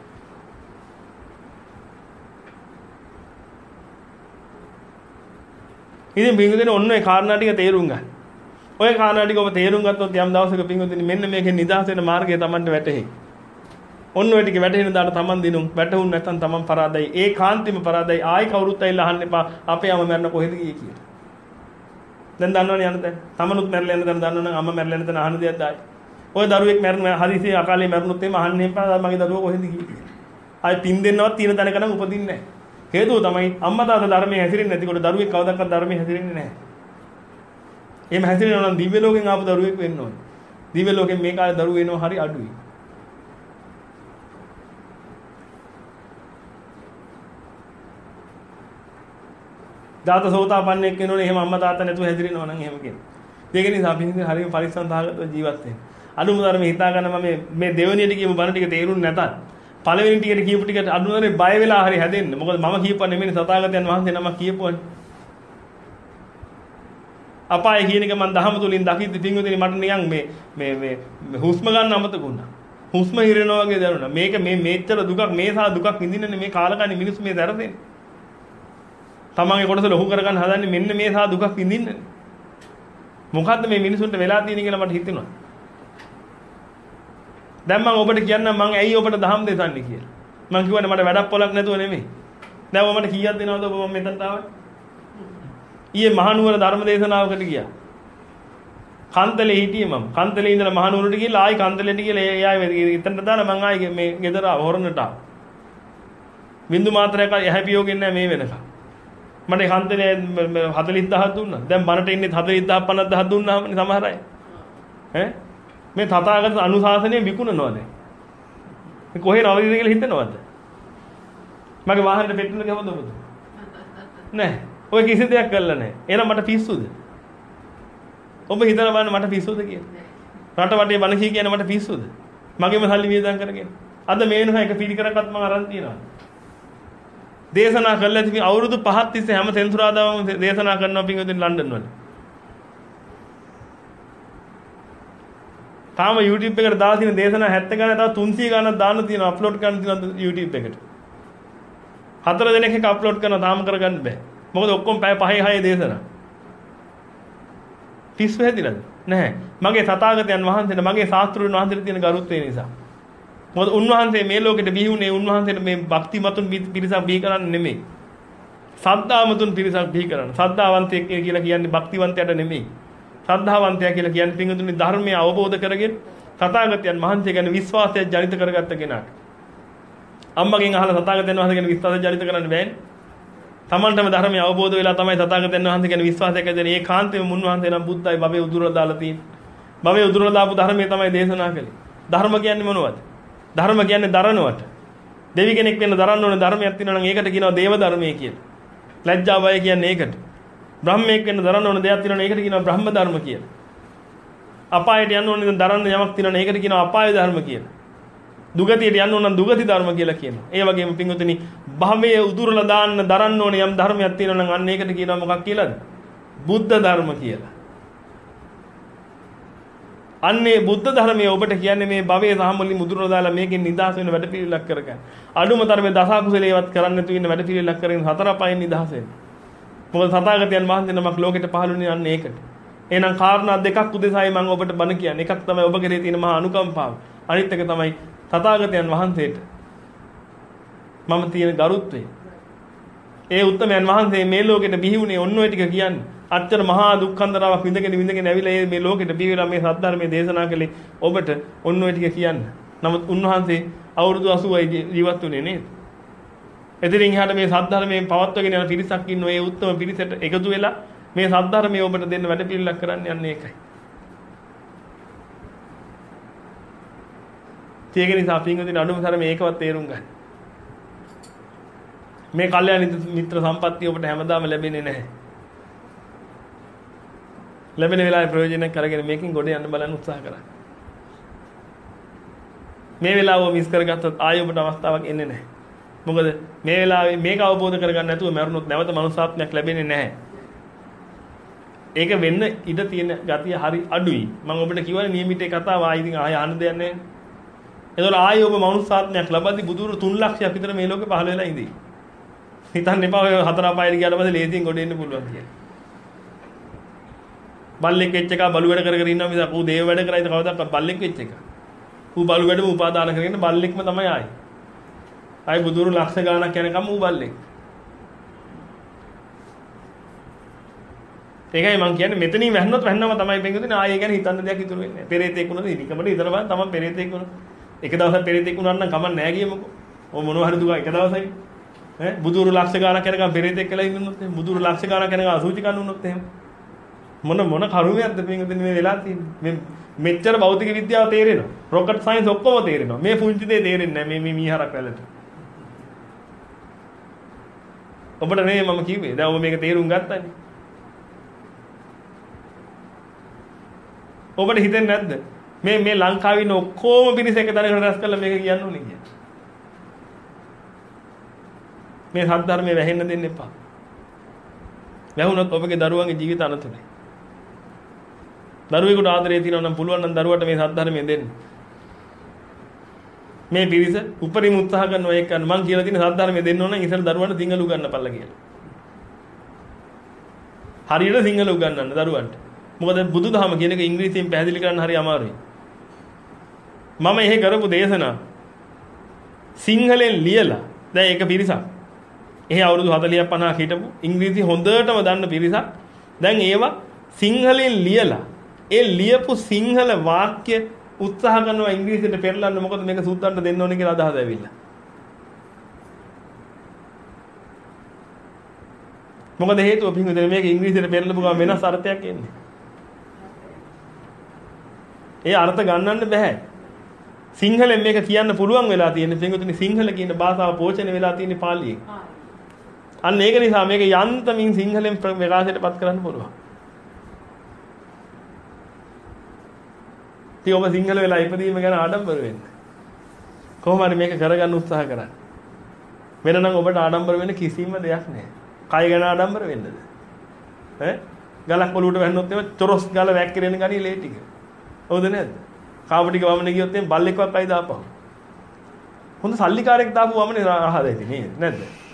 ඉතින් පින්වතුනි ඔන්න ඔය කාරණා ටික තේරුම් ගන්න. ඔය කාරණා ටික ඔබ තේරුම් ගත්තොත් යම් දවසක පින්වතුනි මෙන්න මේකෙන් නිදහස් වෙන මාර්ගය Tamanට වැටහෙයි. ඔන්න ඔය ටික වැටහෙන දාට Taman දිනුම් වැටහුන් නැත්නම් Taman පරාදයි. ඒ කාන්තිම පරාදයි. ආයි කවුරුත් ඇවිල්ලා අහන්න එපා අපේ අම මැරෙන කොහෙද ගියේ කියලා. දැන් දන්නවනේ යන්න දැන්. Tamanut මැරලා යන දැන් දන්නවනම් අම්මා මැරලා යන දැන් අහන්න දෙයක් ආයි. ඔය දරුවෙක් මැරුණ හදිසියේ අකාලේ මැරුණොත් එimhe අහන්න එපා මගේ දරුවා කොහෙද ගියේ කියලා. ආයි පින් දෙන්නවත් තියෙන තැනක නම් උපදින්නේ නැහැ. හේතුව තමයි අම්මා තාත්තා ධර්මයේ හැසිරෙන්නේ නැතිකොට දරුවෙක් කවදාවත් ධර්මයේ හැසිරෙන්නේ නැහැ. එහෙම හැසිරෙනවා නම් දිව්‍ය ලෝකෙන් ආපු දරුවෙක් වෙන්න ඕනේ. දිව්‍ය ලෝකෙන් මේ කාලේ දරුවෝ වෙනවා හරි අඩුයි. දාත සෝතාපන්නෙක් වෙනෝනේ එහෙම අම්මා තාත්තා නැතුව හැසිරෙනවා නම් එහෙම කියන. ඒක නිසා අපි හිතන්නේ හරියම පරිස්සම් සහගතව ජීවත් වෙන්න. අනුම ධර්ම හිතා ගන්න මම මේ දෙවෙනියට කියමු බණ ටික තේරුන්නේ නැතත් පළවෙනි ටිකට කියපු ටිකට අනුනරේ බය වෙලා හරි හැදෙන්න. මොකද මම කියපුවා නෙමෙයි සතාගතයන් වහන්සේ නම කියපුවානේ. අපාය කියන එක මම දහම තුලින් දකිද්දි පින්වතුනි මට නිකන් මේ මේ මේ හුස්ම ගන්න අමතක වුණා. හුස්ම හිරෙනවා වගේ දැනුණා. මේක මේ මේච්චර දුකක් මේ සා දුකක් විඳින්නනේ මේ කාලකන්ණි මිනිස්සු මේ දරදෙන්නේ. තමන්ගේ කොටස ලොකු කරගන්න හදන්නේ මෙන්න මේ සා දුකක් විඳින්නනේ. මොකද්ද මේ මිනිසුන්ට වෙලා තියෙන්නේ කියලා මට හිතෙනවා. දැන් මම ඔබට කියන්නම් මම ඇයි ඔබට දහම් දෙසන්නේ කියලා. මම කිව්වනේ මට වැඩක් පොලක් නැතුව නෙමෙයි. දැන් ඔබ මට කීයක් දෙනවද ඔබ මම මෙතනට ආවේ? ඊයේ මහනුවර ධර්ම දේශනාවකට ගියා. කන්තලේ හිටියේ මම. කන්තලේ ඉඳලා මහනුවරට ගිහලා ආයි කන්තලේට ගිහලා ඒ ආයේ එතනට දාලා මම ආයි මේ ගෙදර හොරනට ආවා. බින්දු මාත්‍රයක් යහැපියෝගෙන් නැහැ මේ වෙනකම්. මට කන්තලේ හතළිස් දහසක් දුන්නා. දැන් බනට ඉන්නේ හතළිස් දහස් පනස් දහස් දුන්නාමනේ සමහර අය. ඈ මේ තථාගත අනුශාසනය විකුණනවා දැන්. මේ කොහේ නවදීද කියලා හිතනවද? මගේ වාහනේට පෙට්‍රල් ගහවද ඔබද? නෑ. ඔය කිසි දෙයක් කළා නෑ. එහෙනම් මට පිස්සුද? ඔබ හිතලා බලන්න මට පිස්සුද කියලා. රට වටේ බණ කී කියන්නේ මට පිස්සුද? මගේම සල්ලි වියදම් කරගෙන. අද මේ වෙනකන් එක පිළිකරක්වත් මම අරන් තියනවා. දේශනා කළා තිබි අවුරුදු පහක් තිස්සේ හැම සෙන්සුරාදාම දේශනා කරනවා පින්වතුනි ලන්ඩන් වල. තාම YouTube එකට දාලා තියෙන දේශනා හැත්තෑ ගානක් තව තුන්සිය ගානක් දාන්න තියෙනවා අප්ලෝඩ් කරන්න තියෙනවා YouTube එකට. හතර දිනක එක අප්ලෝඩ් කරනවා තාම කරගන්න බෑ. මොකද ඔක්කොම පැය පහේ හයේ දේශනා. පිස්සු හැදිලාද? නැහැ. මගේ තථාගතයන් වහන්සේට මගේ ශාස්ත්‍රඥ වහන්සේට තියෙන ගරුත්වය නිසා. මොකද උන්වහන්සේ මේ ලෝකෙට බිහි වුණේ උන්වහන්සේට මේ භක්තිමතුන් පිරිසක් බිහි කරන්නේ නෙමෙයි. සද්ධාමතුන් පිරිසක් බිහි කරන. සද්ධාවන්තයෙක් කියලා කියන්නේ භක්තිවන්තයට නෙමෙයි. සද්ධාවන්තයා කියලා කියන්නේ පින්වතුනි ධර්මය අවබෝධ කරගෙන තථාගතයන් වහන්සේ ගැන විශ්වාසය ජනිත කරගත්ත කෙනාට. අම්මගෙන් අහලා තථාගතයන් වහන්සේ ගැන විශ්වාසය ජනිත කරන්න බෑනේ. තමන්ටම ධර්මය අවබෝධ වෙලා තමයි තථාගතයන් වහන්සේ ගැන විශ්වාසයක් ඇතිවෙන්නේ. ඒ කාන්තේම මුන්වහන්සේ නම් බුද්ධයි භවයේ උදුරලා දාලා තියෙන්නේ. භවයේ උදුරලා දාපු ධර්මය තමයි දේශනා කළේ. ධර්ම කියන්නේ මොනවද? ධර්ම කියන්නේ දරනවට. දෙවි කෙනෙක් වෙන්න දරන්න ඕනේ ධර්මයක් තියෙනවා නම් ඒකට කියනවා දේව ධර්මය කියලා. ලැජ්ජා බය කියන්නේ ඒකට. බ්‍රහ්මයෙක් වෙන්න දරන්න ඕනේ දෙයක් තියෙනවා නම් ඒකට කියනවා බ්‍රහ්ම ධර්ම කියලා. අපායට යන්න ඕනේ දරන්න යමක් තියෙනවා නම් ඒකට කියනවා අපාය ධර්ම කියලා. දුගතියට යන්න ඕන නම් දුගති ධර්ම කියලා කියනවා. ඒ වගේම පින්වතුනි භවයේ උදුරලා දාන්න දරන්න ඕනේ යම් ධර්මයක් තියෙනවා නම් අන්න ඒකට කියනවා මොකක් කියලාද? බුද්ධ ධර්ම කියලා. අන්නේ බුද්ධ ධර්මයේ ඔබට කියන්නේ මේ භවයේ සාමුලින් මුදුරලා දාලා මේකෙන් නිදහස් වෙන වැඩ පිළිවෙලක් කරගන්න. අඩුම තරමේ දස කුසලයේවත් කරන්න නැතුව ඉන්න වැඩ පිළිවෙලක් කරගෙන හතර පහෙන් නිදහස් වෙන්න. මොකද තථාගතයන් වහන්සේ නමක් ලෝකෙට පහළුනේ අන්න ඒකට. එහෙනම් කාරණා දෙකක් උදෙසායි මම ඔබට බණ කියන්නේ. එකක් තමයි ඔබ කෙරේ තියෙන මහා අනුකම්පාව. අනිත් එක තමයි තථාගතයන් වහන්සේට මම තියෙන ගරුත්වය. ඒ උත්තමයන් වහන්සේ මේ ලෝකෙට බිහි වුණේ ඔන්න ඔය ටික කියන්නේ. අච්චර මහා දුක්ඛන්දරාවක් විඳගෙන විඳගෙන ඇවිල්ලා මේ ලෝකෙට බිහි වෙලා මේ සද්ධර්මයේ දේශනා කළේ ඔබට ඔන්න ඔය ටික කියන්න. නමුත් උන්වහන්සේ අවුරුදු අසූවයි ජීවත් වුණේ නේද? එදිරින් එහාට මේ සද්ධර්මයෙන් පවත්වගෙන යන පිරිසක් ඉන්න ඔය උත්තම පිරිසට එකතු වෙලා මේ සද්ධර්මයේ ඔබට දෙන්න වැඩ පිළිලක් කරන්න යන්නේ ඒකයි. ඒක නිසා පින්වතුනි අනුමතර මේකවත් තේරුම් ගන්න. මේ කල්යාණ මිත්‍ර සම්පත්තිය ඔබට හැමදාම ලැබෙන්නේ නැහැ. ලැබෙන වෙලාවේ ප්‍රයෝජනයක් අරගෙන මේකෙන් ගොඩ යන්න බලන්න උත්සාහ කරන්න. මේ වෙලාව මිස් කරගත්තොත් ආයෙ ඔබට අවස්ථාවක් එන්නේ නැහැ. මොකද මේ වෙලාවේ මේක අවබෝධ කරගන්න නැතුව මරුණොත් නැවත මනුස්සාත්මයක් ලැබෙන්නේ නැහැ. ඒක වෙන්න ඉඩ තියෙන ගතිය හරි අඩුයි. මම ඔබට කියවනේ නියමිත කතාව ආයෙ ඉතින් ආයෙ අහන්න දෙයක් නැහැ. ඒතකොට ආයෙ ඔබ මනුස්සාත්මයක් ලබද්දි බුදුරු තුන් ලක්ෂයක් විතර මේ ලෝකේ පහළ වෙලා ඉඳී. හිතන්න එපා ඔය හතර අපායට ගියාට පස්සේ ලේසියෙන් ගොඩ එන්න පුළුවන් කියලා. බල්ලෙක් වෙච්ච එක බලු වැඩ කර කර ඉන්නවා මිසක් ඌ දේව වැඩ කරයිද කවදාවත් බල්ලෙක් වෙච්ච එක. ඌ බලු වැඩම උපාදාන කරගෙන බල්ලෙක්ම තමයි ආයි. ආයි බුදුරු ලක්ෂ ගාණක් යනකම් ඌ බල්ලෙක්. ඒකයි මම කියන්නේ මෙතනින් වැහුනොත් වැහුනම තමයි බෙන්ගුදින ආයෙ ගැන හිතන්න දෙයක් ඉතුරු වෙන්නේ නැහැ. පෙරේතෙක් වුණාද ඉනිකමට ඉතන බලන්න තමයි පෙරේතෙක් වුණා. එක දවසක් පෙරේතෙක් වුණා නම් කමක් නැහැ කියමුකෝ. ඔය මොනවා හරි දුක එක දවසයි. ඈ බුදුරු ලක්ෂ ගාණක් යනකම් පෙරේතෙක් කියලා ඉන්නුනොත් එහෙම බුදුරු ලක්ෂ ගාණක් යනකම් අසුචි කන්න උනොත් එහෙම මොන මොන කරුමයක්ද බෙන්ගුදින මේ වෙලා තියෙන්නේ. මේ මෙච්චර භෞතික විද්‍යාව තේරෙනවා. රොකට් සයන්ස් ඔක්කොම තේරෙනවා. මේ පුංචි දේ තේරෙන්නේ නැහැ මේ මේ මීහරක් වැලට. ඔබට නේ මම කිව්වේ. දැන් ඔබ මේක තේරුම් ගත්තනේ. ඔබට හිතෙන්නේ නැද්ද මේ මේ ලංකාවේ ඉන්න ඔක්කොම පිරිස එක තැනකට රැස් කරලා මේක කියන්න ඕනේ කියලා. මේ සද්ධර්මයේ වැහෙන්න දෙන්න එපා. වැහුනොත් ඔබගේ දරුවන්ගේ ජීවිත අනතුරුයි. දරුවෙකුට ආදරේ තියෙනවා නම් පුළුවන් නම් දරුවට මේ සද්ධර්මයෙන් දෙන්න. මේ පිරිස උපරිම උත්සාහ කරනවා ඒක කරන මං කියලා තියෙන සද්ධර්මයෙන් දෙන්න ඕන නම් ඉතින් දරුවන්ට සිංහල උගන්වන්නපල්ලා කියලා. හරියට සිංහල උගන්වන්න දරුවන්ට. මොකද බුදුදහම කියන එක ඉංග්‍රීසියෙන් පැහැදිලි කරන්න හරි අමාරුයි. මම එහෙ කරපු දේශනා සිංහලෙන් ලියලා දැන් ඒක පිරිසක්. එහෙ අවුරුදු හතලිහක් පනහක් හිටපු ඉංග්‍රීසි හොඳටම දන්න පිරිසක්. දැන් ඒවා සිංහලෙන් ලියලා ඒ ලියපු සිංහල වාක්‍ය උත්සාහ කරනවා ඉංග්‍රීසියට පෙරලන්න මොකද මේක සුද්දන්ට දෙන්න ඕනේ කියලා අදහස ඇවිල්ලා. මොකද හේතුව පින්වතුනි මේක ඉංග්‍රීසියට පෙරලපු ගමන් වෙනස් අර්ථයක් එන්නේ. ඒ අර්ථ ගන්නන්න බෑ. සිංහලෙන් මේක කියන්න පුළුවන් වෙලා තියෙන පින්වතුනි සිංහල කියන භාෂාව පෝෂණය වෙලා තියෙන පාලියෙන්. අන්න ඒක නිසා මේක යන්තමින් සිංහලෙන් ප්‍රකාශයටපත් කරන්න පුළුවන්. ඉතින් ඔබ සිංහල වෙලා ඉපදීම ගැන ආඩම්බර වෙන්න. කොහොම හරි මේක කරගන්න උත්සාහ කරන්න. වෙනනම් ඔබට ආඩම්බර වෙන්න කිසිම දෙයක් නැහැ. කය ගැන ආඩම්බර වෙන්නද? ඈ ගලක් ඔලුවට වැන්නොත් එම චොරොස් ගල වැක්කිරෙන ගණී ලේ ටික. හවුද නැද්ද? කාප ටික වමනේ ගියොත් එම් බල්ලෙක්වත් අයි දාපහු. හොඳ සල්ලිකාරයෙක් දාපු වමනේ අහලා ඉතින් නේද? නැද්ද?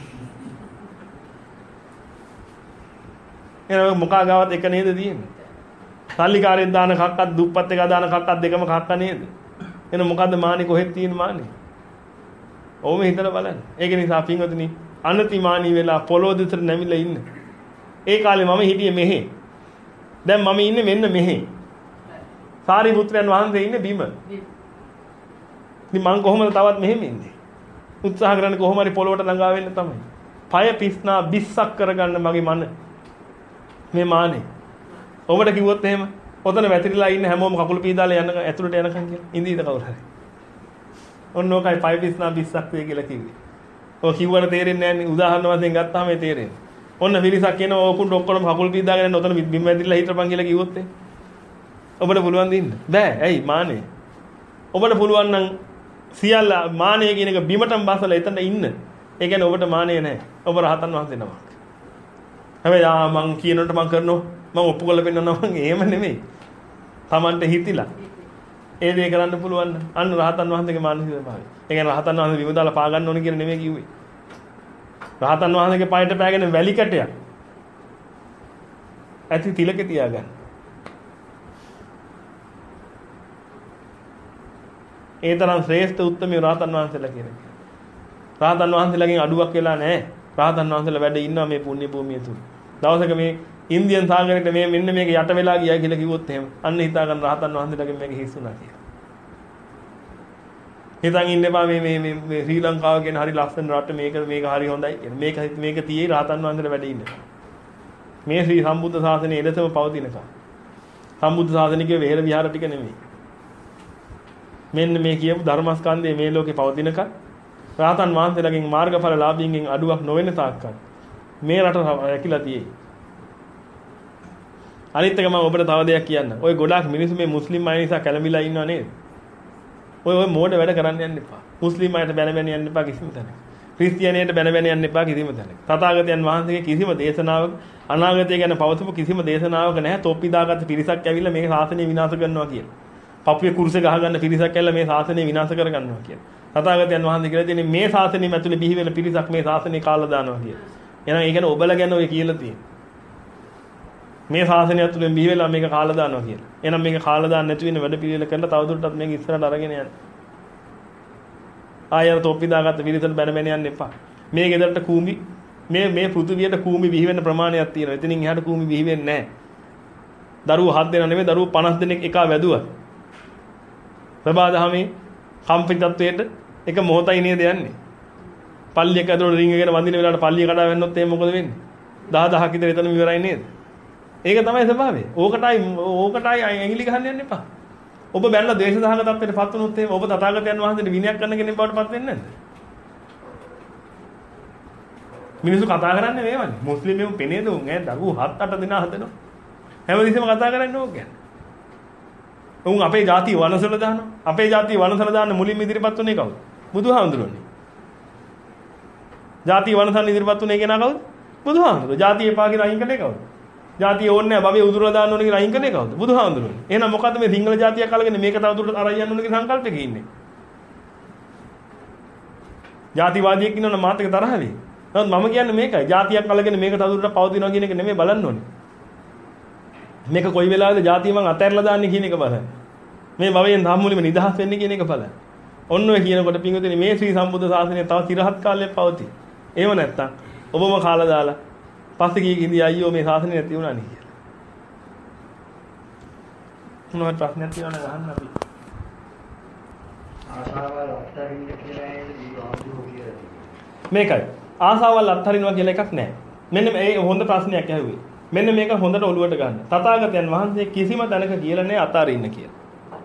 එනවා මොකා ගාවත් එක නේද තියෙන්නේ? සල්ලිකාරයෙක් දාන කක්කත් දුප්පත් එක දාන කක්කත් දෙකම කක්ක නේද? එන මොකද්ද මානේ කොහෙද තියෙන මානේ? ඔවම හිතලා බලන්න. ඒක නිසා පින්වතුනි අනතිමානී වෙලා පොළොව දෙසට නැමිලා ඉන්න. ඒ කාලේ මම හිටියේ මෙහෙ. දැන් මම ඉන්නේ මෙන්න මෙහෙ. සාරිපුත්‍රයන් වහන්සේ ඉන්නේ බිම. ඉතින් මං කොහොමද තවත් මෙහෙම ඉන්නේ? උත්සාහ කරන්නේ කොහොම හරි පොළොවට ළඟා වෙන්න තමයි. පය පිස්නා බිස්සක් කරගන්න මගේ මන. මේ මානේ. ඔබට කිව්වොත් එහෙම ඔතන වැතිරිලා ඉන්න හැමෝම කකුල පීදාලා යන ඇතුළට යනකම් කියලා. ඉඳීද කවුරු හරි? ඔන්න ඕකයි පය පිස්නා බිස්සක් වේ කියලා කිව්වේ. ඔය කිව්වට තේරෙන්නේ නැහැ නේ. උදාහරණ වශයෙන් ගත්තාම ඒ තේරෙන්නේ. ඔන්න පිරිසක් කියනවා ඕකුන්ට ඔක්කොම කකුල් පීදාගෙන යන ඔතන බිම් වැතිරිලා හිටපන් කියලා කිව්වොත් එහෙම. ඔබට පුළුවන් දෙන්න බෑ. ඇයි මානේ? ඔබට පුළුවන් නම් සියල්ල මානේ කියන එක බිමටම බසලා එතන ඉන්න. ඒ කියන්නේ ඔබට මානේ නැහැ. ඔබ රහතන් වහන්සේ නමක්. හැබැයි ආ මං කියනකොට මං කරනවා මං ඔප්පු කරලා පෙන්නනවා මං එහෙම නෙමෙයි. Tamanට හිතිලා ඒ දේ කරන්න පුළුවන් නම් අන්න රහතන් වහන්සේගේ මානසික ස්වභාවය. ඒ කියන්නේ රහතන් වහන්සේ බිම දාලා පා ගන්න ඕනේ කියන නෙමෙයි කිව්වේ. රහතන් වහන්සේගේ පායට පෑගෙන වැලි කැටයක් ඇති තිලක තියාගන්න. ඒ තරම් ශ්‍රේෂ්ඨ උත්තම රහතන් වහන්සේලා කියන එක. රහතන් වහන්සේලාගෙන් අඩුවක් වෙලා නැහැ. රහතන් වහන්සේලා වැඩ ඉන්නවා මේ පුණ්‍ය භූමිය තුල. දවසක මේ ඉන්දියන් සාගරයට මේ මෙන්න මේක යට වෙලා ගියා කියලා කිව්වොත් එහෙම අන්න හිතා ගන්න රහතන් වහන්සේලාගෙන් මේක හිස්සුණා කියලා. හිතන් ඉන්න එපා මේ මේ මේ ශ්‍රී ලංකාව කියන හරි ලස්සන රට මේක මේක හරි හොඳයි කියලා. මේක මේක තියේ රහතන් වහන්සේලා වැඩ ඉන්න. මේ ශ්‍රී සම්බුද්ධ ශාසනයේ එලෙසම පවතිනකම්. සම්බුද්ධ ශාසනිකයේ වෙහෙර විහාර ටික නෙමෙයි. මෙන්න මේ කියපු ධර්මස්කන්ධය මේ ලෝකේ පවතිනකම් රහතන් වහන්සේලාගෙන් මාර්ගඵල ලාභීන්ගෙන් අඩුවක් නොවන තාක්කල් මේ රට රැකිලා තියෙයි. අනිත් එක මම ඔබට තව දෙයක් කියන්න. ඔය ගොඩාක් මිනිස්සු මේ මුස්ලිම් අය නිසා කැළඹිලා ඉන්නව නේද? ඔය ඔය මෝඩ වැඩ කරන්න යන්න එපා. මුස්ලිම් අයට බැන බැන යන්න එපා කිසිම තැනක. ක්‍රිස්තියානියට බැන බැන යන්න එපා කිසිම තැනක. තථාගතයන් වහන්සේගේ කිසිම දේශනාවක අනාගතය ගැන පවතිපු කිසිම දේශනාවක නැහැ තොප්පි දාගත්ත පිරිසක් ඇවිල්ලා මේ ශාසනය විනාශ කරනවා කියලා. පපුවේ කුරුසේ ගහගන්න පිරිසක් ඇවිල්ලා මේ ශාසනය විනාශ කරගන්නවා කියලා. තථාගතයන් වහන්සේ කියලා දෙන්නේ මේ ශාසනයෙම ඇතුලේ බිහි වෙන පිරිසක් මේ ශාසනය කාලා දානවා කියලා. එහෙනම් ඒ කියන්නේ ඔබලා ගැන ඔය කියලා තියෙන්නේ. මේ ශාසනය ඇතුලෙන් බිහි වෙලා මේක කාලා දානවා කියලා. එහෙනම් මේක කාලා දාන්න නැති වෙන වැඩ පිළිවෙල කරලා තවදුරටත් මේක ඉස්සරහට අරගෙන යන්න. ආයෙත් තොප්පි දාගත්ත පිරිසට බැන බැන යන්න එපා. මේ ගෙදරට කූඹි මේ මේ පෘථිවියට කූඹි බිහි වෙන්න ප්‍රමාණයක් තියෙනවා. එතනින් එහාට කූඹි බිහි වෙන්නේ නැහැ. දරුවෝ හත් දෙනා නෙමෙයි දරුවෝ පනස් දෙනෙක් එකා වැදුවා. සබාදහමේ කම්පිතත්වයට එක මොහොතයි නේද යන්නේ. පල්ලියක ඇතුළට රින් එකකට වඳින වෙලාවට පල්ලිය කඩා වැන්නොත් එහෙනම් මොකද වෙන්නේ? දහ දහක් විතර එතනම ඉවරයි නේද? ඒක තමයි ස්වභාවය. ඕකටයි ඕකටයි ඇඟිලි ගහන්න යන්න එපා. ඔබ බැලලා ද්වේෂ සහගත තත්ත්වයට පත් වුණොත් එහෙම ඔබ තථාගතයන් වහන්සේට විනයක් කරන්න කෙනෙක් බවට පත් වෙන්නේ නැද්ද? මිනිස්සු කතා කරන්නේ මේවනේ. මුස්ලිම්යෝ පෙනේද උන් ඈ දරුවෝ හත් අට දෙනා හදනවා. හැමදෙස්සම කතා කරන්නේ ඕක ගැන. උන් අපේ ජාතිය වනසල දානවා. අපේ ජාතිය වනසල දාන්න මුලින්ම ඉදිරිපත් වුණේ කවුද? බුදුහාමුදුරනේ. ජාතිය වනසන්න ඉදිරිපත් වුණේ කෙනා කවුද? බුදුහාමුදුරුවෝ. ජාතිය එපා කියලා අයින් කළේ කවුද? ජාතිය ඕනේ නැහැ බබේ උදුරලා දාන්න ඕනේ කියලා අයින් කළේ කවුද? බුදුහාමුදුරුවනේ. එහෙනම් මොකද්ද මේ සිංහල ජාතියක් අල්ලගෙන මේක තව දුරට අරයි යන්න ඕනේ කියලා සංකල්පයක ඉන්නේ? ජාතිවාදියෙක් ඉන්නවනම් මාත් එක තරහ වෙයි. නමුත් මම කියන්නේ මේකයි. ජාතියක් අල්ලගෙන මේක තව දුරට පවතිනවා කියන එක නෙමෙයි බලන්න ඕනේ. මේක කොයි වෙලාවෙද ජාතිය මං අතහැරලා දාන්නේ කියන එක බලන්න. මේ භවයෙන් සම්මුලින්ම නිදහස් වෙන්නේ කියන එක බලන්න. ඔන්න ඔය කියනකොට පින්වතුනි මේ ශ්‍රී සම්බුද්ධ ශාසනය තව চিරහත් කාලයක් පවතී. ඒව නැත්තම් ඔබම කාලා දාලා පස්සේ කී කිඳි අයියෝ මේ ශාසනය නැති වුණා නේ කියලා. මොනවද ප්‍රශ්නයක් තියෙනවද අහන්න අපි. ආසාවල් අත්හරින්න කියලා කියන්නේ මේකයි. ආසාවල් අත්හරිනවා කියලා එකක් නැහැ. මෙන්න මේ හොඳ ප්‍රශ්නයක් ඇහුවේ. මෙන්න මේක හොඳට ඔලුවට ගන්න. තථාගතයන් වහන්සේ කිසිම තැනක කියලා නැහැ අතාරින්න කියලා.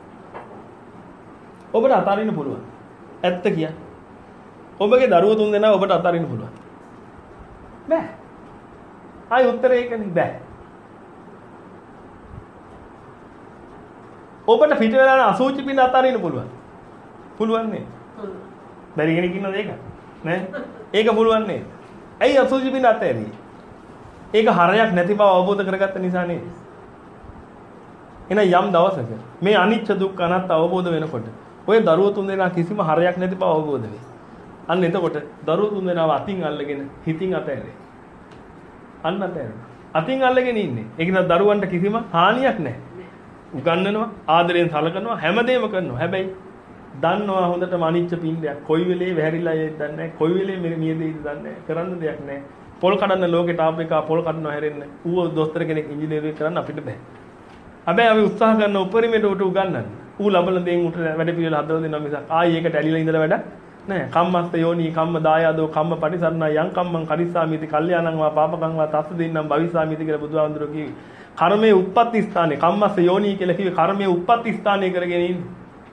ඔබට අතාරින්න පුළුවන්. ඇත්ත කියන්න. ඔබගේ දරුවෝ තුන් දෙනා ඔබට අතාරින්න පුළුවන්. බෑ. ආයි උත්තරේ ඒකනේ බෑ. ඔබට පිට වෙලා යන අසුචි පින්න අතාරින්න පුළුවන්. පුළුවන් නේ. බැරි කෙනෙක් ඉන්නවද ඒක? නෑ. ඒක පුළුවන් නේ. ඇයි අසුචි පින්න අතෑරියේ? ඒක හරයක් නැති බව අවබෝධ කරගත්ත නිසා නේද? එහෙනම් යම් දවසක මේ අනිච්ච දුක්ඛ අනාත්ම අවබෝධ වෙනකොට ඔය දරුවෝ තුන් දෙනා කිසිම හරයක් නැති බව අවබෝධ වෙයි. අන්න එතකොට දරුවෝ තුන් දෙනාව අතින් අල්ලගෙන හිතින් අතෑරේ. අන්න අතෑරේ. අතින් අල්ලගෙන ඉන්නේ. ඒක නිසා දරුවන්ට කිසිම හානියක් නැහැ. උගන්වනවා, ආදරයෙන් සලකනවා, හැමදේම කරනවා. හැබැයි දන්නවා හොඳටම අනිච්ච පින්ඩයක්. කොයි වෙලේ වැහැරිලා යයිද දන්නේ නැහැ. කොයි වෙලේ මියදෙයිද දන්නේ නැහැ. කරන්න දෙයක් නැහැ. පොල් කඩන්න ලෝකෙට ආපු එක පොල් කඩනවා හැරෙන්න. ඌව දොස්තර කෙනෙක් ඉංජිනේරුවෙක් කරන්න අපිට බෑ. හැබැයි අපි උත්සාහ කරන උපරිමයට උට උගන්වන්න. ඌ ලබන දේන් උට වැඩ පිළිවෙල හදලා දෙනවා මිසක් ආයි ඒකට ඇලිලා ඉඳලා වැඩක් නෑ. කම්මස්ත යෝනි කම්ම දායාදෝ කම්ම පටිසරණ යං කම්මං කරිස්සාමිති කල්යාණං වා පාපකං වා තස්ස දෙන්නම් භවිස්සාමිති කියලා බුදුහාමුදුරුවෝ කිව්වේ. කර්මයේ උප්පත්ති ස්ථානේ කම්මස්ත යෝනි කියලා කිව්වේ කර්මයේ උප්පත්ති ස්ථානේ කරගෙන ඉන්නේ.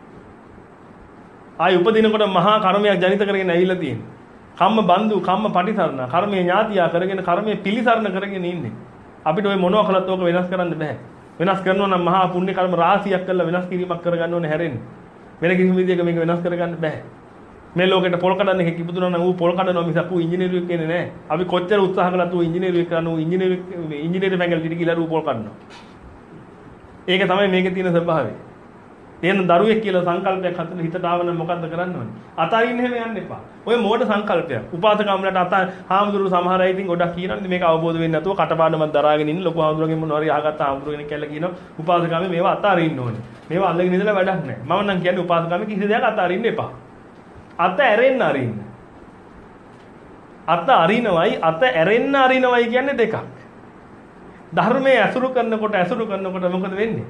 ආයි උපදිනකොට මහා කර්මයක් ජනිත කරගෙන ඇවිල්ලා තියෙන්නේ. කම්ම බන්දු කම්ම පටිසරණ කර්මයේ ඥාතියා කරගෙන කර්මයේ පිළිසරණ කරගෙන ඉන්නේ. අපිට ওই මොනවා කළත් ඕක වෙනස් කරන්න බෑ. වෙනස් කරනවා නම් මහා පුණ්‍ය කර්ම රාශියක් කරලා වෙනස් කිරීමක් කරගන්න ඕනේ හැරෙන්නේ. වෙන කිසිම විදියක මේක වෙනස් කරගන්න බෑ. මේ ලෝකෙට පොල් කඩන්න එක කිපුදුනා නම් ඌ පොල් කඩනවා මිසක් ඌ ඉංජිනේරුවෙක් කියන්නේ නෑ. අපි කොච්චර උත්සාහ කළත් ඌ ඉංජිනේරුවෙක් කරන ඌ ඉංජිනේරුවෙක් ඉංජිනේරු ෆැකල්ටි ගිහලා ඌ පොල් කඩනවා. ඒක තමයි මේකේ තියෙන ස්වභාවය. එහෙනම් දරුවෙක් කියලා සංකල්පයක් හතර හිතට ආව නම් මොකද්ද කරන්න ඕනේ? අතාරින්න හැම යන්න එපා. ඔය මෝඩ සංකල්පයක්. උපාසකම්ලට අත හාමුදුරු සමහර අය ඉතින් ගොඩක් කියනවානේ මේක අවබෝධ වෙන්නේ නැතුව කටපාඩමක් දරාගෙන ඉන්න ලොකු හාමුදුරුවන්ගෙන් මොනවා හරි අහගත්ත හාමුදුරු කෙනෙක් කියලා කියනවා උපාසකම්මේ මේවා අතාරින්න ඕනේ. මේවා අල්ලගෙන ඉඳලා වැඩක් නැහැ. මම නම් කියන්නේ උපාසකම්මේ කිසි දෙයක් අතාරින්න එපා. අත ඇරෙන්න අරින්න. අත අරිනවයි අත ඇරෙන්න අරිනවයි කියන්නේ දෙකක්. ධර්මයේ ඇසුරු කරනකොට ඇසුරු කරනකොට මොකද වෙන්නේ?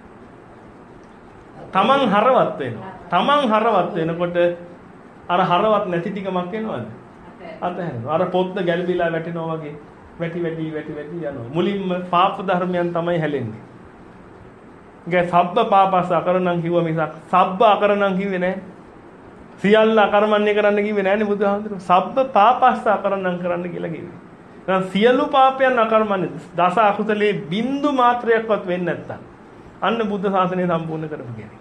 තමන් හරවත් වෙනවා. තමන් හරවත් වෙනකොට අර හරවත් නැති ටිකමක් එනවද? අතහැරෙනවා. අර පොත්ත ගැළවිලා වැටෙනවා වගේ වැටි වැටි වැටි වැටි යනවා. මුලින්ම පාප ධර්මයන් තමයි හැලෙන්නේ. ගේ සබ්බ පාපස්ස අකරණම් කිව්ව මිසක් සබ්බ අකරණම් කිව්වේ නැහැ. සියල්ල අකර්මණ්‍ය කරන්න කිව්වේ නැහැනේ බුදුහාමුදුරුවෝ. සබ්බ පාපස්ස අකරණම් කරන්න කියලා කිව්වේ. එහෙනම් සියලු පාපයන් අකර්මණ්‍ය දස අකුසලේ බින්දු මාත්‍රයක්වත් වෙන්නේ නැත්තම් අන්න බුද්ධ ශාසනය සම්පූර්ණ කරපු කෙනෙක්.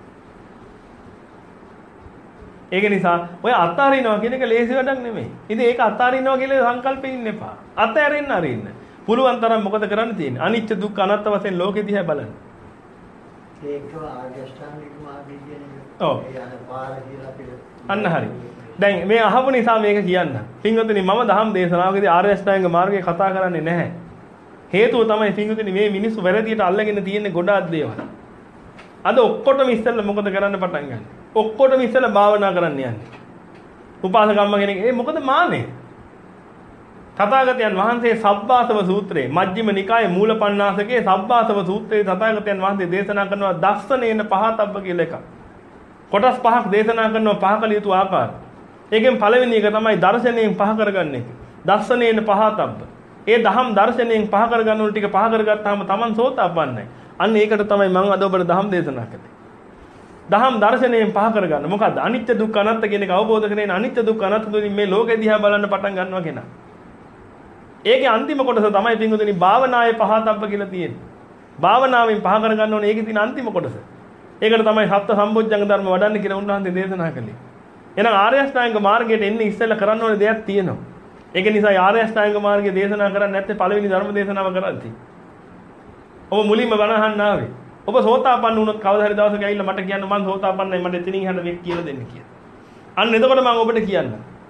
ඒක නිසා ඔය අතාරිනවා කියන එක ලේසි වැඩක් නෙමෙයි. ඉතින් ඒක අතාරිනවා කියලා සංකල්පෙ ඉන්න එපා. අතෑරෙන්න අරින්න. පුළුවන් තරම් මොකද කරන්න තියෙන්නේ? අනිච්ච දුක්ඛ අනාත්ම වශයෙන් ලෝකෙ දිහා බලන්න. ඒක ආර්ය අෂ්ටාංගික මාර්ගය කියන්නේ. ඔව්. ඒ යන පාර කියලා අපිට. අන්න හරි. දැන් මේ අහපු නිසා මේක කියන්න. පින්වතුනි මම දහම් දේශනාවකදී ආර්ය අෂ්ටාංගික මාර්ගය කතා කරන්නේ නැහැ. හේතුව තමයි පින්වතුනි මේ මිනිස්සු වැරදියට අල්ලගෙන තියෙන්නේ ගොඩාක් දේවල්. අද ඔක්කොටම ඉස්සෙල්ලා මොකද කරන්න පටන් ගන්නේ? ඔක්කොටම ඉස්සෙල්ලා භාවනා කරන්න යන්නේ. උපාසකම්ම කෙනෙක් ඒ මොකද මාන්නේ? තථාගතයන් වහන්සේ සබ්බාසව සූත්‍රයේ මජ්ක්‍ධිම නිකායේ මූලපණ්ණාසකේ සබ්බාසව සූත්‍රයේ තථාගතයන් වහන්සේ දේශනා කරනවා දස්සනේන පහතබ්බ කියලා එකක්. කොටස් පහක් දේශනා කරනවා පහ කළ යුතු ආකාරය. ඒකෙන් පළවෙනි එක තමයි දර්ශනයෙන් පහ කරගන්න එක. දස්සනේන පහතබ්බ. ඒ දහම් දර්ශනයෙන් පහ කරගන්න උන ටික පහ කරගත්තාම Taman සෝතාපන්නයි. අන්න ඒකට තමයි මම අද ඔබට දහම් දේශනා කළේ. දහම් දර්ශනයෙන් පහ කරගන්න. මොකද්ද? අනිත්‍ය දුක්ඛ අනාත්ම කියන එක අවබෝධ කරගෙන අනිත්‍ය දුක්ඛ අනාත්ම තුලින් මේ ලෝකෙ දිහා බලන්න පටන් ගන්නවා කෙනා. ඒකේ අන්තිම කොටස තමයි පින්වතුනි භාවනාවේ පහතබ්බ කියලා තියෙන්නේ. භාවනාවෙන් පහ කරගන්න ඕනේ ඒකේ තියෙන අන්තිම කොටස. ඒකට තමයි සත්‍ය සම්බොජ්ජංග ධර්ම වඩන්න කියලා උන්වහන්සේ දේශනා කළේ. එහෙනම් ආර්ය අෂ්ටාංග මාර්ගයට එන්නේ ඉස්සෙල්ලා කරන්න ඕනේ දෙයක් තියෙනවා. ඒක නිසා ආර්ය අෂ්ටාංග මාර්ගය දේශනා කරන්නේ නැත්නම් පළවෙනි ධර්ම දේශනාව කරද්දී. ඔබ මුලින්ම බණ අහන්න ආවේ. ඔබ සෝතාපන්න වුණොත් කවදා හරි දවසක ඇවිල්ලා මට කියන්න මම සෝතාපන්නයි මට එතනින් එහාට වෙක් කියලා දෙන්න කියලා. අන්න එතකොට මම ඔබට කියන්න.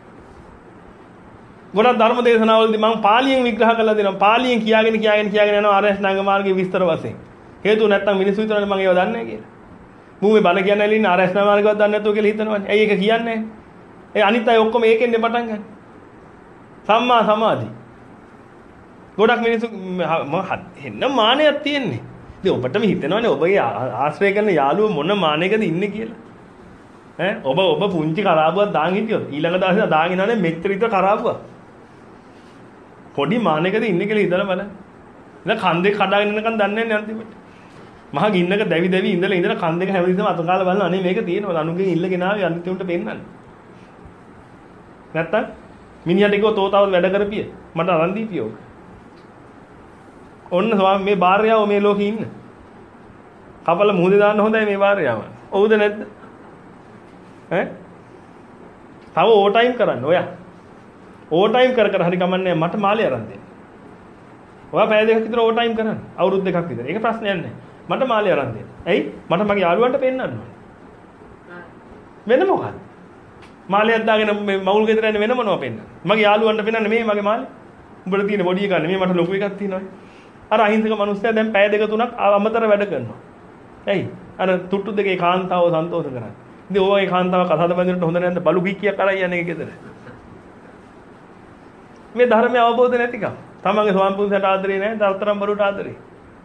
ගොඩක් ධර්ම දේශනාවලදී මම පාලියෙන් විග්‍රහ කරලා දෙනවා. පාලියෙන් කියාගෙන කියාගෙන කියාගෙන යනවා ආර්ය අෂ්ටාංග මාර්ගයේ විස්තර වශයෙන්. හේතුව නැත්තම් මිනිස්සු හිතනවානේ මම ඒව දන්නේ නැහැ කියලා. මූ මේ බණ කියන්නේ නැලින් ආර්ය අෂ්ටාංග මාර්ගයවත් දන්නේ නැතුව කියලා හිතනවානේ. ඇයි ඒක කියන්නේ? ඒ අනිත් අය ඔක්කොම ඒකෙන්නේ පටන් ගන්න. සම්මා සමාධි. ගොඩක් මිනිස්සු මම හෙන්න මානයක් තියෙන්නේ. ඉතින් ඔබටම හිතෙනවනේ ඔබගේ ආශ්‍රය කරන යාළුව මොන මානෙකද ඉන්නේ කියලා. ඈ ඔබ ඔබ පුංචි කරාබුවක් දාන් හිටියොත් ඊළඟ දවසේ දාගෙන ඉන්නවනේ මෙච්චරිත කරාබුවක්. පොඩි මානෙකද ඉන්නේ කියලා හිතලා බලන්න. ඉතින් කන් දෙක කඩාගෙන ඉන්නකන් දන්නේ නැහැ අන්තිමට. මහා ගින්නක දැවි දැවි ඉඳලා ඉඳලා කන් දෙක හැමදෙස්සම අත කාලා බලන අනේ මේක තියෙනවා අනුගෙන් ඉල්ලගෙන ආවේ අනිත් උන්ට පෙන්නන්න. නැත්තම් මිනිහට කිව්ව තෝතාව වැඩ කරපිය මට අරන් දීපියෝ. ඔන්න ස්වාමී මේ භාර්යාව මේ ලෝකේ ඉන්න. කපල මුහුදේ දාන්න හොඳයි මේ භාර්යාව. ඔව්ද නැද්ද? ඈ? තව ඕ ටයිම් කරන්න ඔයා. ඕ ටයිම් කර කර හරි කමන්නේ මට මාළේ අරන් දෙන්න. ඔයා පැය දෙකක් විතර ඕ ටයිම් කරන්න. අවුරුදු දෙකක් විතර. ඒක ප්‍රශ්නයක් නැහැ. මට මාළේ අරන් දෙන්න. ඇයි? මට මගේ යාළුවන්ට පෙන්නන්න ඕනේ. වෙන මොකක්ද? මාළයක් දාගෙන මේ මවුල් ගෙදර යන්නේ වෙන මොනවද පෙන්නන්නේ? මගේ යාළුවන්ට පෙන්නන්නේ මේ මගේ මාළේ. උඹට තියෙන බොඩි එක නෙමෙයි මට ලොකු එකක් තියෙනවා. අර අහිංසක මිනිස්සයා දැන් පැය දෙක තුනක් අමතර වැඩ කරනවා. ඇයි? අර තුට්ටු දෙකේ කාන්තාව සන්තෝෂ කරන්නේ. ඉතින් ඕවගේ කාන්තාව කසාද බඳිනට හොඳ නැද්ද? බලු කික්කියක් කරා යන්නේ ගෙදර. මේ ධර්මය අවබෝධ නැතිකම. තමන්ගේ ස්වාමි පුරුෂයාට ආදරේ නැහැ, දරතරම් බරුට ආදරේ.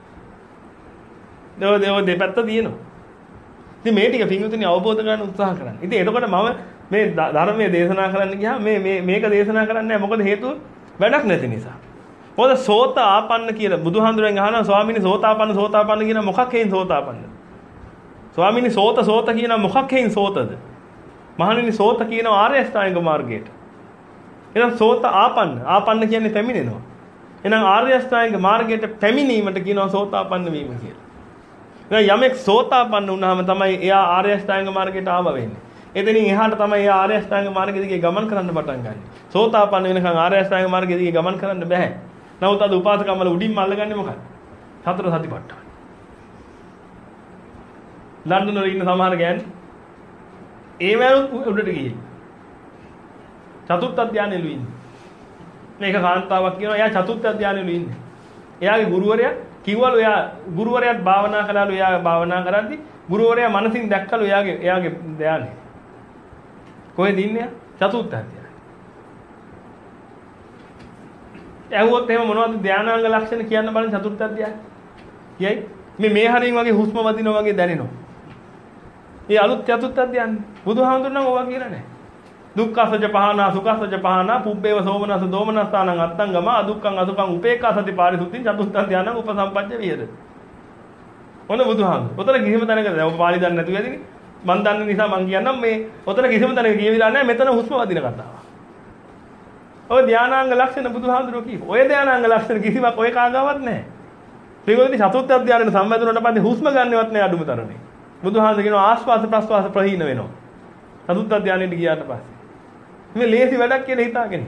දේව දේව දෙපැත්ත තියෙනවා. ඉතින් මේ ටික පින්විතනි අවබෝධ කරගන්න උත්සාහ කරන්න. ඉතින් එතකොට මම මේ ධර්මයේ දේශනා කරන්න ගියාම මේ මේ මේක දේශනා කරන්නේ නැහැ. මොකද හේතුව වැඩක් නැති නිසා. මොකද සෝත ආපන්න කියලා බුදුහාඳුරෙන් අහනවා ස්වාමීනි සෝතාපන්න සෝතාපන්න කියන මොකක් හේයින් සෝතාපන්නද? ස්වාමීනි සෝත සෝත කියන මොකක් හේයින් සෝතද? මහණෙනි සෝත කියන ආර්ය අෂ්ටාංග මාර්ගයට. එහෙනම් සෝත ආපන්න ආපන්න කියන්නේ පැමිණෙනවා. එහෙනම් ආර්ය අෂ්ටාංග මාර්ගයට පැමිණීමට කියනවා සෝතාපන්න වීම කියලා. එහෙනම් යමෙක් සෝතාපන්න වුණාම තමයි එයා ආර්ය අෂ්ටාංග මාර්ගයට ආව වෙන්නේ. එතනින් එහාට තමයි එයා ආර්ය අෂ්ටාංග මාර්ගය දිගේ ගමන් කරන්න පටන් ගන්න. සෝතාපන්න වෙනකන් ආර්ය අෂ්ටාංග මාර්ගය දිගේ ගමන් කරන්න බෑ. නමුත් අද උපාසකම් වල උඩින්ම අල්ලගන්නේ මොකක්ද? සතර සතිපට්ඨාන. ලන්ඩන් වල ඉන්න සමහර ගෑනි ඒ වරුත් උඩට ගිහින් චතුර්ථ ධානයලු ඉන්නේ. මේක කාන්තාවක් කියනවා එයා චතුර්ථ ධානයලු ඉන්නේ. එයාගේ ගුරුවරයා කිව්වලු එයා ගුරුවරයාත් භාවනා කළාලු එයා භාවනා කරද්දි ගුරුවරයා මනසින් දැක්කලු එයාගේ එයාගේ ධානය. කොහෙද ඉන්නේ? චතුර්ථ ධානය. ඇහුවොත් එහෙම මොනවද ධානාංග ලක්ෂණ කියන්න බලන්න චතුර්ථ ධානය. කියයි මේ මේ හරින් වගේ හුස්ම වදිනවා වගේ දැනෙනවා. ඒ අලුත් චතුර්ථ ධානය. බුදුහාමුදුරන් ඕවා කියලා නැහැ. දුක්ඛසජ පහනා සුඛසජ පහනා පුබ්බේව සෝමනස දෝමනස්සානං අත්තංගම අදුක්ඛං අසුඛං උපේක්ඛා සති පාරිසුද්ධින් චතුර්ථ ධානං උපසම්පජ්ජ විහෙද. මොන බුදුහාමුදුර. ඔතන කිසිම තැනක දැන් ඔබ පාළි දන්නේ නැතුව ඇදිනේ. මන් දන්න නිසා මන් කියන්නම් මේ ඔතන කිසිම තැනක කියවිලා නැහැ මෙතන හුස්ම වදින කතාව. ඔය ධානාංග ලක්ෂණ බුදුහාමුදුරුවෝ කියපු. ඔය ධානාංග ලක්ෂණ කිසිවක් ඔය කාගාවත් නැහැ. මේගොල්ලෝ චතුර්ථ ධානයට සම්බන්ධ වුණාට පස්සේ හුස්ම ගන්නවත් නැහැ අඩුම තරමේ. බුදුහාමුදුරුවෝ කියනවා ආස්වාස ප්‍රස්වාස ප්‍රහීන වෙනවා. චතුර්ථ ධානයට ගියාට පස්සේ. මේ ලේසි වැඩක් කියලා හිතාගෙන.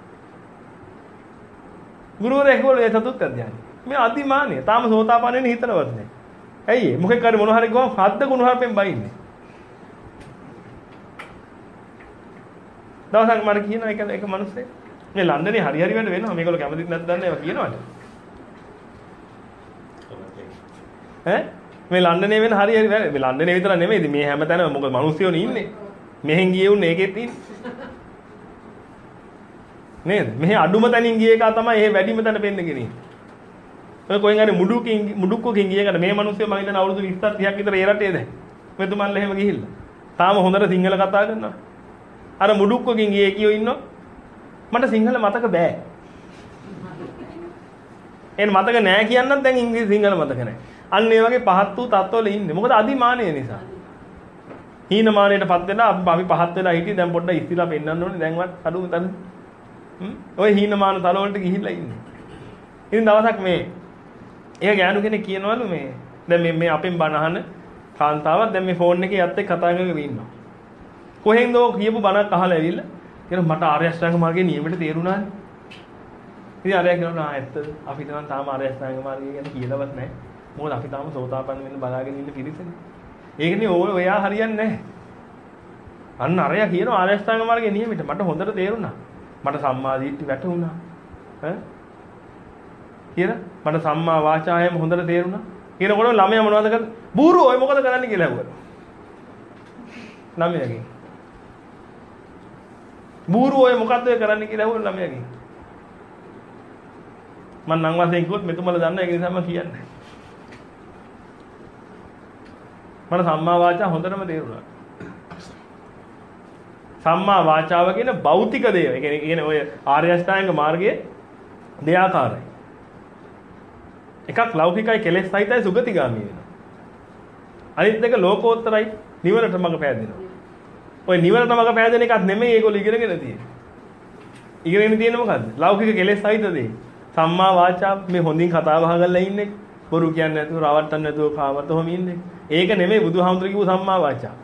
ගුරුවරයා කිව්වලු ඒ චතුර්ථ ධානය. මේ අදිමානිය. තාම සෝතාපන්න වෙන්න හිතනවත් නැහැ. ඇයි ඒ? මොකෙක් හරි මොන හරි ගිහම හද්ද කුණු හරපෙන් බයින්නේ. දවසක් මට කියන එක එක මිනිස්සෙක් මේ ලන්ඩනේ හරි හරි වැඩ වෙනවා. මේගොල්ලෝ කැමතිත් නැද්ද දන්නේ ඒවා කියනවාට. ඈ මේ ලන්ඩනේ වෙන හරි හරි වැඩ. මේ ලන්ඩනේ විතර නෙමෙයිද මේ හැමතැනම මොකද මිනිස්සුයෝනේ ඉන්නේ. මෙහෙන් ගියේ උන්නේ ඒකෙත් ඉන්නේ. නේද? මෙහි අඩුම තැනින් ගිය එක තමයි එහෙ වැඩිම තැන පෙන්නගෙන ඉන්නේ. ඔය කොහෙන් හරි මුඩුකින් මුඩුක්කකින් ගිය එකට මේ මිනිස්සු මම හිතන අවුරුදු විස්ස තිහක් විතර ඒ රටේ දැන්. මෙතුමන්ලා එහෙම ගිහිල්ලා. තාම හොඳට සිංහල කතා කරනවා. අර මුඩුක්කකින් ගියේ කියෝ ඉන්නෝ. මට සිංහල මතක බෑ. එන් මතක නෑ කියන්නත් දැන් ඉංග්‍රීසි සිංහල මතක නෑ. අන්න ඒ වගේ පහත් වූ තත්ත්වවල ඉන්නේ. මොකද අදිමානය නිසා. හීනමානයටපත් වෙලා අපි පහත් වෙලා හිටියේ දැන් පොඩ්ඩක් ඉස්තිලා පෙන්නන්න ඕනේ දැන්වත් අඩුම තන. හ්ම් ඔය හීනමාන තල වලට ගිහිල්ලා ඉන්නේ. ඉතින් දවසක් මේ ඒක ගෑනු කෙනෙක් කියනවලු මේ දැන් මේ මේ අපෙන් බණ අහන කාන්තාවක් දැන් මේ ෆෝන් එකේ යත් එක්ක කතා කරගෙන ඉන්නවා. කොහෙන්ද ඔය කියපු බණක් අහලා ඇවිල්ලා කියන මට ආර්ය අෂ්ටාංග මාර්ගයේ නියමයට තේරුණානේ. ඉතින් ආර්ය කියනවා ආ ඇත්තද අපි තාම තාම ආර්ය අෂ්ටාංග මාර්ගය ගැන කියලාවත් නැහැ. මොකද අපි තාම සෝතාපන්න වෙන්න බලාගෙන ඉන්න පිරිසනේ. ඒකනේ ඔය ඔයා හරියන්නේ නැහැ. අන්න අරයා කියනවා ආර්ය අෂ්ටාංග මාර්ගයේ නියමයට මට හොඳට තේරුණා. මට සම්මා දිට්ඨි වැටුණා. ඈ කියලා මට සම්මා වාචායම හොඳට තේරුණා. කියනකොට ළමයා මොනවද කරන්නේ? බූරු ඔය මොකද කරන්නේ කියලා ඇහුවා. ළමයාගෙන්. බූරු ඔය මොකද්ද ඔය කරන්නේ කියලා ඇහුවා ළමයාගෙන්. මම නම් වශයෙන් කිව්වොත් මෙතුමලා දන්නා ඒක නිසා මම කියන්නේ. මට සම්මා වාචා හොඳටම තේරුණා. සම්මා වාචාව කියන භෞතික දේ. ඒ කියන්නේ ඔය ආර්ය අෂ්ටාංග මාර්ගයේ දෙආකාරයි. එකක් ලෞකිකයි කෙලෙස් සහිතයි සුගතිගාමී වෙනවා. අනිත් දෙක ලෝකෝත්තරයි නිවනට මඟ පෑදෙනවා. ඔය නිවනට මඟ පෑදෙන එකක් නෙමෙයි ඒගොල්ලෝ ඉගෙනගෙන තියෙන්නේ. ඉගෙනගෙන තියෙන්නේ මොකද්ද? ලෞකික කෙලෙස් සහිත දේ. සම්මා වාචා මේ හොඳින් කතා බහ කරලා ඉන්නේ. බොරු කියන්නේ නැතුව රවට්ටන්න නැතුව කාමතොම ඉන්නේ. ඒක නෙමෙයි බුදුහාමුදුරු කිව්ව සම්මා වාචා.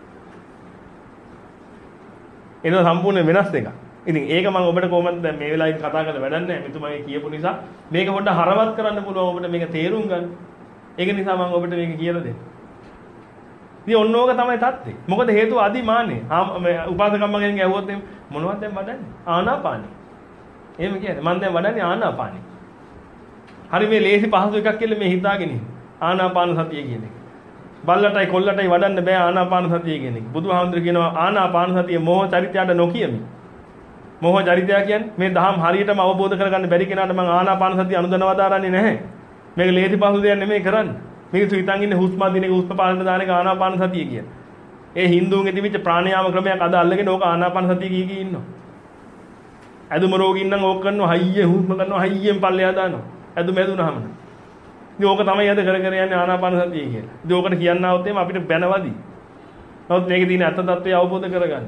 ඒක සම්පූර්ණ වෙනස් දෙකක්. ඉතින් ඒක මම ඔබට කොහොමද දැන් මේ වෙලාවේ කතා කරලා වැඩක් නැහැ. මෙතුමාගේ කියපු නිසා මේක පොඩ්ඩක් හරවත් කරන්න පුළුවන් ඔබට මේක තේරුම් ගන්න. ඒක නිසා මම ඔබට මේක කියලා දෙන්න. ඉතින් ඔන්න ඕක තමයි தත්ත්වය. මොකද හේතුව අදිමානේ. මේ උපාසකම්මගෙන් ඇහුවොත් මොනවද දැන් වඩන්නේ? ආනාපානෙ. එහෙම කියන්නේ මම දැන් වඩන්නේ ආනාපානෙ. හරි මේ ලේසි පහසු එකක් කියලා මේ හිතාගෙන ඉන්නේ. ආනාපාන සතිය කියන එක. බල්ලටයි කොල්ලටයි වඩන්න බෑ ආනාපාන සතිය කියන එක. බුදුහාමුදුරු කියනවා ආනාපාන සතිය මොහ චරිතයට නොකියමි. මොහ චරිතය කියන්නේ මේ දහම් හරියටම අවබෝධ කරගන්න බැරි කෙනාට මම ආනාපාන සතිය අනුදනවදාරන්නේ නැහැ. මේක ලේසි පහසු දෙයක් නෙමෙයි කරන්නේ. මේක හිතන් ඉන්නේ හුස්ම දින එක හුස්ම පාලන දාන එක ආනාපාන සතිය කියන. ඒ හින්දුන්ගේ තිබිච්ච ප්‍රාණයාම ක්‍රමයක් අද අල්ලගෙන ඕක ආනාපාන සතිය කී කී ඉන්නවා. ඇදුම රෝගීන් නම් ඕක කරනවා හයියෙන් හුස්ම කරනවා හයියෙන් පල්ලෙහා දානවා. ඇදුම ඇදුනහම. ඉතින් ඕක තමයි අද කර කර යන්නේ ආනාපාන සතිය කියලා. ඉතින් ඕකට කියන්න આવොත් එimhe අපිට බැනවදි. නමුත් මේකේ තියෙන අත්ත తත්වය අවබෝධ කරගන්න.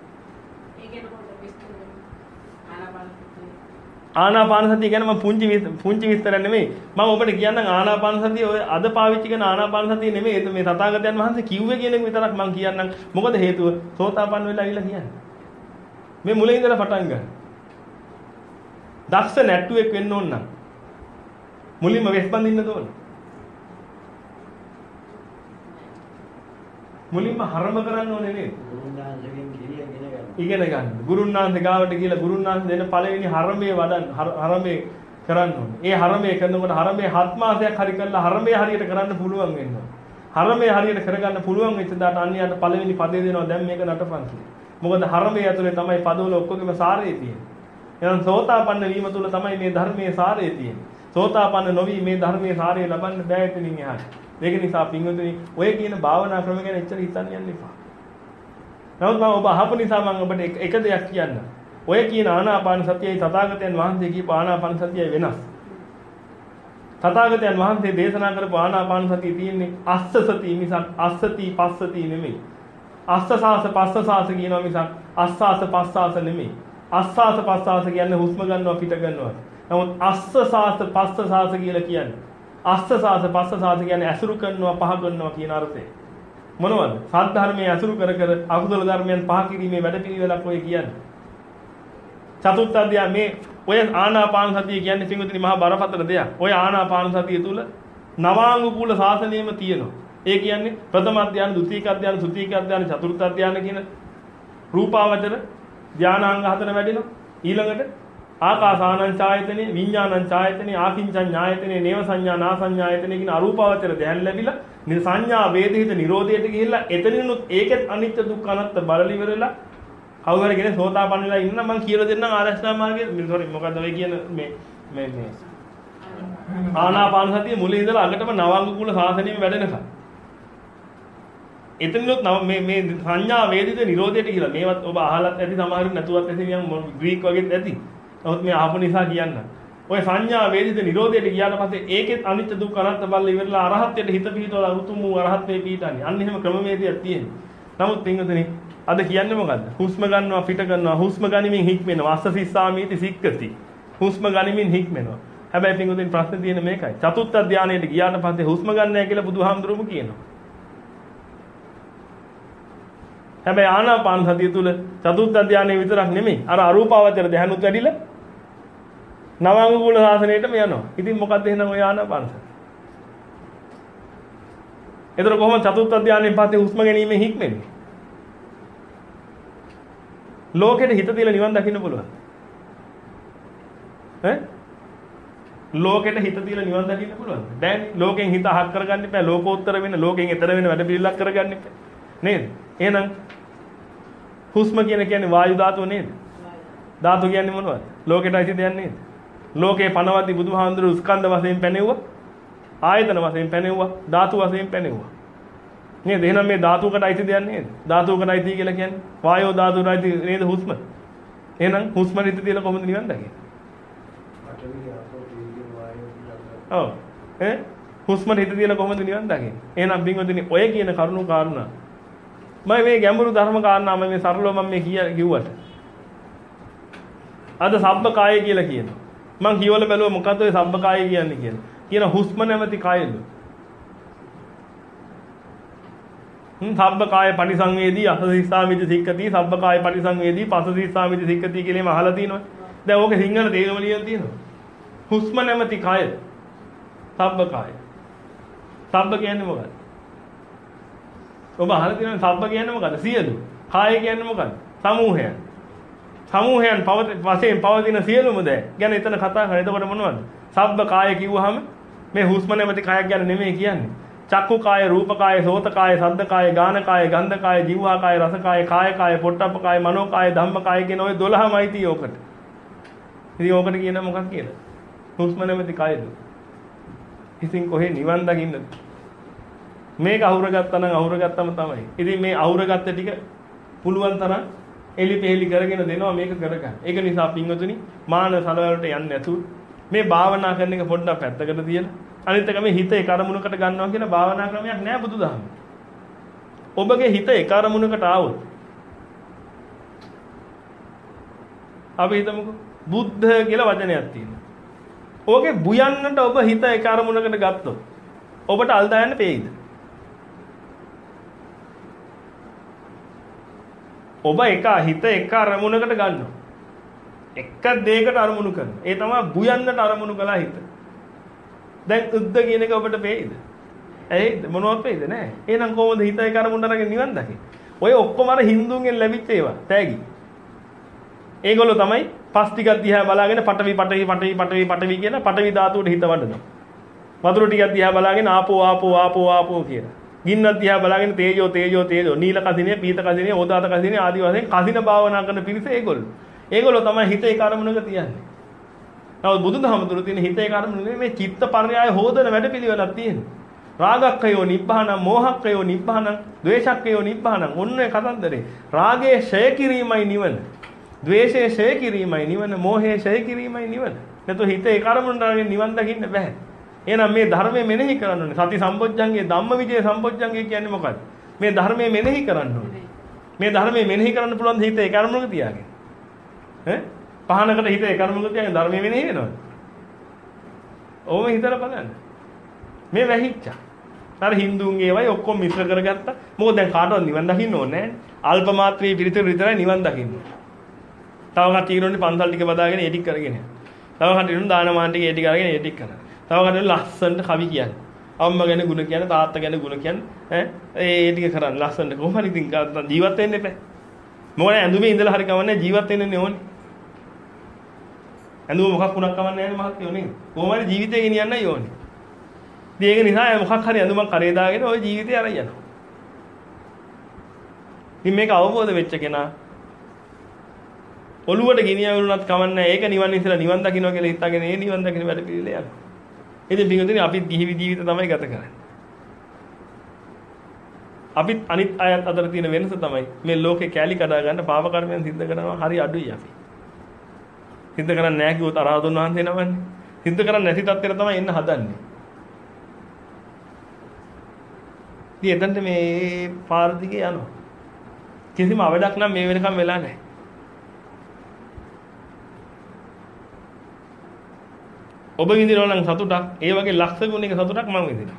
ආනාපාන සතිය ගැන මම පුංචි පුංචි විස්තරයක් නෙමෙයි මම ඔබට කියන්නම් ආනාපාන සතිය ඔය අද පාවිච්චි කරන ආනාපාන සතිය නෙමෙයි මේ තථාගතයන් වහන්සේ කිව්වේ කියන එක විතරක් මම කියන්නම් මොකද හේතුව සෝතාපන්න වෙලා ඉවිලා කියන්නේ මේ මුලින් ඉඳලා පටන් ගන්න දක්ෂ නැට්ටුවෙක් වෙන්න ඕන නම් මුලින්ම වෙස් බඳින්න ඕන මුලින්ම හරම කරන්න ඕනේ නේද ඉගෙන ගන්න. ගුරුන්නාන්සේ ගාවට ගිහලා ගුරුන්නාන්සේ දෙන පළවෙනි හරමේ වඩන් හරමේ කරන්න ඕනේ. ඒ හරමේ කරනකොට හරමේ හත් මාසයක් හරි කරලා හරමේ හරියට කරන්න පුළුවන් වෙනවා. හරමේ හරියට කරගන්න පුළුවන් වෙච්ච දාට අන්‍යයට පළවෙනි පදේ දෙනවා දැන් මේක නටපන් කියලා. මොකද හරමේ ඇතුලේ තමයි පදවල ඔක්කොගෙම සාරය තියෙන්නේ. එහෙනම් සෝතාපන්න වීම තුල තමයි මේ ධර්මයේ සාරය තියෙන්නේ. සෝතාපන්න නොවි මේ ධර්මයේ සාරය ලබන්න බෑ එතනින් එහාට. ඒක නිසා පින්වතුනි ඔය කියන භාවනා ක්‍රම ගැන එච්චර හිතන්න යන්න එපා. නමුත් මම ඔබ අහපු නිසා මම ඔබට එක දෙයක් කියන්න. ඔය කියන ආනාපාන සතියයි තථාගතයන් වහන්සේ කියපු ආනාපාන සතියයි වෙනස්. තථාගතයන් වහන්සේ දේශනා කරපු ආනාපාන සතිය තියෙන්නේ අස්ස සති මිසක් අස්සති පස්සති නෙමෙයි. අස්සසාස පස්සසාස කියනවා මිසක් අස්සාස පස්සාස නෙමෙයි. අස්සාස පස්සාස කියන්නේ හුස්ම ගන්නවා පිට ගන්නවා. නමුත් අස්සසාස පස්සසාස කියලා කියන්නේ අස්සසාස පස්සසාස කියන්නේ ඇසුරු කරනවා පහ කරනවා කියන අර්ථය. මොනවද? සත් ධර්මයේ ඇසුරු කර කර අකුසල ධර්මයන් පහ කිරීමේ වැඩපිළිවෙලක් ඔය කියන්නේ. චතුර්ථ අධ්‍යාය මේ ඔය ආනාපාන සතිය කියන්නේ පින්වතුනි මහා බරපතල දෙයක්. ඔය ආනාපාන සතිය තුල නවාංගුකූල ශාසනයම තියෙනවා. ඒ කියන්නේ ප්‍රථම අධ්‍යාන, ද්විතීක අධ්‍යාන, තෘතීක අධ්‍යාන, චතුර්ථ අධ්‍යාන කියන රූපාවචර ධානාංග හතර වැඩෙනවා. ඊළඟට ආකාසානං ඡායතනේ, විඥානං ඡායතනේ, ආකින්චං ඥායතනේ, නේව සංඥා නා සංඥායතනේ කියන අරූපාවචර ධ්‍යාන ලැබිලා මේ සංඥා වේදිත නිරෝධයට ගිහිල්ලා එතනිනුත් ඒකෙත් අනිත්‍ය දුක්ඛ අනාත්ම බලලි ඉවරලා කවුරු හරි කෙනෙක් සෝතාපන්න වෙලා ඉන්න මම කියලා දෙන්නම් ආරෂ්ඨා මාර්ගයේ සෝරි මොකද්ද ඔය කියන මේ මේ මේ ආනාපාන සතිය මුලින් ඉඳලා අගටම නවාංගුකූල ශාසනයෙම වැඩෙනකම් එතනොත් මේ මේ සංඥා වේදිත නිරෝධයට කියලා මේවත් ඔබ අහලත් ඇති සමහරු නැතුවත් ඇති නිකන් ග්‍රීක වගේත් ඇති. නමුත් මේ අහපු නිසා කියන්න. ඔය සංඥා වේදිත නිරෝධයට ගියාට පස්සේ ඒකෙත් අනිත්‍ය දුක්ඛ අනාත්ම බල්ල ඉවරලා අරහත්ත්වයට හිත පිහිටවලා උතුම් වූ අරහත්ත්වේ පිහිටන්නේ. අන්න එහෙම ක්‍රමවේදයක් තියෙනවා. නමුත් පින්වතුනි අද කියන්නේ මොකද්ද? හුස්ම ගන්නවා පිට ගන්නවා හුස්ම ගනිමින් හික්මෙනවා. අස්ස සිස්සාමීති සික්කති. හුස්ම ගනිමින් හික්මෙනවා. හැබැයි පින්වතුනි ප්‍රශ්නේ තියෙන්නේ මේකයි. චතුත්ථ ධානයට ගියාට පස්සේ හුස්ම ගන්න නැහැ කියලා බුදුහාමුදුරුවෝ කියනවා. හැබැයි ආනාපාන සතිය තුල චතුත්ථ ධානයේ විතරක් නෙමෙයි අර අරූපාවචර ධානයත් වැඩිලා නවාංගුකූල ශාසනයටම යනවා. ඉතින් මොකද්ද එහෙනම් ඔය ආනාපාන සතිය? ඒතර කොහොමද චතුත්ථ ධානයෙන් පස්සේ හුස්ම ගැනීමෙන් හික්මෙන්නේ? ලෝකෙට හිත තියලා නිවන් දකින්න පුළුවන්. ඈ? ලෝකෙට හිත තියලා නිවන් දකින්න පුළුවන්. බෑනේ. ලෝකෙන් හිත අහක් කරගන්න එපා. ලෝකෝත්තර වෙන ලෝකෙන් එතර වෙන වැඩ පිළිලක් කරගන්න එපා. නේද? එහෙනම් හුස්ම කියන කියන්නේ වායු ධාතුව නේද? ධාතු කියන්නේ මොනවද? ලෝකෙට අයිති දෙයක් නේද? ලෝකේ පනවද්දි බුදුහාමුදුරු ස්කන්ධ වශයෙන් පැනෙව්වා. ආයතන වශයෙන් පැනෙව්වා. ධාතු වශයෙන් පැනෙව්වා. නේද? එහෙනම් මේ ධාතුවකට අයිති දෙයක් නේද? ධාතුවකට අයිති කියලා කියන්නේ වායෝ ධාතුවට අයිති නේද හුස්ම? එහෙනම් හුස්ම රිත තියලා කොහොමද නිවන් දකින්නේ? ඔව්. ඈ හුස්ම රිත තියලා කොහොමද නිවන් දකින්නේ? එහෙනම් බින්වදිනේ ඔය කියන කරුණු කාරණා මම මේ ගැඹුරු ධර්ම කාරණා මම මේ සරලව මම මේ කිව්වට අද සබ්බකාය කියලා කියනවා. මම කියවල බැලුවා මොකද්ද ඔය සබ්බකාය කියන්නේ කියලා. කියන හුස්ම නැමැති කායද? හ්ම් සබ්බකාය පටිසංවේදී අසසිස්සාමිති සික්කති සබ්බකාය පටිසංවේදී පසසිස්සාමිති සික්කති කියලා එම අහලා තියෙනවා. දැන් ඕකේ සිංහල තේරුම ලියලා තියෙනවා. හුස්ම නැමැති කාය සබ්බකාය. සබ්බ කියන්නේ මොකක්ද? ඔබ අහලා තියෙනවා සබ්බ කියන්නේ මොකද්ද? සියලු. කාය කියන්නේ මොකද්ද? සමූහයන්. සමූහයන් පවත වශයෙන් පවතින සියලුම දේ ගැන එතන කතා කරා. එතකොට මොනවද? සබ්බ කාය කිව්වහම මේ හුස්ම නැමැති කායක් ගැන නෙමෙයි කියන්නේ. චක්කු කාය, රූප කාය, සෝත කාය, සද්ද කාය, ගාන කාය, ගන්ධ කාය, જીවහා කාය, රස කාය, කාය කාය, පොට්ටප්ප කාය, මනෝ කාය, ධම්ම කාය කියන ওই දොළහමයි තියෙ ඔකට. ඉතින් ඔකට කියන මොකක්ද කියලා? හුස්ම නැමැති කායද? ඉතින් කොහේ නිවන් දකින්නද? මේක අහුරගත්තා නම් අහුරගත්තම තමයි. ඉතින් මේ අහුරගත්ත ටික පුළුවන් තරම් එලි පෙලි කරගෙන දෙනවා මේක කරගන්න. ඒක නිසා පින්වතුනි මාන සලවලට යන්නේ නැතුව මේ භාවනා කරන එක පොඩ්ඩක් පැත්තකට තියලා අනිත් එක මේ හිත ඒ කරමුණකට ගන්නවා කියලා භාවනා ක්‍රමයක් නෑ බුදුදහම. ඔබගේ හිත ඒ කරමුණකට ආවොත් අපි හිතමුකෝ බුද්ධ කියලා වචනයක් තියෙනවා. ඕකේ බුයන්නට ඔබ හිත ඒ කරමුණකට ගත්තොත් ඔබට අල්දා යන්න පෙයිද? ඔබ එක හිත එක අරමුණකට ගන්නවා. එක දෙයකට අරමුණු කරනවා. ඒ තමයි බුයන්නට අරමුණු කළා හිත. දැන් උද්ද කියන එක ඔබට පේයිද? ඇයිද මොනවත් පේයිද නැහැ. එහෙනම් කොහොමද හිත එක අරමුණට අරගෙන නිවන් දකින්නේ? ඔය ඔක්කොම අර හින්දුන්ගෙන් ලැබිච්ච ඒවා. තෑගි. ඒගොල්ලෝ තමයි පස් ටිකක් දිහා බලාගෙන පටවි පටවි පටවි පටවි පටවි කියන පටවි ධාතුවට හිත වඩනවා. වතුර ටිකක් දිහා බලාගෙන ආපෝ ආපෝ ආපෝ ආපෝ කියලා. ගින්නක් දිහා බලාගෙන තේජෝ තේජෝ තේජෝ නීල කසිනේ පීත කසිනේ ඕදාත කසිනේ ආදි වශයෙන් කසින භාවනා කරන පිරිස ඒගොල්ලෝ. ඒගොල්ලෝ තමයි හිතේ කර්මණක තියන්නේ. නමුත් බුදුදහමතුරු තියෙන හිතේ කර්මණක නෙමෙයි මේ චිත්ත පර්යාය හොදන වැඩපිළිවෙලක් තියෙන්නේ. රාගක්ඛයෝ නිබ්බානං මෝහක්ඛයෝ නිබ්බානං ද්වේෂක්ඛයෝ නිබ්බානං ඔන්න ඒ කතන්දරේ. රාගයේ ඡය කිරීමයි නිවන. ද්වේෂයේ ඡය කිරීමයි නිවන. මෝහයේ ඡය කිරීමයි නිවන. නැත්නම් හිතේ කර්මණක නිවන් දකින්න බෑ. එහෙනම් මේ ධර්මයේ මෙනෙහි කරන්න ඕනේ. සති සම්පොච්චංගේ ධම්මවිජය සම්පොච්චංගේ කියන්නේ මොකක්ද? මේ ධර්මයේ මෙනෙහි කරන්න ඕනේ. මේ ධර්මයේ මෙනෙහි කරන්න පුළුවන් හිතේ කර්මණක තියාගෙන. ඈ පහනකට හිතේ කර්මණක තියාගෙන ධර්මයේ මෙනෙහි වෙනවද? ඕම හිතලා බලන්න. මේ වැහිච්චා. අර හින්දුන්ගේ ඒවයි ඔක්කොම මිශ්‍ර කරගත්තා. මොකද දැන් කාටවත් නිවන් දකින්න ඕනේ නැහැ. අල්ප මාත්‍රී පිළිතුරු විතරයි නිවන් දකින්න. තව කට්ටිය ඉන්නෝනේ පන්සල් ටික බදාගෙන ඒ ටික කරගෙන යනවා. තව කට්ටිය ඉන්නෝ දානමාන ටික ඒ ටික අරගෙන ඒ ටික කරනවා. තව කට්ටිය ලස්සනට කවි කියන්නේ. අම්මා ගැන ගුණ කියන්නේ තාත්තා ගැන ගුණ කියන්නේ ඈ ඒ ටික කරන්නේ ලස්සනට. කොහොම හරි ඉතින් ජීවත් වෙන්න එපා. මොකද ඇඳුමේ ඉඳලා හරි කවන්නේ ජීවත් වෙන්නනේ ඕනේ. ඇඳුම මොකක් වුණක් කවන්නේ නැහැ මහත්යෝ නේද? කොහොම හරි ජීවිතේ ගෙනියන්නයි ඕනේ. ඉතින් ඒක නිසා මොකක් හරි ඇඳුමක් කරේ දාගෙන ওই ජීවිතේ අරන් යනවා. ඉතින් මේක අවබෝධ වෙච්ච කෙනා ඔළුවට ගෙනියවලුණත් කවන්නේ ඒක නිවන් ඉස්සලා නිවන් දකින්න කියලා හිතාගෙන ඒ නිවන් දකින්න වැඩ පිළිල යනවා. ඉතින් පිටුදින අපිත් ගිහි ජීවිත තමයි ගත කරන්නේ. අපිත් අනිත් අයත් අතර තියෙන වෙනස තමයි මේ ලෝකේ කැලි කඩා ගන්න පාප කර්මයන් සිද්ධ කරනවා හරි අඩුයි අපි. සිද්ධ කරන්නේ නැහැ කිව්වොත් අරහතුන් වහන්සේ නමන්නේ. සිද්ධ කරන්නේ නැති තත්ත්වෙට තමයි එන්න හදන්නේ. ඉතින් එතනට මේ පාර දිගේ යනවා. කිසිම අවඩක් නම් මේ වෙනකම් වෙලා නැහැ. ඔබ විඳිනවා නම් සතුටක් ඒ වගේ ලක්ෂ ගුණයක සතුටක් මම විඳිනවා.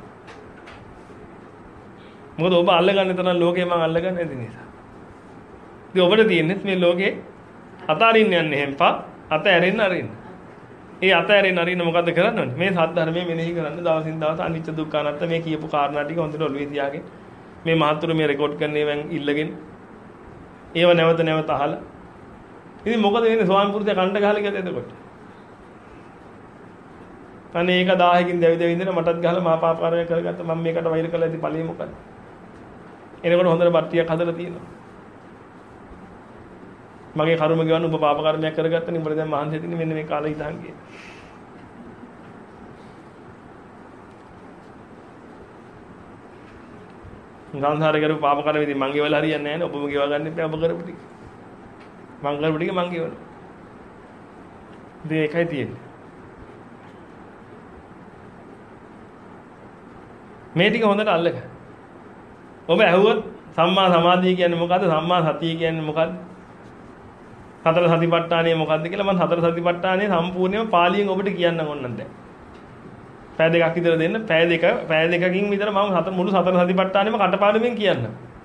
මොකද ඔබ අල්ලගන්න තරම් ලෝකේ මම අල්ලගන්නේ නැති නිසා. ඉතින් ඔබට තියෙන්නේ මේ ලෝකේ අතාරින්න යන්නේ හැම්පා අතෑරෙන්න අරින්න. ඒ අතෑරෙන්න අරින්න මොකද්ද කරන්න ඕනේ? මේ සත්‍ය ධර්මයේ මෙනෙහි කරන්න දවසින් දවස අනිච්ච දුක්ඛ අනාත්ම මේ කියපු කාරණා ටික හොඳට ඔළුවේ තියාගෙන මේ මහත්තුරු මේ රෙකෝඩ් කරන ඒවාන් ඉල්ලගෙන ඒව නැවත නැවත අහලා ඉතින් මොකද වෙන්නේ ස්වාමි පුරුෂයා කණ්ඩ ගහලා ගියද එතකොට? අනේ ඒක දහයකින් දැවි දැවි ඉඳලා මටත් ගහලා මහා පාප කාර්යය කරගත්ත මම මේකට වෛර කළා ඉතින් ඵලෙ මොකද? එනකොට හොඳට බට්ටියක් හදලා තියෙනවා. මගේ කර්ම ගෙවන්න ඔබ පාප කර්මයක් කරගත්තනේ උඹට දැන් මහන්සි දෙන්නේ මෙන්න මේ කාලේ ඉඳන් ගියේ. සංසාරේ කරපු පාප කර්ම ඉතින් මං ගෙවලා හරියන්නේ නැහැ නේ ඔබම ගෙවා ගන්න එපා ඔබ කරපු ටික. මං කරපු ටික මං ගෙවනවා. ඉතින් ඒකයි තියෙන්නේ. මේ ටික හොඳට අල්ලගන්න. ඔබ ඇහුවොත් සම්මා සමාධිය කියන්නේ මොකද්ද? සම්මා සතිය කියන්නේ මොකද්ද? සතර සතිපට්ඨානය මොකද්ද කියලා මම සතර සතිපට්ඨානය සම්පූර්ණයෙන්ම පාලියෙන් ඔබට කියන්න ඕනනම් දැන්. පැය දෙකක් විතර දෙන්න. පැය දෙක පැය දෙකකින් විතර මම සතර මුළු සතර සතිපට්ඨානෙම කටපාඩමින් කියන්න.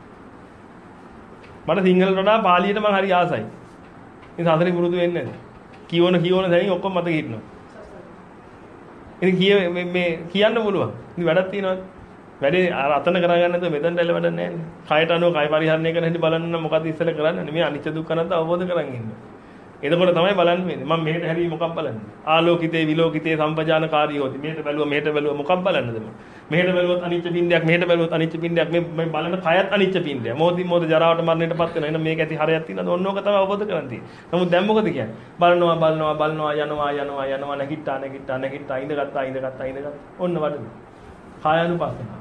මට සිංහලට වඩා පාලියට මම හරි ආසයි. ඉතින් සතරේ පුරුදු වෙන්නේ නැහැ. කියවන කියවන දැන් ඔක්කොම මතක හිටිනවා. ඉතින් කිය මේ කියන්න පුළුවන්. ඉතින් වැඩක් තියෙනවද? වැඩේ අර අතන කරගන්න නැතුව මෙතනට එළ වැඩක් නැහැ නේ. කයට අනුව කය පරිහරණය කරන හැටි බලන්න නම් මොකද ඉස්සෙල්ලා කරන්නේ? මේ අනිත්‍ය දුක්ඛ අනාත්ම අවබෝධ කරගන්න ඉන්න. එතකොට තමයි බලන්න වෙන්නේ. මම මෙහෙට හැරී මොකක් බලන්නේ? ආලෝකිතේ විලෝකිතේ සම්පජානකාරී හොති. මෙහෙට බැලුවා මෙහෙට බැලුවා මොකක් බලන්නද මම? මෙහෙට බැලුවොත් අනිත්‍ය පින්ඩයක් මෙහෙට බැලුවොත් අනිත්‍ය පින්ඩයක් මේ මේ බලන කයත් අනිත්‍ය පින්ඩයක්. මොහොතින් මොහොත ජරාවට මරණයටපත් වෙනවා. එහෙනම් මේක ඇති හරයක් තියෙනවද? ඔන්න ඕක තමයි අවබෝධ කරගන්න තියෙන්නේ. නමුත් දැන් මොකද කියන්නේ? බලනවා බලනවා බලනවා යනවා යනවා යනවා නැගිට්ටා නැගිට්ටා නැගිට්ටා ඉඳගත්තා ඉඳගත්තා ඉඳගත්තා. ඔන්න වඩන. කායानुපස්සනාව.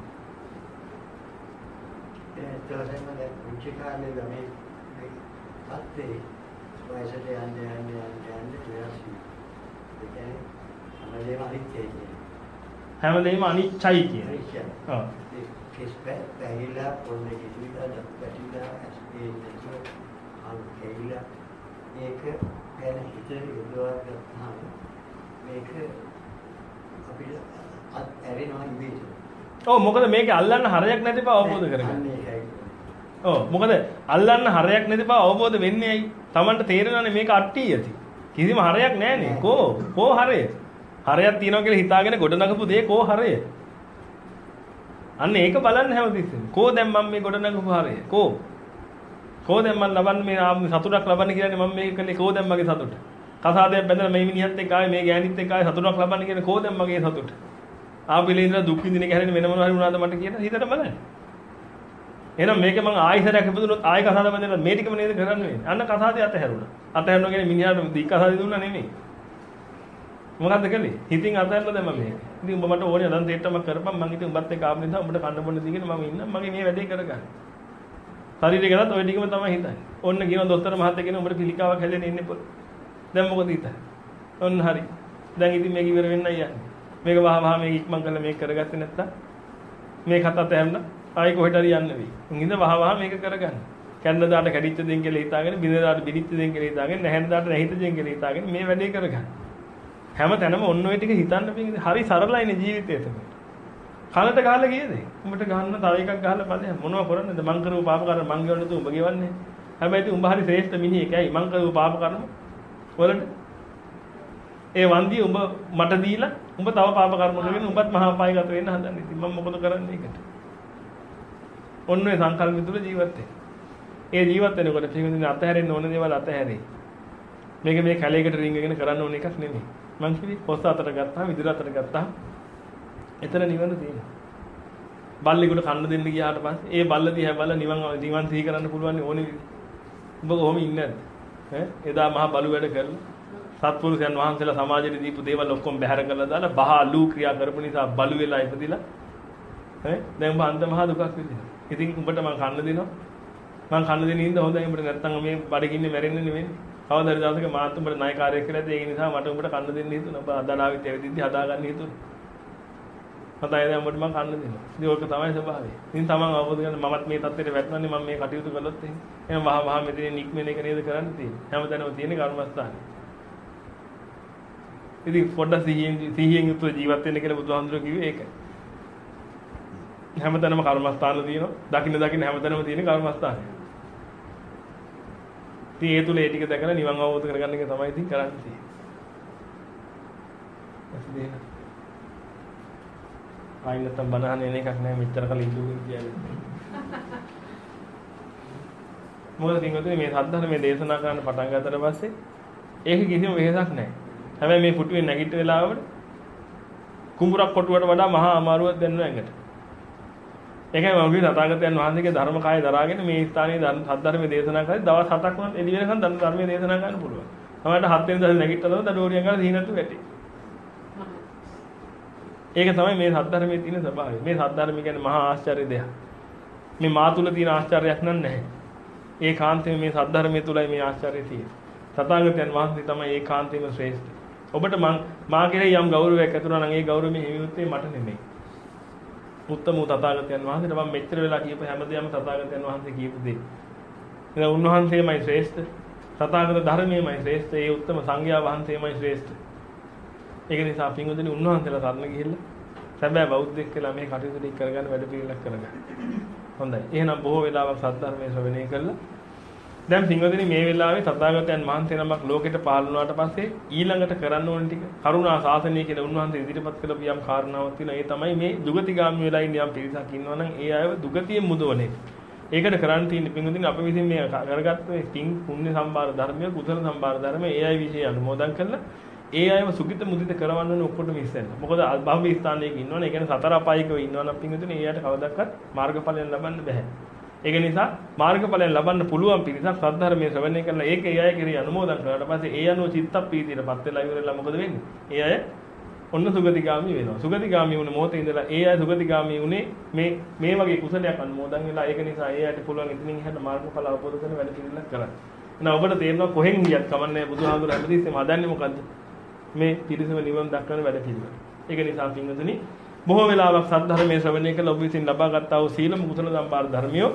ඒතරෙන්ම දැන් කුංචි කාලේ ළමයි මේ අත්තේ වයසට යන්නේ යන්නේ යන්නේ යන්නේ වෙනස් වෙනවා. ඒ කියන්නේ හැමදේම අනිත්‍යයි කියන්නේ. හැමදේම අනිත්‍යයි කියන්නේ. ඔව්. ඒ කිස් පැහිලා පොන්නේ කිවිලා දැක්කටිලා ඇස්පේ නැතුව අන් කෙයිලා මේක ගැන හිතේ යොදවා ගත්තාම මේක අපිට අත් ඇරෙනවා ඉබේට. ඔව් මොකද මේකේ අල්ලන්න හරයක් නැති බව අවබෝධ කරගන්න. ඔව් මොකද අල්ලන්න හරයක් නැති බව අවබෝධ වෙන්නේ ඇයි? Tamanට තේරෙනවානේ මේක අට්ටි යති. කිසිම හරයක් නැහැනේ. කෝ කෝ හරය? හරයක් තියනවා කියලා හිතාගෙන ගොඩනගපු දේ කෝ හරය? අන්න ඒක බලන්න හැමතිස්සෙම. කෝ දැන් මම මේ ගොඩනගපු හරය? කෝ? කෝ දැන් මම ලබන්නේ මේ සතුටක් ලබන්නේ කියන්නේ මම මේක කළේ කෝ දැන් මගේ සතුට? කසාදයක් බැඳලා මේ මිනිහත් එක්ක ආවේ මේ ගෑනිත් එක්ක ආවේ සතුටක් ලබන්නේ කියන්නේ කෝ දැන් මගේ සතුට? ආපිලේ ඉඳලා දුක් විඳින එක හැරෙන්නේ වෙන මොනවා හරි වුණාද මට කියලා හිතට බලන්න. එහෙනම් මේක මම ආයෙසරයක් ඉපදුනොත් ආයෙ කසාද බඳින්න මේ ටිකම නේද කරන්න වෙන්නේ. අන්න කසාදේ අතහැරුණා. අතහැරුණා කියන්නේ මිනිහාට දී කසාදේ දුන්නා නෙමෙයි. මොකද්ද කළේ? හිතින් අතහැරලා දැම්ම මේක. ඉතින් උඹ මට ඕනේ අදන් තේට්ටම කරපම් මං ඉතින් උඹත් එක්ක ආපු නිසා උඹට කන්න බොන්න දීගෙන මම ඉන්න මගේ මේ වැඩේ කරගන්න. ශරීරය ගැනත් ওই ටිකම තමයි හිතන්නේ. ඔන්න කියනවා දොස්තර මහත්තයා කියන උඹට පිළිකාවක් හැලෙන්න ඉන්නේ පොළ. දැන් මොකද හිතන්නේ? ඔන්න හරි. දැන් ඉතින් මේක ඉවර වෙන්නයි යන්නේ. මේක වහ වහ මේක ඉක්මන් කරලා මේක කරගත්තේ නැත්තම් මේ කතාවත් හැමන ආයෙ කොහෙට හරි යන්න වෙයි. උන් ඉඳ වහ වහ මේක කරගන්න. කැන්න දාට කැඩිච්ච දෙන් කියලා හිතාගෙන බින්ද දාට බිනිච්ච දෙන් කියලා හිතාගෙන නැහෙන් දාට නැහිත දෙන් කියලා හිතාගෙන මේ වැඩේ කරගන්න. හැම තැනම ඔන්න ඔය ටික හිතන්න බෑ. හරි සරලයිනේ ජීවිතය තමයි. කනට ගහලා ගියද? උඹට ගහන්න තව එකක් ගහලා බලන්න මොනව කරන්නද? මං කරපු පාප කර්ම මං ගෙවන්න තු උඹ ගෙවන්නේ. හැබැයි උඹ හරි ශ්‍රේෂ්ඨ මිනිහෙක්. ඇයි මං කරපු පාප කර්ම වලට ඒ වන්දිය උඹ මට දීලා උඹ තව පාප කර්ම කරගෙන උඹත් මහා පායගත වෙන්න හදන්නේ. ඉතින් මම මොකද කරන්නේ ඒකට? ඔන්න ඔය සංකල්ප තුළ ජීවත් වෙන්න. ඒ ජීවත් වෙනකොට පිටින් අතහැරෙන්න ඕන දේවල් අතහැරේ. මේක මේ කැලේකට රින්ගගෙන කරන්න ඕන එකක් නෙමෙයි. මං කිව්වේ පොස්ස අතට ගත්තාම විදුර අතට ගත්තාම එතන නිවන තියෙනවා. බල්ලෙකුට කන්න දෙන්න ගියාට පස්සේ ඒ බල්ල දිහා බලලා නිවන් නිවන් සිහි කරන්න පුළුවන් ඕනේ විදිහ. ඔබ කොහොම ඉන්නේ නැද්ද? ඈ එදා මහා බලු වැඩ කරලා සත්පුරුෂයන් වහන්සේලා සමාජයට දීපු දේවල් ඔක්කොම බැහැර කරලා දාලා බහලු ක්‍රියා කරපු නිසා බලු වෙලා ඉපදිලා ඈ දැන් ඔබ අන්ත මහා දුකක් විඳිනවා. ඉතින් උඹට මං කන්න දෙනවා. මං කන්න දෙන ඉඳ හොඳයි උඹට නැත්තම් මේ බඩගින්නේ මැරෙන්නේ නෙවෙයි. කවදාද දවසක මාත් උඹට ණයකාරයෙක් කියලා ඒ නිසා මට උඹට කන්න දෙන්න හිතුණා. ඔබ අදලාවිත් ඇවිදින්දි හදාගන්න හිතුණා. මතයි දැන් උඹට මං කන්න දෙනවා. ඉතින් ඕක තමයි ස්වභාවය. ඉතින් තමන් අවබෝධ කරගන්න මමත් මේ තත්ත්වෙට වැටෙනන්නේ මම මේ කටයුතු කළොත් එහෙනම් එහෙනම් වහ වහ මෙතන නික්මෙන එක නේද කරන්න තියෙන්නේ. හැමතැනම තියෙන කර්මස්ථානේ. ඉතින් පොඩ්ඩක් සිහියෙන් සිහියෙන් යුතුව ජීවත් වෙන්න කියලා බුදුහාමුදුරුවෝ කිව්වේ ඒකයි. හැමතැනම කර්මස්ථාන තියෙනවා. දකින්න දකින්න හැමතැනම තියෙන කර්මස්ථාන. ඉතින් ඒ තුල ඒ ටික දැකලා නිවන් අවබෝධ කරගන්න එක තමයි ඉතින් කරන්න තියෙන්නේ. ආයි නැත්තම් බනහන එන එකක් නෑ මෙච්චර කල ඉඳුගෙන කියන්නේ. මොකද තින්ගොතේ මේ සද්ධර්මයේ දේශනා කරන්න පටන් ගත්තට පස්සේ ඒක කිසිම වෙහසක් නෑ. හැබැයි මේ පුටුවේ නැගිට වෙලාවට කුඹුරක් කොටුවට වඩා මහා අමාරුවක් දැනෙනවා ඇඟට. ඒකයි මම කිව්වේ තථාගතයන් වහන්සේගේ ධර්ම කාය දරාගෙන මේ ස්ථානයේ සද්ධර්මයේ දේශනා කරලා දවස් හතක් වුණත් එළි වෙනකන් ධර්මයේ දේශනා කරන්න පුළුවන්. තමයි හත් වෙනි දවසේ නැගිටලා දඩෝරියන් ගාලා සීනතු වැටේ. ඒක තමයි මේ සද්ධර්මයේ තියෙන ස්වභාවය. මේ සද්ධර්ම කියන්නේ මහා ආශ්චර්ය දෙයක්. මේ මා තුල තියෙන ආශ්චර්යයක් නැහැ. ඒ කාන්තේ මේ සද්ධර්මයේ තුලයි මේ ආශ්චර්යය තියෙන්නේ. තථාගතයන් වහන්සේ තමයි ඒ කාන්තේම ශ්‍රේෂ්ඨ. ඔබට මං මා කෙරෙහි යම් ගෞරවයක් ඇතුණා නම් ඒ ගෞරවය හිමියුත්තේ මට නෙමෙයි. උත්තම තථාගතයන් වහන්සේට මම මෙච්චර වෙලා කියපු හැමදේම තථාගතයන් වහන්සේ කියපු දේ. එන උන්වහන්සේමයි ශ්‍රේෂ්ඨ. තථාගත ධර්මයේමයි ශ්‍රේෂ්ඨ. ඒ උත්තම සංඝයා වහන්සේමයි ශ්‍රේෂ්ඨ. ඒක නිසා පින්වතුනි උන්වහන්සේලා සරණ ගිහිල්ලා සැබෑ බෞද්ධයෙක් කියලා මේ කටයුතු ටික කරගන්න වැඩ පිළිවෙලක් කරගන්න. හොඳයි. එහෙනම් බොහෝ වෙලාවක් සද්ධර්මයේ ශ්‍රවණය කළා. දැන් පින්වතුනි මේ වෙලාවේ තථාගතයන් වහන්සේ නමක් ලෝකෙට පහළ වුණාට පස්සේ ඊළඟට කරන්න ඕන ටික කරුණා ශාසනය කියලා උන්වහන්සේ ඉදිරිපත් කළපු යම් කාරණාවක් තියෙනවා. ඒ තමයි මේ දුගතිගාමී වෙලා ඉන්න යම් පිරිසක් ඉන්නවනම් ඒ අයව දුගතියෙන් මුදවන එක. ඒකට කරන්න තියෙන පින්වතුනි අපි විසින් මේ කරගත්ත මේ පින් පුණ්‍ය සම්භාර ධර්මය කුසල සම්භාර ධර්මය ඒ අය විශ්ේ අනුමෝදන් කරලා ඒ අයව සුඛිත මුදිත කරවන්න ඕනේ ඔක්කොටම ඉස්සෙල්ල. මොකද භවී ස්ථානයක ඉන්නවනේ. ඒ කියන්නේ සතර අපායිකව ඉන්නවනම් පින්වතුනි ඒ අයට කවදාවත් මාර්ගඵලයන් ලබන්න බෑ. ඒක නිසා මාර්ගඵලයන් ලබන්න පුළුවන් පිරිසක් සද්ධර්මයේ ශ්‍රවණය කරලා ඒක ඒ අය කෙරෙහි අනුමෝදන් කරාට පස්සේ ඒ අනුව චිත්තප්පීතියටපත් වෙලා ඉවරලා මොකද වෙන්නේ? ඒ අය ඔන්න සුගතිගාමී වෙනවා. සුගතිගාමී වුණ මොහොතේ ඉඳලා ඒ අය සුගතිගාමී උනේ මේ මේ වගේ කුසලයක් අනුමෝදන් වෙලා ඒක නිසා ඒ අයට පුළුවන් ඉතින් එහාට මාර්ගඵල අවබෝධ කරන වැඩ පිළිවෙලක් කරන්න. එහෙනම් ඔබට තේරෙනවා කොහෙන් ගියත් කමන්නේ බුදුහාමුදුරුවෝ හැමදෙස්සෙම හදන්නේ මොකද්ද? මේ පිරිසම නිවන් දක්වන වැඩ පිළිවෙල. ඒක නිසා පින්වතුනි බොහෝ වෙලාවක් සද්ධර්මයේ ශ්‍රවණය කළ ඔබ විසින් ලබා ගන්නා වූ සීල කුසල සම්පාර ධර්මියෝ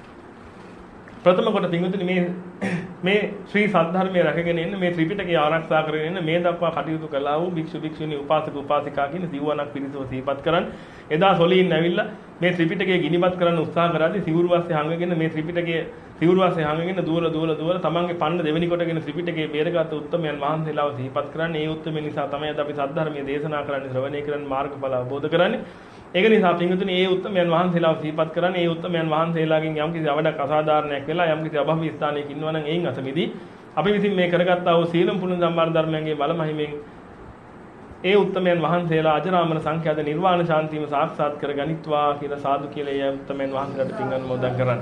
ප්‍රථම කොට පින්වතුනි මේ මේ ශ්‍රී සද්ධර්මයේ රැකගෙන ඉන්න මේ ත්‍රිපිටකය ආරක්ෂා කරගෙන ඉන්න මේ දක්වා කටයුතු කළා වූ භික්ෂු භික්ෂුණී උපාසක උපාසිකා කියන සිව්වණක් පිරිසව සිහිපත් කරන් එදා සොලින් ඇවිල්ලා මේ ත්‍රිපිටකය ගිනිපත් කරන්න උත්සාහ කරද්දී සිවුරු වාස්සේ හංගගෙන මේ ත්‍රිපිටකය සිවුරු වාස්සේ හංගගෙන දුවල දුවල දුවල තමන්ගේ පන්න දෙවෙනි කොටගෙන ත්‍රිපිටකයේ බේරගත් උත්තමයන් වහන්සේලාව සිහිපත් කරන්නේ ඒ උත්තමයන් නිසා තමයි අද අපි සද්ධර්මයේ දේශනා කරන්නේ ශ්‍රවණය කරන්නේ මාර්ගඵල අවබෝධ කරන්නේ. ඒක නිසා පින්වතුනි මේ උත්තමයන් වහන්සේලාව සිහිපත් කරන්නේ මේ උත්තමයන් වහන්සේලාගෙන් යම්කිසි අවඩක් අසාධාරණයක් වෙලා යම්කිසි අභව්‍ය ස්ථානයක ඉන්නවා නම් එයින් අතමිදී අපි විසින් මේ කරගත්තා වූ සීලම් පුණ්‍ය සම්මාන ධර්මයන්ගේ බල මහිමෙන් ඒ උත්තමයන් වහන්සේලා අජරාමර සංඛ්‍යාත නිර්වාණ ශාන්තියම සාක්ෂාත් කරගනිත්වා කියලා සාදු කියලා ඒ උත්තමයන් වහන්සේලාට පින් අනුමෝදන් කරන්න.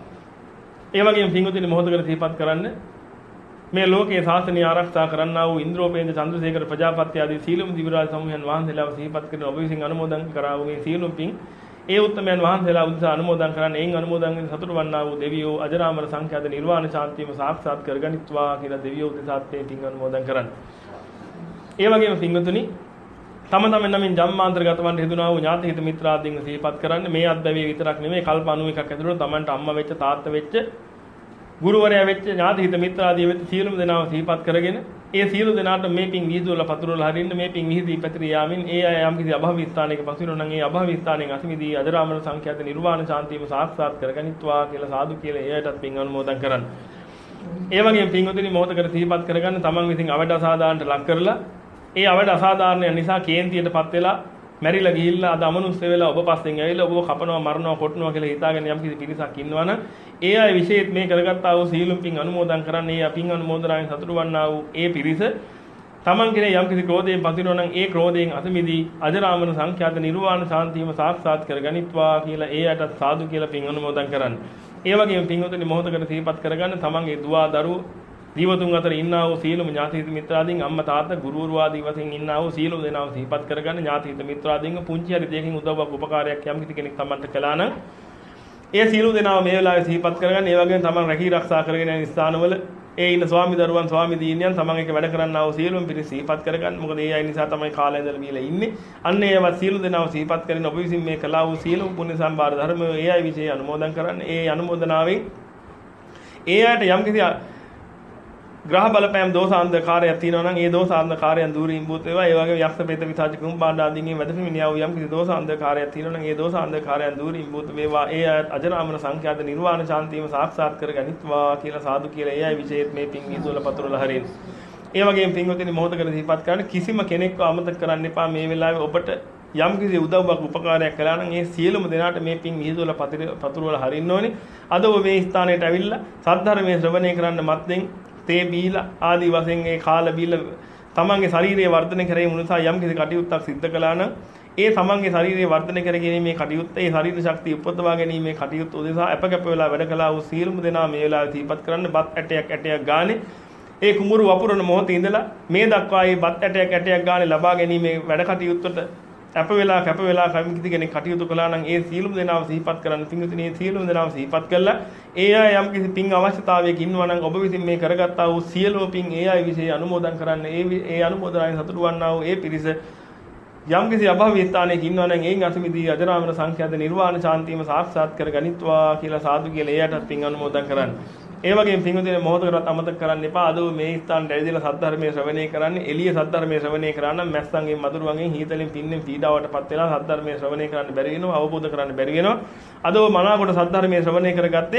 ඒ වගේම පින්වතුනි මොහොතකට සිහිපත් කරන්න මේ ලෝකයේ ශාසනය ආරක්ෂා කරන්නා වූ ඉන්ද්‍රෝපේන්ද්‍ර චන්ද්‍රසේකර ප්‍රජාපති ආදී සීලම දිවිරාජ සමූහයන් වහන්සේලාව සිහිපත් කරන ඔබ විසින් අනුමෝදන් කරා වූ මේ සීලම් පින් ඒ උත්තමයන් වහන්සේලා උදෙසා අනුමෝදන් කරන්න එයින් අනුමෝදන් වෙන සතුට වන්නා වූ දෙවියෝ අජරාමර සංඛ්‍යාත නිර්වාණ ශාන්තියම සාක්ෂාත් කරගනිත්වා කියලා දෙවියෝ උදෙසාත් මේ පින් අනුමෝදන් කරන්න. ඒ වගේම පින්වතුනි තම තමන් නමින් ජම්මාන්තරගත වන්න හේතුනා වූ ඥාති හිත මිත්‍රාදීන් සිහිපත් කරන්න මේ අත්දැවීම විතරක් නෙමෙයි කල්ප ninety එකක් ඇතුළත තමන්ට අම්මා වෙච්ච තාත්තා වෙච්ච ගුරුවරයා වෙච්ච ඥාති හිත මිත්‍රාදී වෙච්ච සියලුම දෙනාව සිහිපත් කරගෙන ඒ සියලු දෙනාට මේ පින් විහිදුවලා පතුරවලා හරින්න මේ පින් විහිදී පැතිර යාමින් ඒ අය යම් කිසි අභව ස්ථානයක පසුරන නම් ඒ අභව ස්ථානයෙන් අසමිදී අජරාමර සංඛ්‍යාත නිර්වාණ ශාන්තියම සාක්ෂාත් කරගනිත්වා කියලා සාදු කියලා එයටත් පින් අනුමෝදන් කරන්න. ඒ වගේම පින්වතුනි මොහොතකට සිහිපත් කරගන්න තමන් විසින් අවඩ අසාධාරණට ලක් කරලා ඒ අවඩ අසාධාරණය නිසා කේන්තියටපත් වෙලා මැරිලා ගිහිල්ලා අද අමනුෂ්‍ය වෙලා ඔබ පස්සෙන් ඇවිල්ලා ඔබව කපනවා මරනවා කොටනවා කියලා හිතාගෙන යම් කිසි පිරිසක් ඉන්නවනම් ඒ අය විශේෂ මේ කරගත්තා වූ සීලම් පින් අනුමෝදන් කරන්නේ ඒ පින් අනුමෝදනාවෙන් සතුටු වන්නා වූ ඒ පිරිස තමන් කෙරේ යම් කිසි ක්‍රෝධයෙන් පසිනවා නම් ඒ ක්‍රෝධයෙන් අසමිදී අජරාමර සංඛ්‍යාත නිර්වාණ ශාන්තියම සාක්ෂාත් කරගනිත්වා කියලා ඒ අයට සාදු කියලා පින් අනුමෝදන් කරන්න. ඒ වගේම පින්වතුනි මොහොතකට සිහිපත් කරගන්න තමන්ගේ දුවා දරුවෝ දීවතුන් අතර ඉන්නා වූ සීලම ඥාති හිත මිත්‍රාදීන් අම්මා තාත්තා ගුරුවරු ආදී වශයෙන් ඉන්නා වූ සීලම දෙනාව සිහිපත් කරගන්න ඥාති හිත මිත්‍රාදීන්ව පුංචි හරි දෙයකින් උදව්වක් උපකාරයක් යම් කිසි කෙනෙක් තමන්ට කළා නම් ඒ සීල දෙනාව මේ වෙලාවේ සිහිපත් කරගන්න. ඒ වගේම තමන් රැකී ආරක්ෂා කරගෙන යන ස්ථානවල ඒ ඉන්න ස්වාමි දරුවන් ස්වාමි දීනියන් තමන් එක වැඩ කරන්නා වූ සීලම පිරිස සිහිපත් කරගන්න. මොකද ඒ අය නිසා තමයි කාලය ඉඳලා බීලා ඉන්නේ. අන්න ඒවත් සීල දෙනාව සිහිපත් කරගෙන ඔබ විසින් මේ කළා වූ සීලම පුණ්‍ය සම්භාර ධර්ම ඒ අය විශේෂ අනුමෝදන් කරන්න. ඒ අනුමෝදනාවෙන් ඒ අයට යම් කිසි ග්‍රහ බලපෑම් දෝෂ අන්ධකාරයක් තියෙනවා නම් ඒ දෝෂ අන්ධකාරයන් දුරින් භූත වේවා. ඒ වගේම යක්ෂ ප්‍රේත විසාච කුම්භාණ්ඩ ආදීන්ගේ වැදපෙමිනියා වූ යම් කිසි දෝෂ අන්ධකාරයක් තියෙනවා නම් ඒ දෝෂ අන්ධකාරයන් දුරින් භූත වේවා. ඒ අජරාමර සංඛ්‍යාත නිර්වාණ ශාන්තියම සාක්ෂාත් කරගනිත්වා කියලා සාදු කියලා ඒ අය විශේෂ මේ පින් විසුවල පතුරලා හරින්න. ඒ වගේම පින්වතුනි මොහොතකට සිහිපත් කරන්න කිසිම කෙනෙක්ව අමතක කරන්න එපා. මේ වෙලාවේ ඔබට යම් කිසි උදව්වක් උපකාරයක් කළා නම් ඒ සියලුම දෙනාට මේ පින් විහිදුවල පතුරවල හරින්න ඕනේ. අද ඔබ මේ ස්ථානයට ඇවිල්ලා සද්ධර්මයේ ශ්‍රවණය කරන්න මත්ෙන් තේ බීලා ආදී වශයෙන් ඒ කාල බීලා තමන්ගේ ශරීරය වර්ධනය කිරීම නිසා යම් කිසි කටයුත්තක් සිද්ධ කළා නම් ඒ තමන්ගේ ශරීරය වර්ධනය කර ගැනීමේ කටයුත්ත ඒ ශරීර ශක්තිය උපදවා ගැනීමේ කටයුත්ත උදෙසා අපකප වෙලා වැඩ කළා වූ සියලුම දෙනා මේ වෙලාවේ තීපත් කරන්න බත් ඇටයක් ඇටයක් ගානේ ඒ කුඹුරු වපුරන මොහොතේ ඉඳලා මේ දක්වා මේ බත් ඇටයක් ඇටයක් ගානේ ලබා ගැනීමේ වැඩ කටයුත්තට අප වෙලා කැප වෙලා කමිති කෙනෙක් කටයුතු කළා නම් ඒ සියලුම දෙනාව සිහිපත් කරන්න. පින්විතනේ මේ සියලුම දෙනාව සිහිපත් කළා ඒ අය යම් කිසි පින් අවශ්‍යතාවයක ඉන්නවා නම් ඔබ විසින් මේ කරගත්තා වූ සියලුම පින් ඒ අය විශේෂ අනුමෝදන් කරන්න. ඒ ඒ අනුමෝදනාවෙන් සතුටු වන්නා වූ ඒ පිරිස යම් කිසි අභව ස්ථානයක ඉන්නවා නම් එයින් අසමිදී අජරාමර සංඛ්‍යාත නිර්වාණ ශාන්තියම සාක්ෂාත් කරගනිත්වා කියලා සාදු කියලා එයටත් පින් අනුමෝදන් කරන්න. ඒ වගේම පින්වතුනි මොහොතකටවත් අමතක කරන්න එපා. අද මේ ස්ථානට ඇවිදලා සද්ධර්මයේ ශ්‍රවණය කරන්නේ එළිය සද්ධර්මයේ ශ්‍රවණය කරා නම් මැස්සන්ගෙන් මදුරුවන්ගෙන් හීතලෙන් පින්නෙන් පීඩාවටපත් වෙලා සද්ධර්මයේ ශ්‍රවණය කරන්න බැරි වෙනවා, අවබෝධ කරන්න බැරි වෙනවා. අද ඔබ මනාකොට සද්ධර්මයේ ශ්‍රවණය කරගත්තේ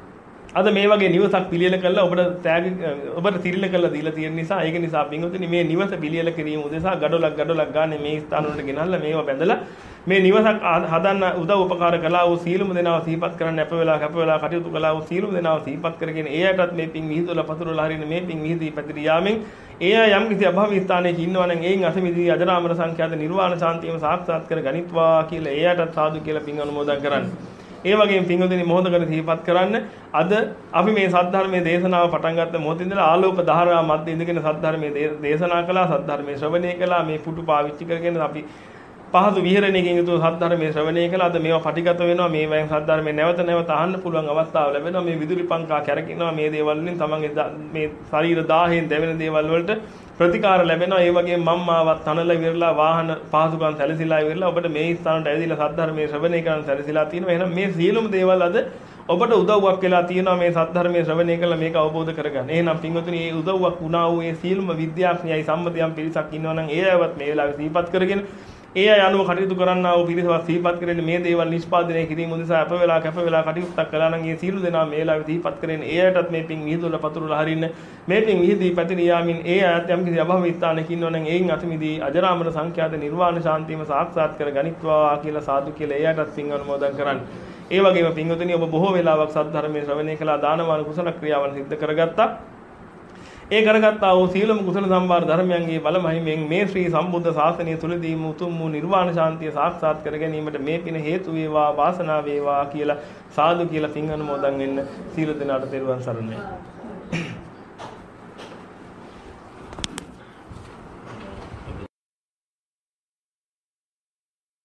අද මේ වගේ නිවසක් පිළියෙල කළා ඔබට තෑග ඔබට තිරිල කළා දීලා තියෙන නිසා ඒක නිසා පින්වතුනි මේ නිවස පිළියෙල කිරීම උදෙසා ගඩොලක් ගඩොලක් ගන්න මේ ස්ථාන වලට ගෙනල්ලා මේවා බැඳලා මේ නිවසක් හදන්න උදව් උපකාර කළා වූ සීලම දෙනාව සිහිපත් කරන්න අප වෙලා කැප වෙලා කටයුතු කළා වූ සීලම දෙනාව සිහිපත් කරගෙන ඒ අයටත් මේ පින් විහිදුවලා පතුරවලා හරින මේ පින් විහිදී පැතිර යාමෙන් ඒ අය යම් කිසි අභව ස්ථානයක ඉන්නවා නම් එයින් අසමිදී අජරාමර සංඛ්‍යාත නිර්වාණ ශාන්තියම සාක්ෂාත් කර ගනිත්වා කියලා ඒ අයටත් සාදු කියලා පින් අනුමෝදන් කරන්න. ඒ වගේම පින්වතුනි මොහොතකට සිහිපත් කරන්න අද අපි මේ සද්ධර්මයේ දේශනාව පටන් ගත්ත මොහොතේ ඉඳලා ආලෝක දහරා මැද ඉඳගෙන සද්ධර්මයේ දේශනා කළා සද්ධර්මයේ ශ්‍රවණය කළා මේ පුටු පාවිච්චි කරගෙන අපි පහසු විහරණයකින් යුතුව සද්ධර්මයේ ශ්‍රවණය කළා. අද මේවා පටිගත වෙනවා. මේ වයින් සද්ධර්මයේ නැවත නැවත අහන්න පුළුවන් අවස්ථාව ලැබෙනවා. මේ විදුලි පංකා කැරකිනවා. මේ දේවල් වලින් තමන්ගේ මේ ශරීර දාහයෙන් දැවෙන දේවල් වලට ප්‍රතිකාර ලැබෙනවා. ඒ වගේම මම්මාවත් තනලා ඉවරලා වාහන පහසුකම් සැලසීලා ඉවරලා ඔබට මේ ස්ථානට ඇවිදලා සද්ධර්මයේ ශ්‍රවණය කරන්න සැලසීලා තියෙනවා. එහෙනම් මේ සියලුම දේවල් අද ඔබට උදව්වක් වෙලා තියෙනවා මේ සද්ධර්මයේ ශ්‍රවණය කළා මේක අවබෝධ කරගන්න. එහෙනම් පින්වතුනි මේ උදව්වක් වුණා වූ මේ සියලුම විද්‍යාඥයයි සම්මතයන් පිරිසක් ඉන්නවා නම් ඒ අයවත් මේ වෙලාවේ සිහිපත් කරගෙන ඒ අය අනුව කටයුතු කරන්නා වූ පිරිසවත් සිහිපත් කරගෙන මේ දේවල් නිෂ්පාදනය කිරීම උදෙසා අප වෙලා කැප වෙලා කටයුත්තක් කළා නම් ඒ සියලු දෙනා මේ වෙලාවේ සිහිපත් කරගෙන ඒ අයටත් මේ පින් විහිදුවලා පතුරවලා හරින්න මේ පින් විහිදී පැතිර යාමින් ඒ අයත් යම් කිසි අභව ස්ථානයක ඉන්නවා නම් එයින් අතමිදී අජරාමර සංඛ්‍යාත නිර්වාණ ශාන්තියම සාක්ෂාත් කර ගනිත්වා කියලා සාදු කියලා ඒ අයටත් පින් අනුමෝදන් කරන්න. ඒ වගේම පින්වතුනි ඔබ බොහෝ වෙලාවක් සද්ධර්මයේ ශ්‍රවණය කළා දානමාන කුසල ක්‍රියාවන් සිද්ධ කරගත්තා. ඒ කරගත්තා වූ සීලම කුසල සම්භාර ධර්මයන්ගේ බලමහිමෙන් මේ ශ්‍රී සම්බුද්ධ ශාසනය තුලදීම උතුම් වූ නිර්වාණ ශාන්තිය සාක්ෂාත් කර ගැනීමට මේ පින හේතු වේවා වාසනාව වේවා කියලා සාදු කියලා පින් අනුමෝදන් වෙන්න සීල දෙනාට තෙරුවන් සරණයි.